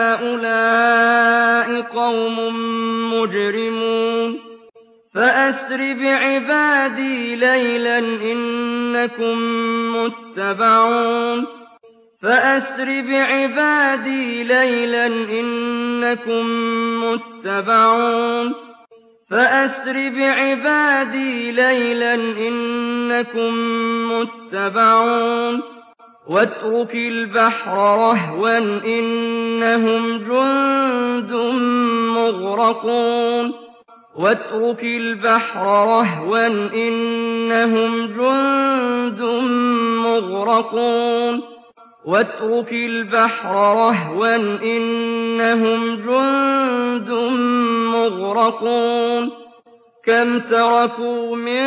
هَٰؤُلَاءِ قَوْمٌ مُّجْرِمُونَ فَأَسْرِ بِعِبَادِي لَيْلًا إِنَّكُم مُّتَّبَعُونَ فَأَسْرِ بِعِبَادِي لَيْلًا إِنَّكُم مُّتَّبَعُونَ فَأَسْرِ بِعِبَادِي لَيْلًا إِنَّكُم مُّتَّبَعُونَ وَاتْرُكِ الْبَحْرَ رَهْوًا إِنَّهُمْ جُندٌ مُّغْرَقُونَ وَاتْرُكِ الْبَحْرَ رَهْوًا إِنَّهُمْ جُندٌ مُّغْرَقُونَ وَاتْرُكِ الْبَحْرَ رَهْوًا إِنَّهُمْ جُندٌ مُّغْرَقُونَ كَمْ تَرَكُوا مِن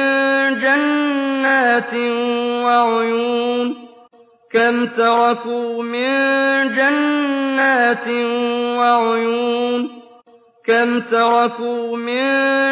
جَنَّاتٍ وَعُيُونٍ كَمْ تَرَكُوا مِن جَنَّاتٍ وَعُيُونٍ كَمْ تَرَكُوا مِن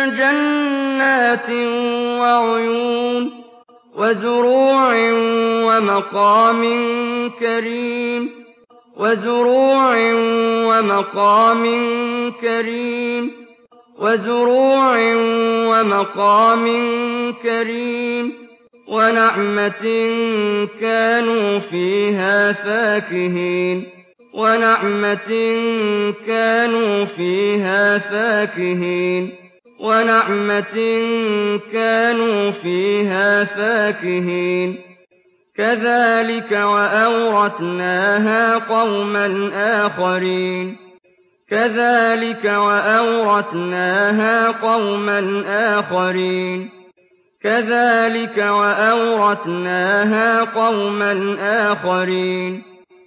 جَنَّاتٍ وَعُيُونٍ وَزُرُوعٍ وَمَقَامٍ كَرِيمٍ وَزُرُوعٍ وَمَقَامٍ كَرِيمٍ وَزُرُوعٍ وَمَقَامٍ كَرِيمٍ وَنَعْمَةٍ كَانُوا فِيهَا فَاكِهِينَ وَنَعْمَةٍ كَانُوا فِيهَا فَاكِهِينَ وَنَعْمَةٍ كَانُوا فِيهَا فَاكِهِينَ كَذَٰلِكَ وَأَوْرَثْنَاهَا قَوْمًا آخَرِينَ كَذَٰلِكَ وَأَوْرَثْنَاهَا قَوْمًا آخَرِينَ كَذَٰلِكَ وَأَوْرَثْنَاهَا قَوْمًا آخَرِينَ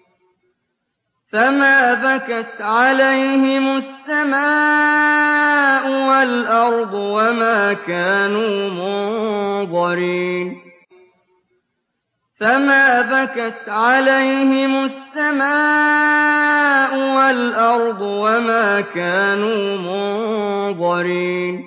فَمَا بَكَتْ عَلَيْهِمُ السَّمَاءُ وَالْأَرْضُ وَمَا كَانُوا مُنظَرِينَ فَمَا بَكَتْ عَلَيْهِمُ السَّمَاءُ وَالْأَرْضُ وَمَا كَانُوا مُنظَرِينَ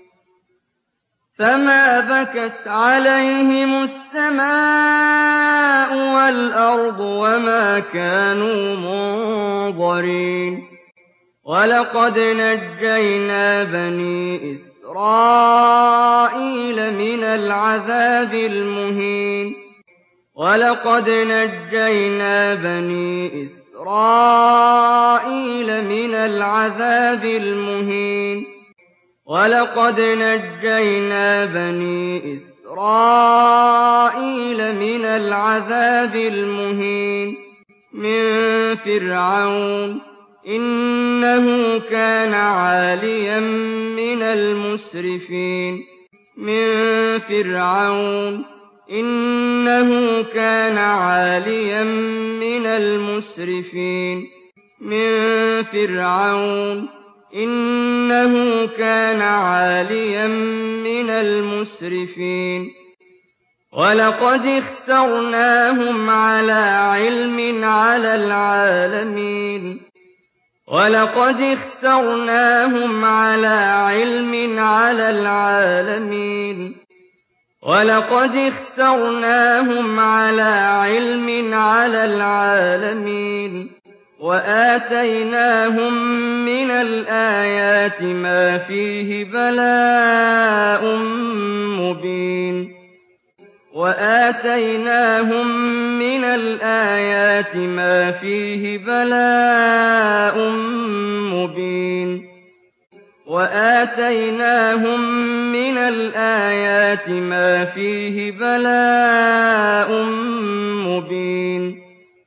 فَمَا بَكَتْ عَلَيْهِمُ السَّمَاءُ وَالْأَرْضُ وَمَا كَانُوا مُنظَرِينَ وَلَقَدْ نَجَّيْنَا بَنِي إِسْرَائِيلَ مِنَ الْعَذَابِ الْمُهِينِ وَلَقَدْ نَجَّيْنَا بَنِي إِسْرَائِيلَ مِنَ الْعَذَابِ الْمُهِينِ وَلَقَدْ نَجَّيْنَا بَنِي إِسْرَائِيلَ مِنَ الْعَذَابِ الْمُهِينِ مِن فِرْعَوْنَ إِنَّهُ كَانَ عَالِيًا مِّنَ الْمُسْرِفِينَ مِن فِرْعَوْنَ إِنَّهُ كَانَ عَالِيًا مِّنَ الْمُسْرِفِينَ مِن فِرْعَوْنَ إِنَّهُ كَانَ عَالِيًا مِّنَ الْمُسْرِفِينَ وَلَقَدِ اخْتَرْنَاهُمْ عَلَىٰ عِلْمٍ عَلَى الْعَالَمِينَ وَلَقَدِ اخْتَرْنَاهُمْ عَلَىٰ عِلْمٍ عَلَى الْعَالَمِينَ وَلَقَدِ اخْتَرْنَاهُمْ عَلَىٰ عِلْمٍ عَلَى الْعَالَمِينَ وَآتَيْنَاهُم مِّنَ الْآيَاتِ مَا فِيهِ بَلَاءٌ مُّبِينٌ وَآتَيْنَاهُم مِّنَ الْآيَاتِ مَا فِيهِ بَلَاءٌ مُّبِينٌ وآتيناهم من الآيات ما فيه بلاء مبين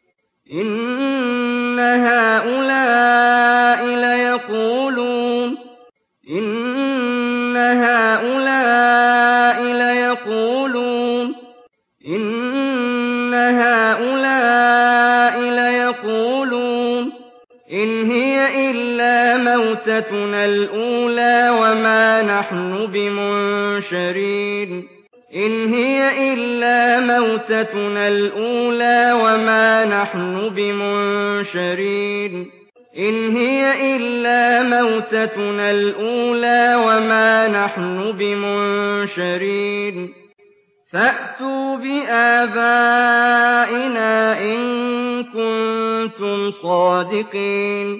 إن هؤلاء ليقولون إن هي إلا موتتنا الأولى وما نحن بمنشرين فأتوا بآبائنا إن كنتم صادقين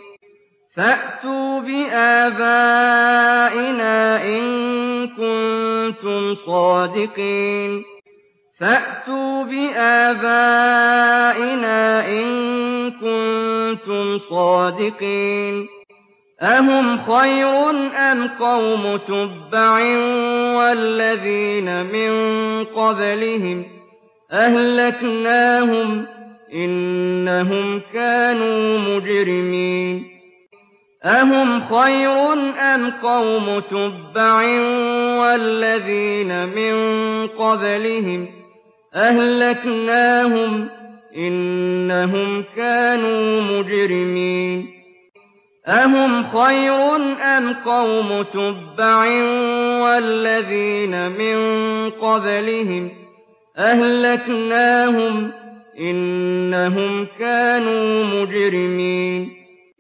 أهم خير أم قوم تبع والذين من قبلهم أهلكناهم إنهم كانوا مجرمين أهم خير أم قوم تبع والذين من قبلهم أهلكناهم إنهم كانوا مجرمين أهم خير أم قوم تبع والذين من قبلهم أهلكناهم إنهم كانوا مجرمين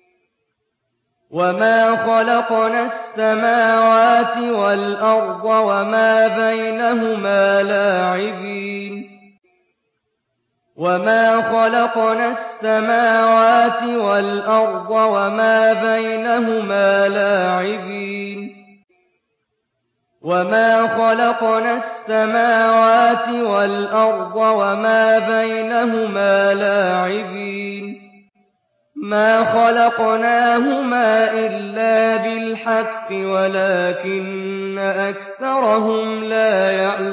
وما خلقنا السماوات والأرض وما بينهما لاعبين ما خلقناهما إلا بالحق ولكن أكثرهم لا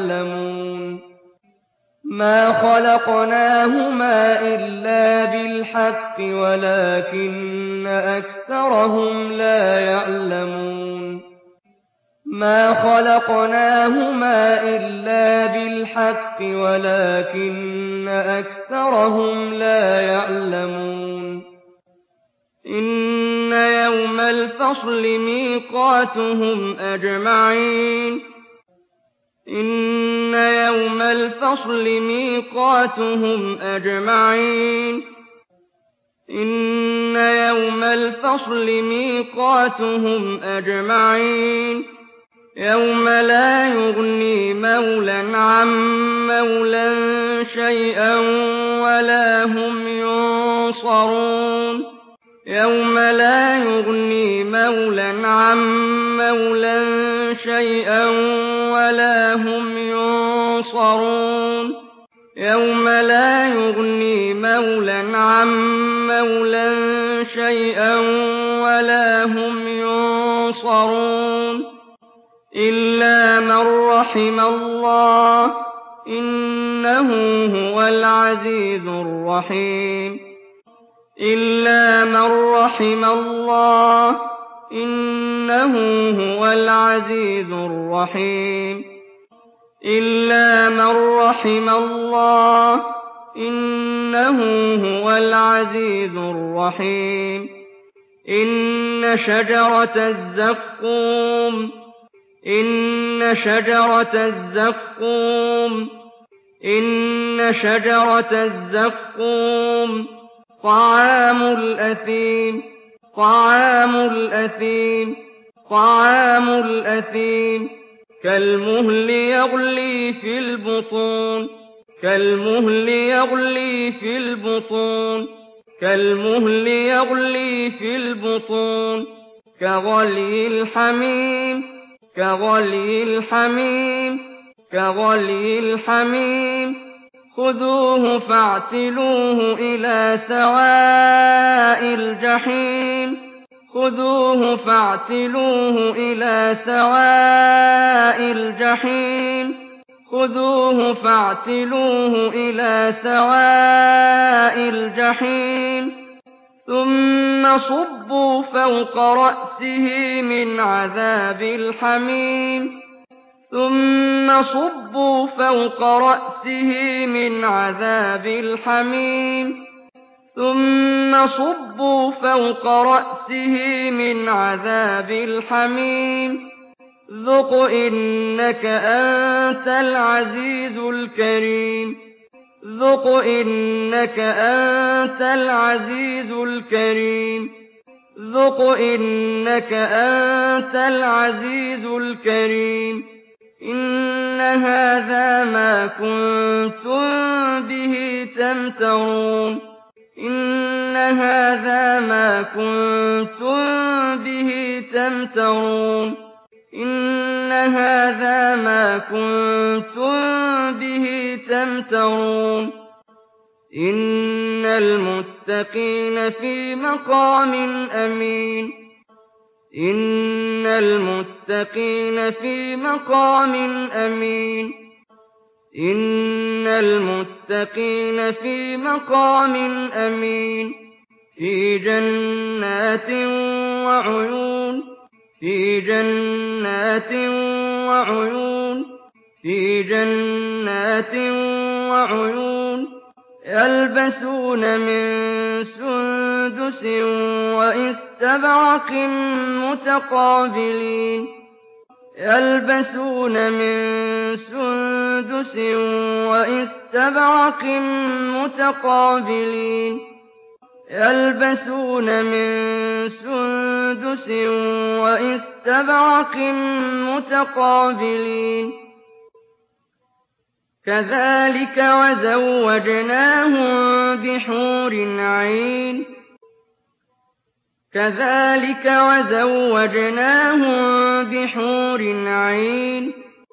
يعلمون إن يوم الفصل ميقاتهم أجمعين يوم لا يغني مولى عن مولى شيئا ولا هم ينصرون إلا من رحم الله إنه هو العزيز الرحيم إن شجرة الزقوم طعام الأثيم كالمهل يغلي في البطون كغلي الحميم خذوه فاعتلوه إلى سواء الجحيم خذوه فاعتلوه إلى سواء الجحيم خذوه فاعتلوه إلى سواء الجحيم ثم صبوا فوق رأسه من عذاب الحميم ثم صبوا فوق رأسه من عذاب الحميم ثم صبوا فوق رأسه من عذاب الحميم ذق إنك أنت العزيز الكريم ذق إنك أنت العزيز الكريم ذق إنك أنت العزيز الكريم إن هذا ما كنتم به تمترون إن هذا ما كنتم به تمترون إن هذا ما كنتم به تمترون إن المتقين في مقام أمين إن المتقين في مقام أمين إن المتقين في مقام أمين في جنات وعيون في جنات وعيون في جنات وعيون يلبسون من سندس وإستبرق متقابلين يلبسون من سندس وإستبرق متقابلين يلبسون من سندس وإستبرق متقابلين كذلك وزوجناهم بحور عين كذلك وزوجناهم بحور عين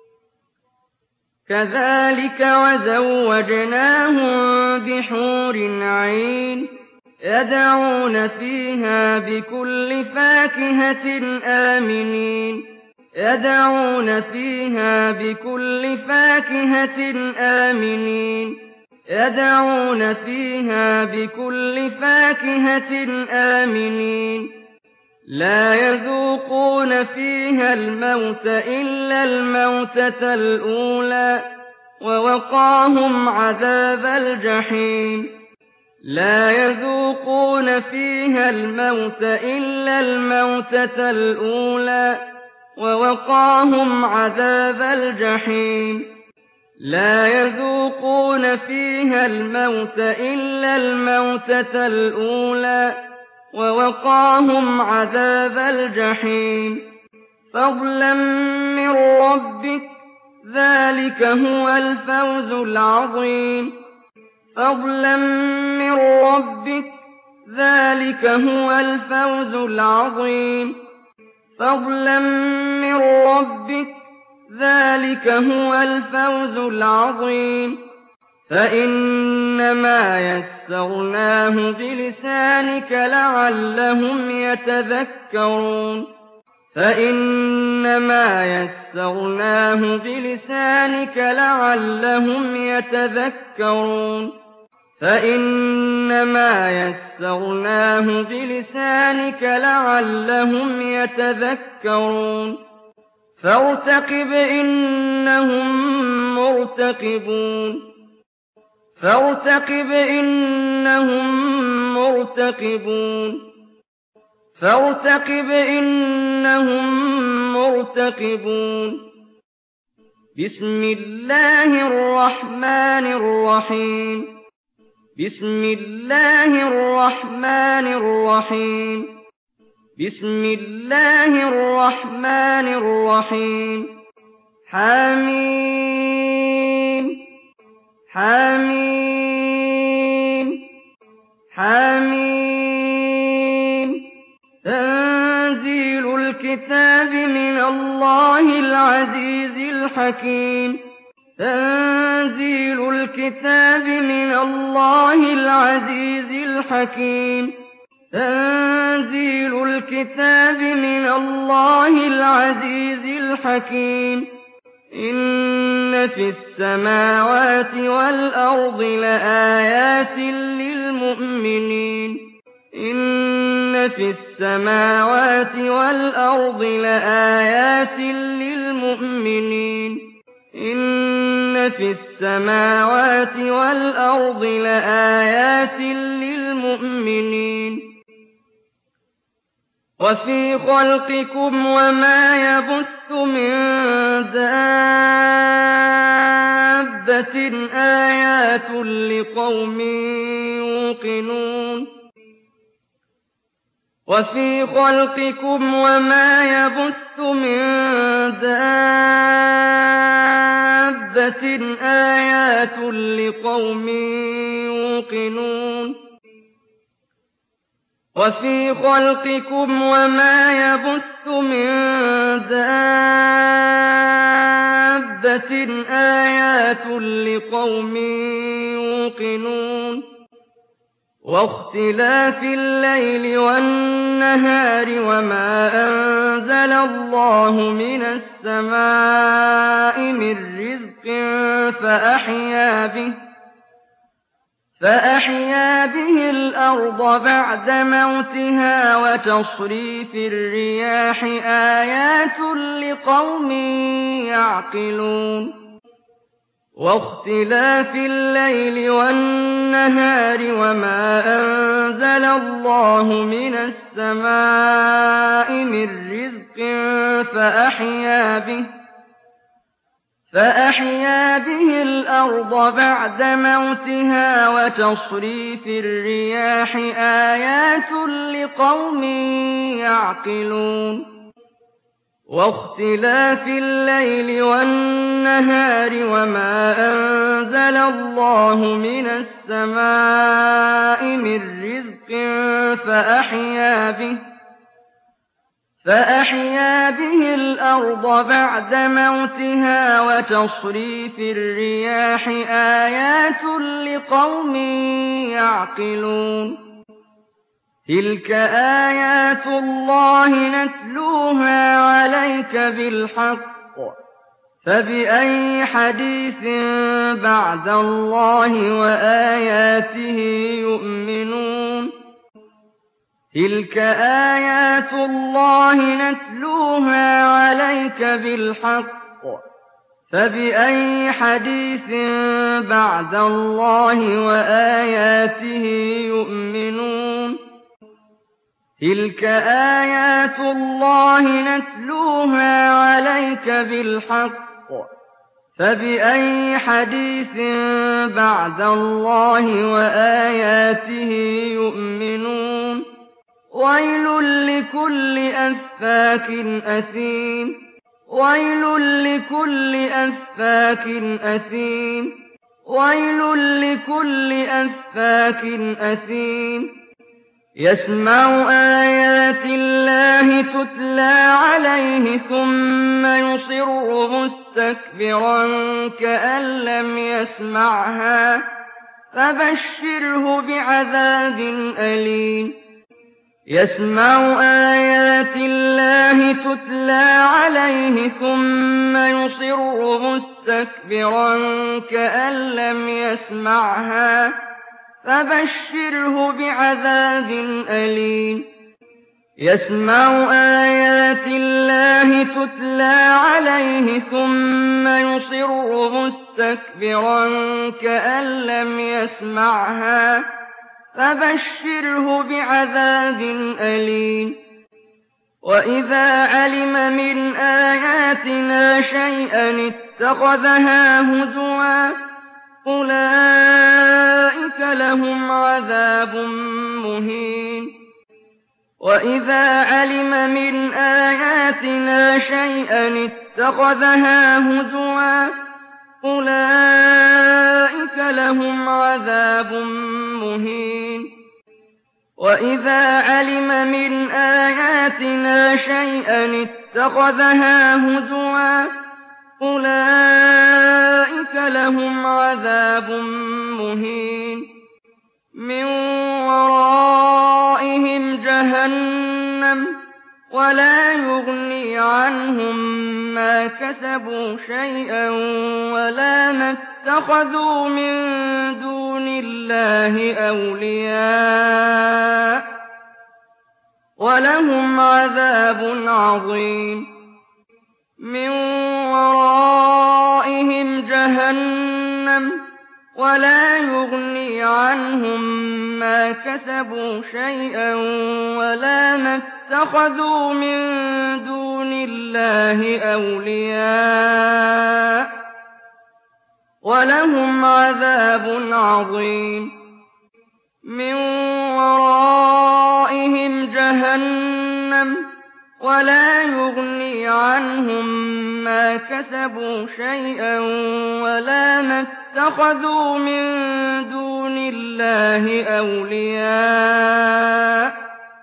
كذلك وزوجناهم بحور عين يدعون فيها بكل فاكهة آمنين يدعون فيها بكل فاكهة آمنين يدعون فيها بكل فاكهة آمنين لا يذوقون فيها الموت إلا الموتة الأولى ووقاهم عذاب الجحيم لا يذوقون فيها الموت إلا الموتة الأولى ووقاهم عذاب الجحيم لا يذوقون فيها الموت إلا الموتة الأولى ووقاهم عذاب الجحيم فضلا من ربك ذلك هو الفوز العظيم فضلا من ربك ذلك هو الفوز العظيم فضلا من ربك ذلك هو الفوز العظيم فإنما يسرناه بلسانك لعلهم يتذكرون فإنما يسرناه بلسانك لعلهم يتذكرون فإنما يسرناه بلسانك لعلهم يتذكرون فارتقب إنهم مرتقبون فارتقب إنهم مرتقبون فارتقب إنهم مرتقبون بسم الله الرحمن الرحيم بسم الله الرحمن الرحيم بسم الله الرحمن الرحيم حميم حميم حميم تنزيل الكتاب من الله العزيز الحكيم تنزيل الكتاب من الله العزيز الحكيم تنزيل الكتاب من الله العزيز الحكيم إن في السماوات والأرض لآيات للمؤمنين إن في السماوات والأرض لآيات للمؤمنين إن في السماوات والأرض لآيات للمؤمنين وفي خلقكم وما يبث من دابة آيات لقوم يوقنون وفي خلقكم وما يبث من دابة آيات لقوم يوقنون وفي خلقكم وما يبث من دابة آيات لقوم يوقنون واختلاف الليل والنهار وما أنزل الله من السماء من رزق فأحيا به الأرض بعد موتها وتصريف الرياح آيات لقوم يعقلون واختلاف الليل والنهار وما أنزل الله من السماء من رزق فأحيا به الأرض بعد موتها وتصريف الرياح آيات لقوم يعقلون واختلاف الليل والنهار وما أنزل الله من السماء من رزق فأحيا به الأرض بعد موتها وتصريف الرياح آيات لقوم يعقلون تلك آيات الله نتلوها عليك بالحق فبأي حديث بعد الله وآياته يؤمنون تلك آيات الله نتلوها عليك بالحق فبأي حديث بعد الله وآياته يؤمنون تلك آيات الله نتلوها عليك بالحق فبأي حديث بعد الله وآياته يؤمنون ويل لكل أفاك أثيم ويل لكل أفاك أثيم ويل لكل أفاك أثيم يسمع آيات الله تتلى عليه ثم يصر مستكبرا كأن لم يسمعها فبشره بعذاب أليم يسمع آيات الله تتلى عليه ثم يصر مستكبرا كأن لم يسمعها فبشره بعذاب أليم يسمع آيات الله تتلى عليه ثم يصر مستكبرا كأن لم يسمعها فبشره بعذاب أليم وإذا علم من آياتنا شيئا اتخذها هزوا أولئك لهم عذاب مهين وإذا علم من آياتنا شيئا اتخذها هزوا أولئك لهم عذاب مهين وإذا علم من آياتنا شيئا اتخذها هزوا أولئك لهم عذاب مهين من ورائهم ولا يغني عنهم ما كسبوا شيئا ولا ما اتخذوا من دون الله أولياء ولهم عذاب عظيم من ورائهم جهنم ولا يغني عنهم ما كسبوا شيئا ولا ما اتخذوا من دون الله أولياء ولهم عذاب عظيم من ورائهم جهنم ولا يغني عنهم ما كسبوا شيئا ولا ما اتخذوا من دون الله أولياء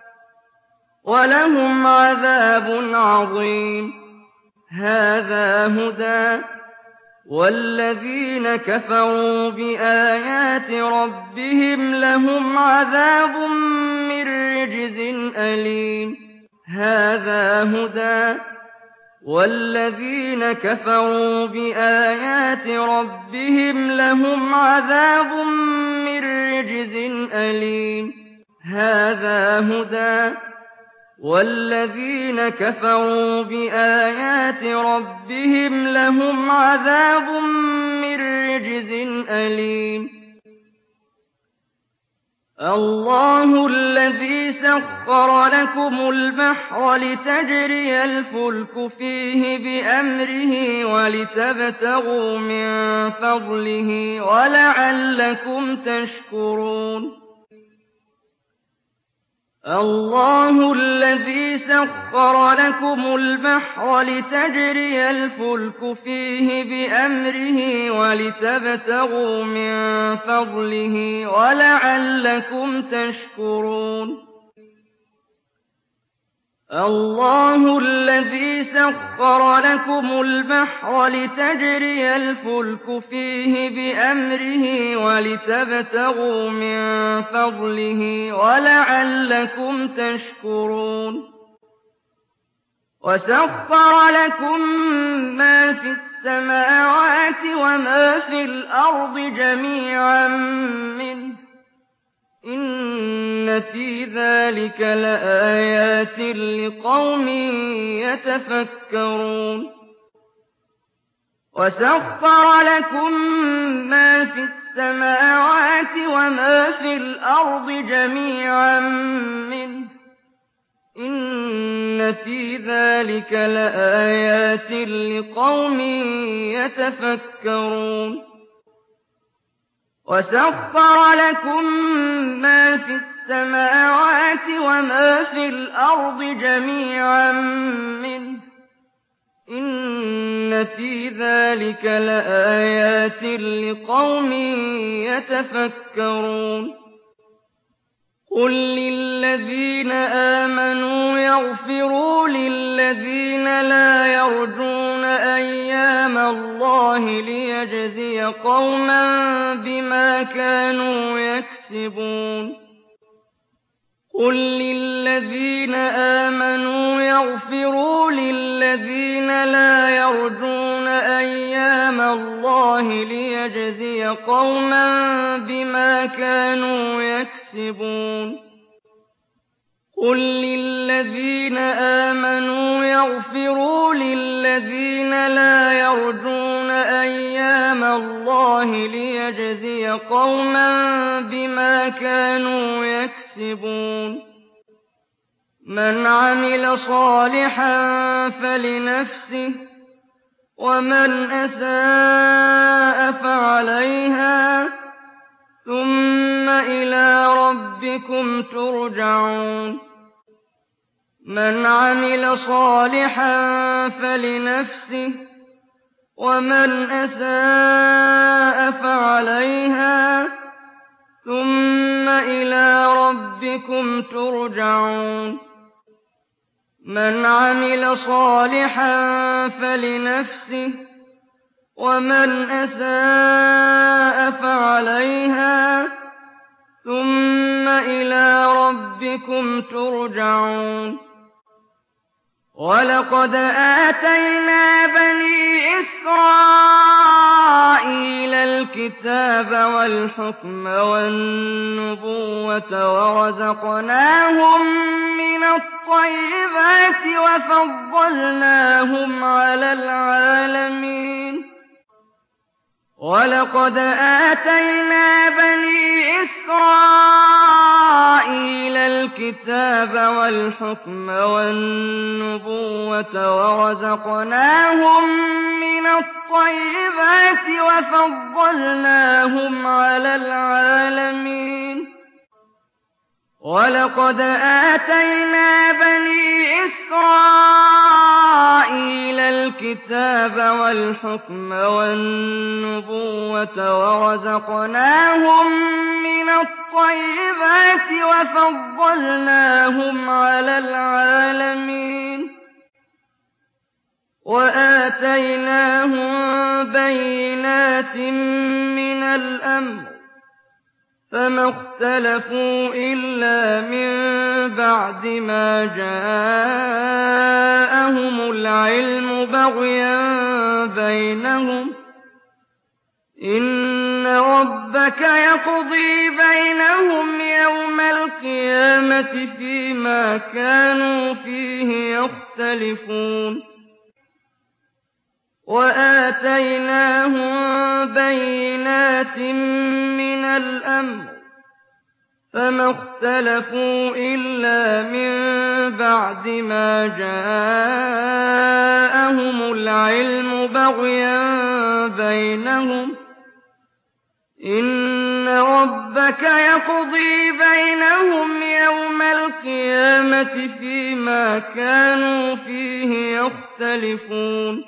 ولهم عذاب عظيم هذا هدى والذين كفروا بآيات ربهم لهم عذاب من رجز أليم هذا هدى والذين كفروا بآيات ربهم لهم عذاب من رجز أليم هذا هدى والذين كفروا بآيات ربهم لهم عذاب من رجز أليم الله الذي سخر لكم البحر لتجري الفلك فيه بأمره ولتبتغوا من فضله ولعلكم تشكرون الله الذي سخر لكم البحر لتجري الفلك فيه بأمره ولتبتغوا من فضله ولعلكم تشكرون الله الذي سخر لكم البحر لتجري الفلك فيه بأمره ولتبتغوا من فضله ولعلكم تشكرون وسخر لكم ما في السماوات وما في الأرض جميعا منه إن في ذلك لآيات لقوم يتفكرون وسخر لكم ما في السماوات وما في الأرض جميعا منه إن في ذلك لآيات لقوم يتفكرون وسخر لكم ما في السماوات وما في الأرض جميعا منه إن في ذلك لآيات لقوم يتفكرون قل للذين آمنوا يغفروا للذين لا يرجون أيام الله ليجزي قوما بما كانوا يكسبون قل للذين آمنوا يغفروا للذين لا يرجون أيام الله ليجزي قوما بما كانوا يكسبون قل للذين آمنوا يغفروا للذين لا يرجون أيام الله ليجزي قوما بما كانوا يكسبون من عمل صالحا فلنفسه ومن أساء فعليها ثم إلى ربكم ترجعون من عمل صالحا فلنفسه ومن أساء فعليها ثم إلى ربكم ترجعون من عمل صالحا فلنفسه ومن أساء فعليها ثم إلى ربكم ترجعون وَلَقَدْ آتَيْنَا بَنِي إِسْرَائِيلَ الْكِتَابَ وَالْحُكْمَ وَالنُّبُوَّةَ وَرَزَقْنَاهُم مِّنَ الطَّيِّبَاتِ وَفَضَّلْنَاهُمْ عَلَى الْعَالَمِينَ وَلَقَدْ آتَيْنَا بَنِي إِسْرَائِيلَ الْكِتَابَ وَالْحُكْمَ وَالنُّبُوَّةَ وَرَزَقْنَاهُم مِّنَ الطَّيِّبَاتِ وَفَضَّلْنَاهُمْ عَلَى الْعَالَمِينَ وَلَقَدْ آتَيْنَا بَنِي إِسْرَائِيلَ الْكِتَابَ وَالْحُكْمَ وَالنُّبُوَّةَ وَرَزَقْنَاهُم مِّنَ الطَّيِّبَاتِ وَفَضَّلْنَاهُمْ عَلَى الْعَالَمِينَ وَآتَيْنَاهُم بَيِّنَاتٍ مِّنَ الْأَمْرِ فَمَا اخْتَلَفُوا إِلَّا مِن بَعْدِ مَا جَاءَهُمُ الْعِلْمُ بَغْيًا بَيْنَهُمْ ۚ إِنَّ رَبَّكَ يَقْضِي بَيْنَهُمْ يَوْمَ الْقِيَامَةِ فِيمَا كَانُوا فِيهِ يَخْتَلِفُونَ وَآتَيْنَاهُم بَيِّنَاتٍ مِّنَ الْأَمْرِ فَمَا اخْتَلَفُوا إِلَّا مِن بَعْدِ مَا جَاءَهُمُ الْعِلْمُ بَغْيًا بَيْنَهُمْ ۚ إِنَّ رَبَّكَ يَقْضِي بَيْنَهُمْ يَوْمَ الْقِيَامَةِ فِيمَا كَانُوا فِيهِ يَخْتَلِفُونَ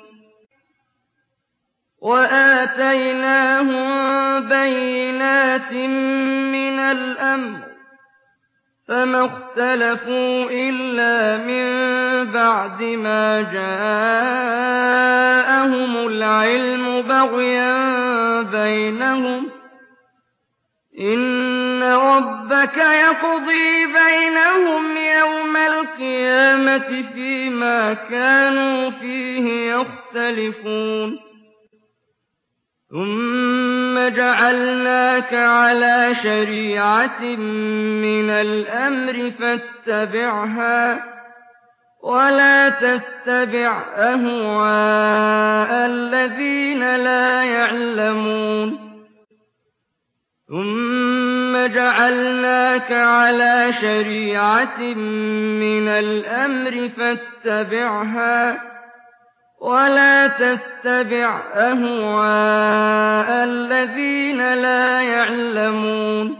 وَآتَيْنَاهُم بَيِّنَاتٍ مِّنَ الْأَمْرِ فَمَا اخْتَلَفُوا إِلَّا مِن بَعْدِ مَا جَاءَهُمُ الْعِلْمُ بَغْيًا بَيْنَهُمْ ۚ إِنَّ رَبَّكَ يَقْضِي بَيْنَهُمْ يَوْمَ الْقِيَامَةِ فِيمَا كَانُوا فِيهِ يَخْتَلِفُونَ ثُمَّ جَعَلْنَاكَ عَلَىٰ شَرِيعَةٍ مِّنَ الْأَمْرِ فَاتَّبِعْهَا ۖ وَلَا تَتَّبِعْ أَهْوَاءَ الَّذِينَ لَا يَعْلَمُونَ ثُمَّ جَعَلْنَاكَ عَلَىٰ شَرِيعَةٍ مِّنَ الْأَمْرِ فَاتَّبِعْهَا ۖ وَلَا تَتَّبِعْ أَهْوَاءَ الَّذِينَ لَا يَعْلَمُونَ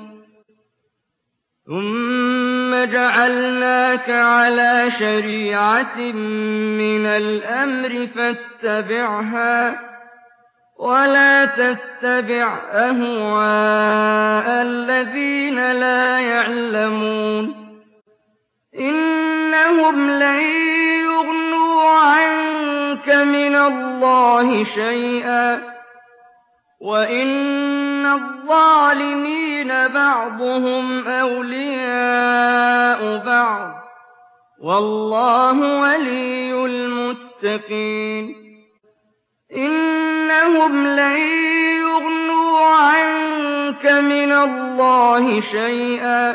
ثُمَّ جَعَلْنَاكَ عَلَىٰ شَرِيعَةٍ مِّنَ الْأَمْرِ فَاتَّبِعْهَا ۖ وَلَا تَتَّبِعْ أَهْوَاءَ الَّذِينَ لَا يَعْلَمُونَ إِنَّهُمْ لَن يُغْنُوا عَنكَ مِنَ اللَّهِ شَيْئًا ۚ وَإِنَّ الظَّالِمِينَ بَعْضُهُمْ أَوْلِيَاءُ بَعْضٍ ۖ وَاللَّهُ وَلِيُّ الْمُتَّقِينَ إِنَّهُمْ لَن يُغْنُوا عَنكَ مِنَ اللَّهِ شَيْئًا ۚ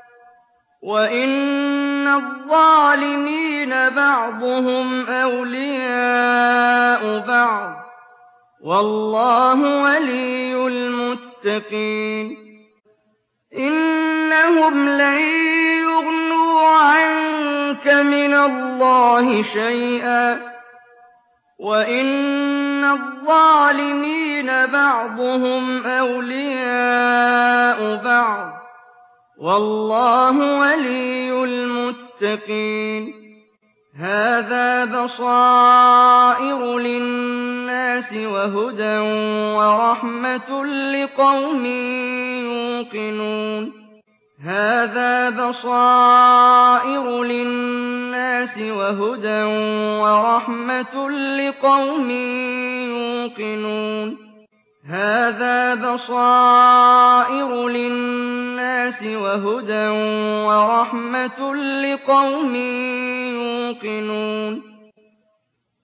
وَإِنَّ الظَّالِمِينَ بَعْضُهُمْ أَوْلِيَاءُ بَعْضٍ ۖ وَاللَّهُ وَلِيُّ الْمُتَّقِينَ إِنَّهُمْ لَن يُغْنُوا عَنكَ مِنَ اللَّهِ شَيْئًا ۚ وَإِنَّ الظَّالِمِينَ بَعْضُهُمْ أَوْلِيَاءُ بَعْضٍ ۖ وَاللَّهُ وَلِيُّ الْمُتَّقِينَ هَٰذَا بَصَائِرُ لِلنَّاسِ وَهُدًى وَرَحْمَةٌ لِّقَوْمٍ يُوقِنُونَ هَٰذَا بَصَائِرُ لِلنَّاسِ وَهُدًى وَرَحْمَةٌ لِّقَوْمٍ يُوقِنُونَ هَٰذَا بَصَائِرُ لِلنَّاسِ وَهُدًى وَرَحْمَةٌ لِّقَوْمٍ يُوقِنُونَ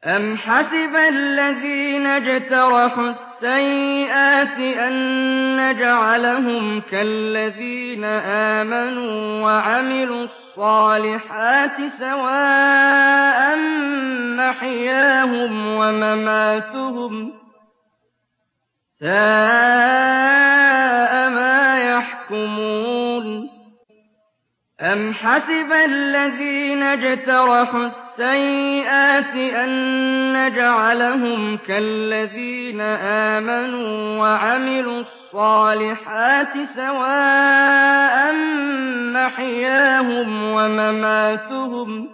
أَمْ حَسِبَ الَّذِينَ اجْتَرَحُوا السَّيِّئَاتِ أَن نَّجْعَلَهُمْ كَالَّذِينَ آمَنُوا وَعَمِلُوا الصَّالِحَاتِ سَوَاءً مَّحْيَاهُمْ وَمَمَاتُهُمْ ۚ سَاءَ مَا يَحْكُمُونَ أَمْ حَسِبَ الَّذِينَ اجْتَرَحُوا السَّيِّئَاتِ أَن نَّجْعَلَهُمْ كَالَّذِينَ آمَنُوا وَعَمِلُوا الصَّالِحَاتِ سَوَاءً مَّحْيَاهُمْ وَمَمَاتُهُمْ ۚ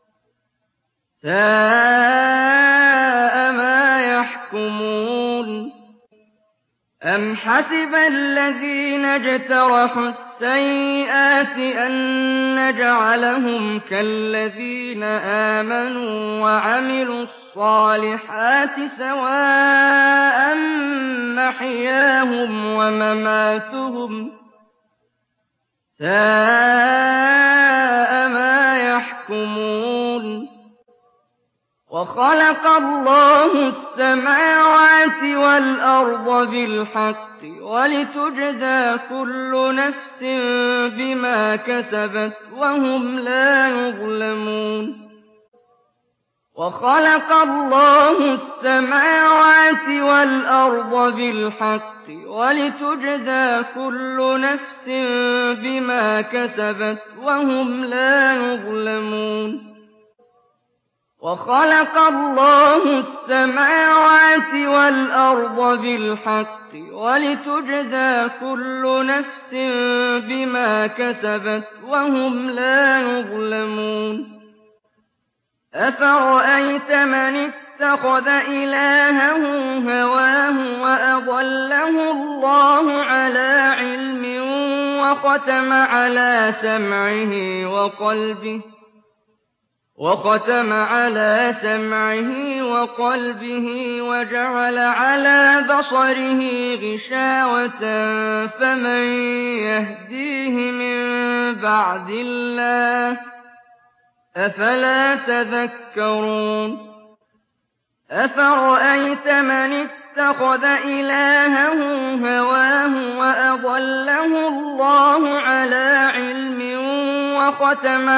سَاءَ مَا يَحْكُمُونَ أَمْ حَسِبَ الَّذِينَ اجْتَرَحُوا السَّيِّئَاتِ أَن نَّجْعَلَهُمْ كَالَّذِينَ آمَنُوا وَعَمِلُوا الصَّالِحَاتِ سَوَاءً مَّحْيَاهُمْ وَمَمَاتُهُمْ ۚ سَاءَ مَا يَحْكُمُونَ وَخَلَقَ اللَّهُ السَّمَاوَاتِ وَالْأَرْضَ بِالْحَقِّ وَلِتُجْزَىٰ كُلُّ نَفْسٍ بِمَا كَسَبَتْ وَهُمْ لَا يُظْلَمُونَ وَخَلَقَ اللَّهُ السَّمَاوَاتِ وَالْأَرْضَ بِالْحَقِّ وَلِتُجْزَىٰ كُلُّ نَفْسٍ بِمَا كَسَبَتْ وَهُمْ لَا يُظْلَمُونَ وَخَلَقَ اللَّهُ السَّمَاوَاتِ وَالْأَرْضَ بِالْحَقِّ وَلِتُجْزَىٰ كُلُّ نَفْسٍ بِمَا كَسَبَتْ وَهُمْ لَا يُظْلَمُونَ أَفَرَأَيْتَ مَنِ اتَّخَذَ إِلَٰهَهُ هَوَاهُ وَأَضَلَّهُ اللَّهُ عَلَىٰ عِلْمٍ وَخَتَمَ عَلَىٰ سَمْعِهِ وَقَلْبِهِ وَجَعَلَ عَلَىٰ بَصَرِهِ غِشَاوَةً فَمَن يَهْدِيهِ مِن بَعْدِ اللَّهِ ۚ أَفَلَا تَذَكَّرُونَ أَفَرَأَيْتَ مَنِ اتَّخَذَ إِلَٰهَهُ هَوَاهُ وَأَضَلَّهُ اللَّهُ عَلَىٰ عِلْمٍ وَخَتَمَ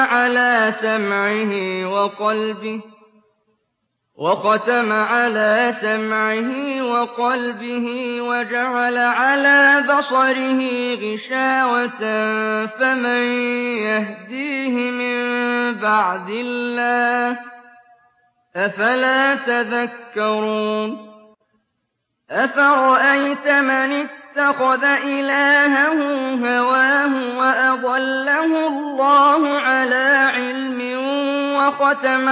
عَلَىٰ سَمْعِهِ وَقَلْبِهِ وَجَعَلَ عَلَىٰ بَصَرِهِ غِشَاوَةً فَمَن يَهْدِيهِ مِن بَعْدِ اللَّهِ ۚ أَفَلَا تَذَكَّرُونَ أَفَرَأَيْتَ مَنِ اتَّخَذَ إِلَٰهَهُ هَوَاهُ وَأَضَلَّهُ اللَّهُ عَلَىٰ عِلْمٍ وَخَتَمَ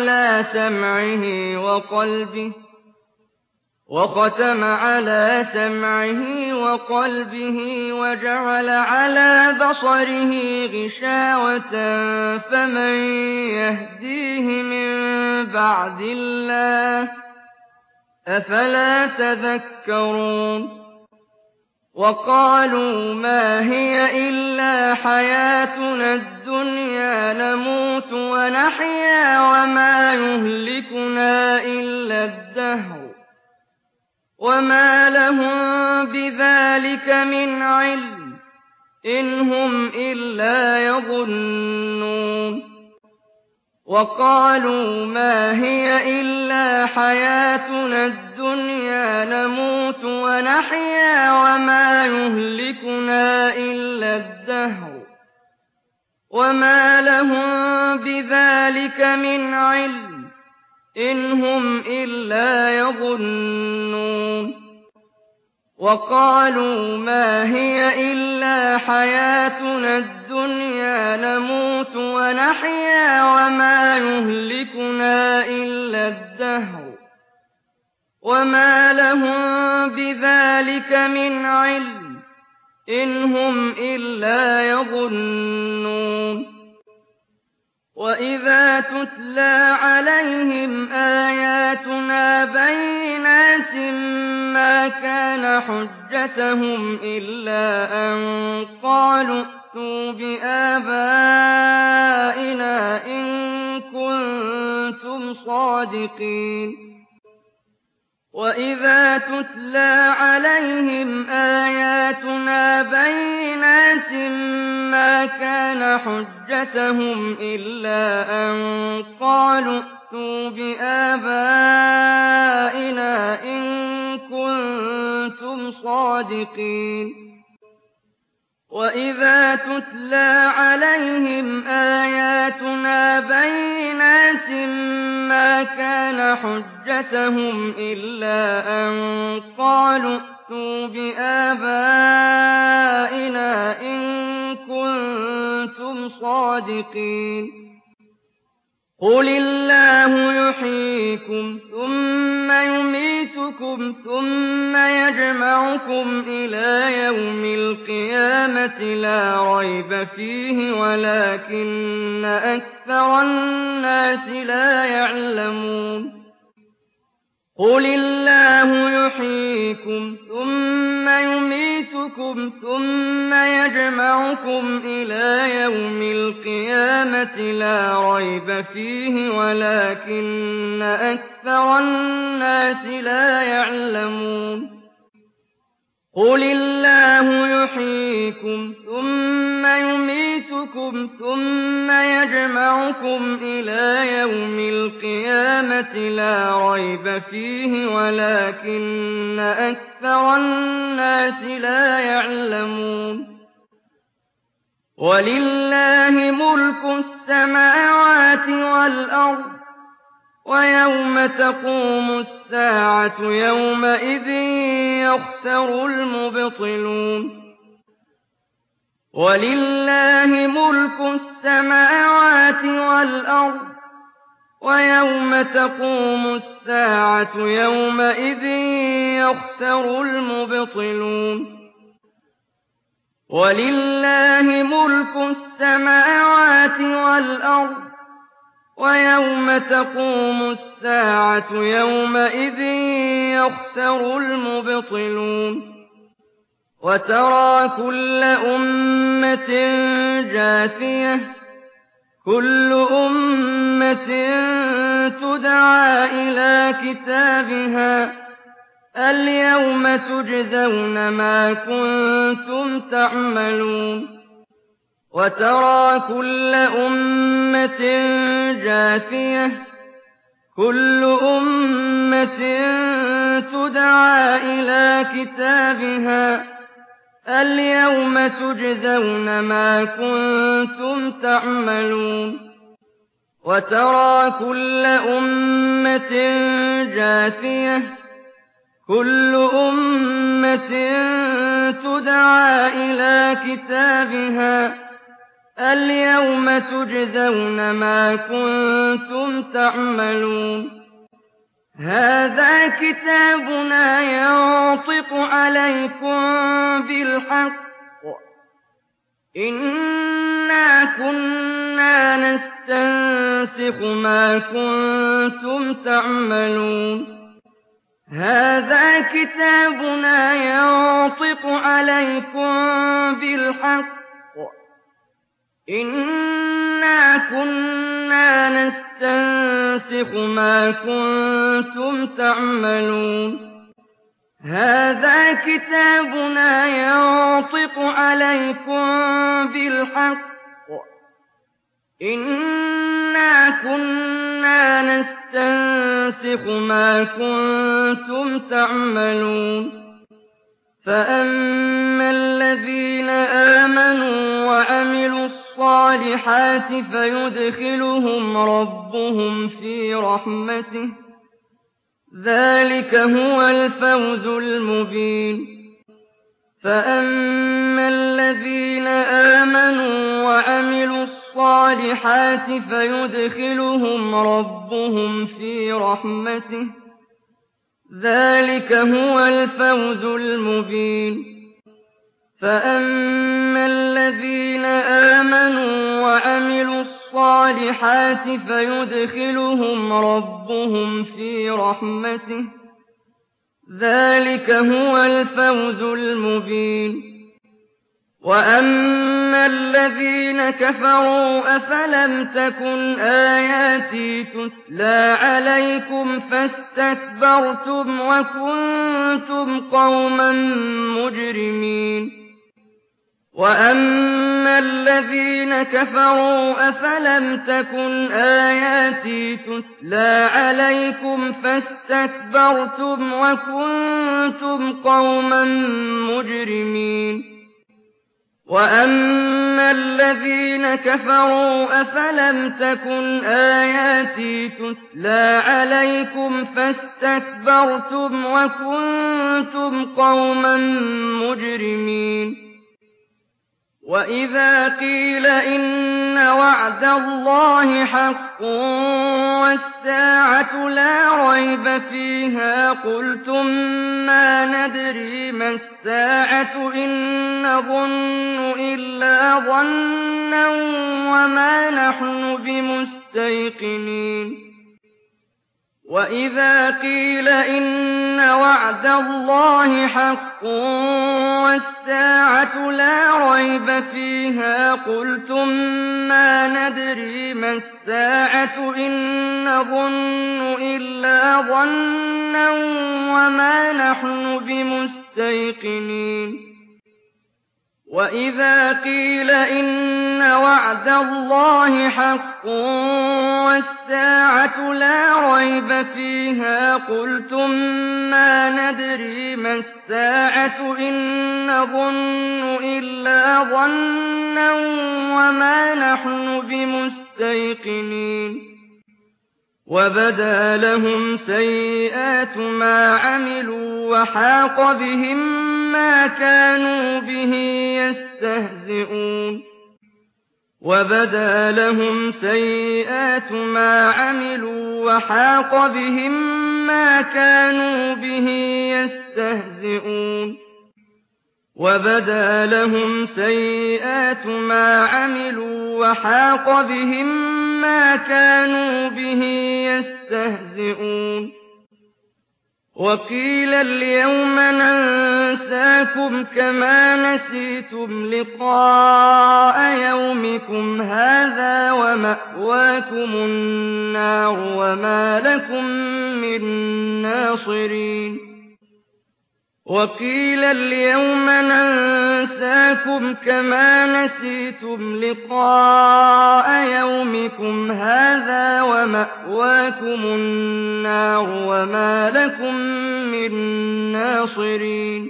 عَلَىٰ سَمْعِهِ وَقَلْبِهِ وَجَعَلَ عَلَىٰ بَصَرِهِ غِشَاوَةً فَمَن يَهْدِيهِ مِن بَعْدِ اللَّهِ ۚ أَفَلَا تَذَكَّرُونَ وَقَالُوا مَا هِيَ إِلَّا حَيَاتُنَا الدُّنْيَا نَمُوتُ وَنَحْيَا وَمَا يُهْلِكُنَا إِلَّا الدَّهْرُ وَمَا لَهُم بِذَٰلِكَ مِنْ عِلْمٍ ۖ إِنْ هُمْ إِلَّا يَظُنُّونَ وَقَالُوا مَا هِيَ إِلَّا حَيَاتُنَا الدُّنْيَا نَمُوتُ وَنَحْيَا وَمَا يُهْلِكُنَا إِلَّا الدَّهْرُ وَمَا لَهُم بِذَٰلِكَ مِنْ عِلْمٍ ۖ إِنْ هُمْ إِلَّا يَظُنُّونَ وَقَالُوا مَا هِيَ إِلَّا حَيَاتُنَا الدُّنْيَا نَمُوتُ وَنَحْيَا وَمَا يُهْلِكُنَا إِلَّا الدَّهْرُ وَمَا لَهُم بِذَٰلِكَ مِنْ عِلْمٍ ۖ إِنْ هُمْ إِلَّا يَظُنُّونَ وَإِذَا تُتْلَىٰ عَلَيْهِمْ آيَاتُنَا بَيِّنَاتٍ مَّا كَانَ حُجَّتَهُمْ إِلَّا أَن قَالُوا ائْتُوا بِآبَائِنَا إِن كنتم صادقين وإذا تتلى عليهم آياتنا بينات ما كان حجتهم إلا أن قالوا ائتوا بآبائنا إن كنتم صادقين وإذا تتلى عليهم آياتنا بينات ما كان حجتهم إلا أن قالوا ائتوا بآبائنا إن كنتم صادقين قل الله يحييكم ثم يميتكم ثم يجمعكم إلى يوم القيامة لا ريب فيه ولكن أكثر الناس لا يعلمون قل الله يحييكم ثم يميتكم ثم يجمعكم إلى يوم القيامة لا ريب فيه ولكن أكثر الناس لا يعلمون قل الله يحييكم ثم يميتكم ثم يجمعكم إلى يوم القيامة لا ريب فيه ولكن أكثر الناس لا يعلمون ولله ملك السماوات والأرض ويوم تقوم الساعة يومئذ يخسر المبطلون ولله ملك السماوات والأرض ويوم تقوم الساعة يومئذ يخسر المبطلون ولله ملك السماوات والأرض ويوم تقوم الساعة يومئذ يخسر المبطلون وترى كل أمة جاثية كل أمة تدعى إلى كتابها اليوم تجزون ما كنتم تعملون وترى كل أمة جاثية كل أمة تدعى إلى كتابها اليوم تجزون ما كنتم تعملون وترى كل أمة جاثية كل أمة تدعى إلى كتابها اليوم تجزون ما كنتم تعملون هذا كتابنا ينطق عليكم بالحق إنا كنا نستنسخ ما كنتم تعملون هذا كتابنا ينطق عليكم بالحق إنا كنا نستنسخ ما كنتم تعملون هذا كتابنا ينطق عليكم بالحق إنا كنا نستنسخ ما كنتم تعملون فأما الذين آمنوا وعملوا الصالحات فيدخلهم ربهم في رحمته ذلك هو الفوز المبين فأما الذين آمنوا وعملوا الصالحات فيدخلهم ربهم في رحمته ذلك هو الفوز المبين فأما الذين آمنوا وعملوا الصالحات فيدخلهم ربهم في رحمته ذلك هو الفوز المبين وَأَمَّا الَّذِينَ كَفَرُوا أَفَلَمْ تَكُنْ آيَاتِي تُتْلَىٰ عَلَيْكُمْ فَاسْتَكْبَرْتُمْ وَكُنتُمْ قَوْمًا مُّجْرِمِينَ وَأَمَّا الَّذِينَ كَفَرُوا أَفَلَمْ تَكُنْ آيَاتِي تُتْلَىٰ عَلَيْكُمْ فَاسْتَكْبَرْتُمْ وَكُنتُمْ قَوْمًا مُّجْرِمِينَ وَأَمَّا الَّذِينَ كَفَرُوا أَفَلَمْ تَكُنْ آيَاتِي تُتْلَىٰ عَلَيْكُمْ فَاسْتَكْبَرْتُمْ وَكُنتُمْ قَوْمًا مُّجْرِمِينَ وَإِذَا قِيلَ إِنَّ وَعْدَ اللَّهِ حَقٌّ وَالسَّاعَةُ لَا رَيْبَ فِيهَا قُلْتُم مَّا نَدْرِي مَا السَّاعَةُ إِن نَّظُنُّ إِلَّا ظَنًّا وَمَا نَحْنُ بِمُسْتَيْقِنِينَ وَإِذَا قِيلَ إِنَّ وَعْدَ اللَّهِ حَقٌّ وَالسَّاعَةُ لَا رَيْبَ فِيهَا قُلْتُم مَّا نَدْرِي مَا السَّاعَةُ إِن نَّظُنُّ إِلَّا ظَنًّا وَمَا نَحْنُ بِمُسْتَيْقِنِينَ وَإِذَا قِيلَ إِنَّ وَعْدَ اللَّهِ حَقٌّ وَالسَّاعَةُ لَا رَيْبَ فِيهَا قُلْتُم مَّا نَدْرِي مَا السَّاعَةُ إِن نَّظُنُّ إِلَّا ظَنًّا وَمَا نَحْنُ بِمُسْتَيْقِنِينَ وَبَدَا لَهُمْ سَيِّئَاتُ مَا عَمِلُوا وَحَاقَ بِهِم مَّا كَانُوا بِهِ يَسْتَهْزِئُونَ وَبَدَا لَهُمْ سَيِّئَاتُ مَا عَمِلُوا وَحَاقَ بِهِم مَّا كَانُوا بِهِ يَسْتَهْزِئُونَ وَبَدَا لَهُمْ سَيِّئَاتُ مَا عَمِلُوا وَحَاقَ بِهِم مَّا كَانُوا بِهِ يَسْتَهْزِئُونَ وَقِيلَ الْيَوْمَ نَنسَاكُمْ كَمَا نَسِيتُمْ لِقَاءَ يَوْمِكُمْ هَٰذَا وَمَأْوَاكُمُ النَّارُ وَمَا لَكُم مِّن نَّاصِرِينَ وَقِيلَ الْيَوْمَ نَنسَاكُمْ كَمَا نَسِيتُمْ لِقَاءَ يَوْمِكُمْ هَٰذَا وَمَأْوَاكُمُ النَّارُ وَمَا لَكُم مِّن نَّاصِرِينَ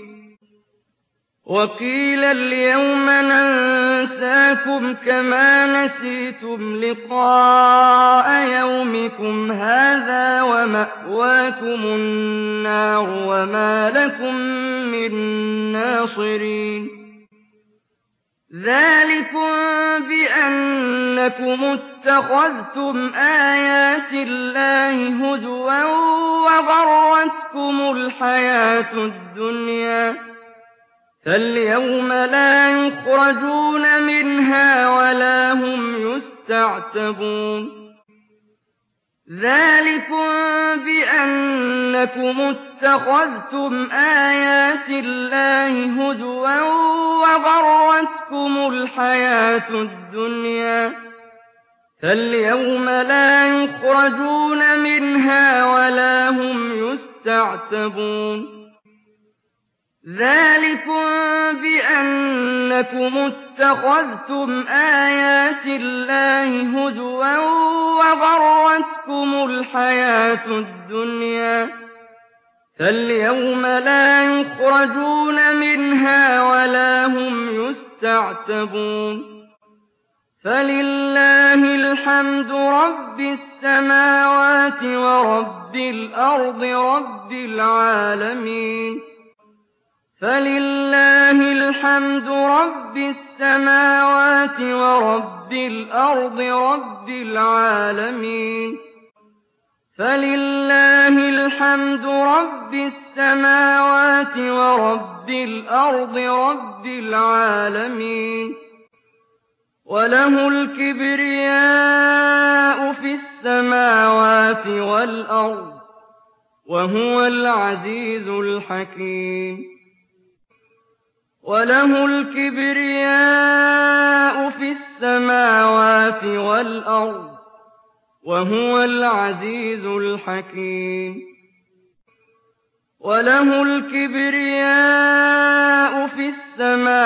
وَقِيلَ الْيَوْمَ نَنسَاكُمْ كَمَا نَسِيتُمْ لِقَاءَ يَوْمِكُمْ هَٰذَا وَمَأْوَاكُمُ النَّارُ وَمَا لَكُم مِّن نَّاصِرِينَ ذَٰلِكُم بِأَنَّكُمُ اتَّخَذْتُمْ آيَاتِ اللَّهِ هُزُوًا وَغَرَّتْكُمُ الْحَيَاةُ الدُّنْيَا فَالْيَوْمَ لَا يُخْرَجُونَ مِنْهَا وَلَا هُمْ يُسْتَعْتَبُونَ ذَٰلِكُم بِأَنَّكُمُ اتَّخَذْتُمْ آيَاتِ اللَّهِ هُزُوًا وَغَرَّتْكُمُ الْحَيَاةُ الدُّنْيَا فَالْيَوْمَ لَا يُخْرَجُونَ مِنْهَا وَلَا هُمْ يُسْتَعْتَبُونَ ذَٰلِكُم بِأَنَّكُمُ اتَّخَذْتُمْ آيَاتِ اللَّهِ هُزُوًا وَغَرَّتْكُمُ الْحَيَاةُ الدُّنْيَا فَالْيَوْمَ لَا يُخْرَجُونَ مِنْهَا وَلَا هُمْ يُسْتَعْتَبُونَ فَلِلَّهِ الْحَمْدُ رَبِّ السَّمَاوَاتِ وَرَبِّ الْأَرْضِ رَبِّ الْعَالَمِينَ فَلِلَّهِ الْحَمْدُ رَبِّ السَّمَاوَاتِ وَرَبِّ الْأَرْضِ رَبِّ الْعَالَمِينَ فَلِلَّهِ الْحَمْدُ رَبِّ السَّمَاوَاتِ وَرَبِّ الْأَرْضِ رَبِّ الْعَالَمِينَ وَلَهُ الْكِبْرِيَاءُ فِي السَّمَاوَاتِ وَالْأَرْضِ وَهُوَ الْعَزِيزُ الْحَكِيمُ وَلَهُ الْكِبْرِيَاءُ فِي السَّمَاوَاتِ وَالْأَرْضِ ۖ وَهُوَ الْعَزِيزُ الْحَكِيمُ وَلَهُ الْكِبْرِيَاءُ فِي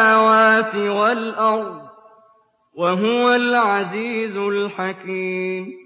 السَّمَاوَاتِ وَالْأَرْضِ ۖ وَهُوَ الْعَزِيزُ الْحَكِيمُ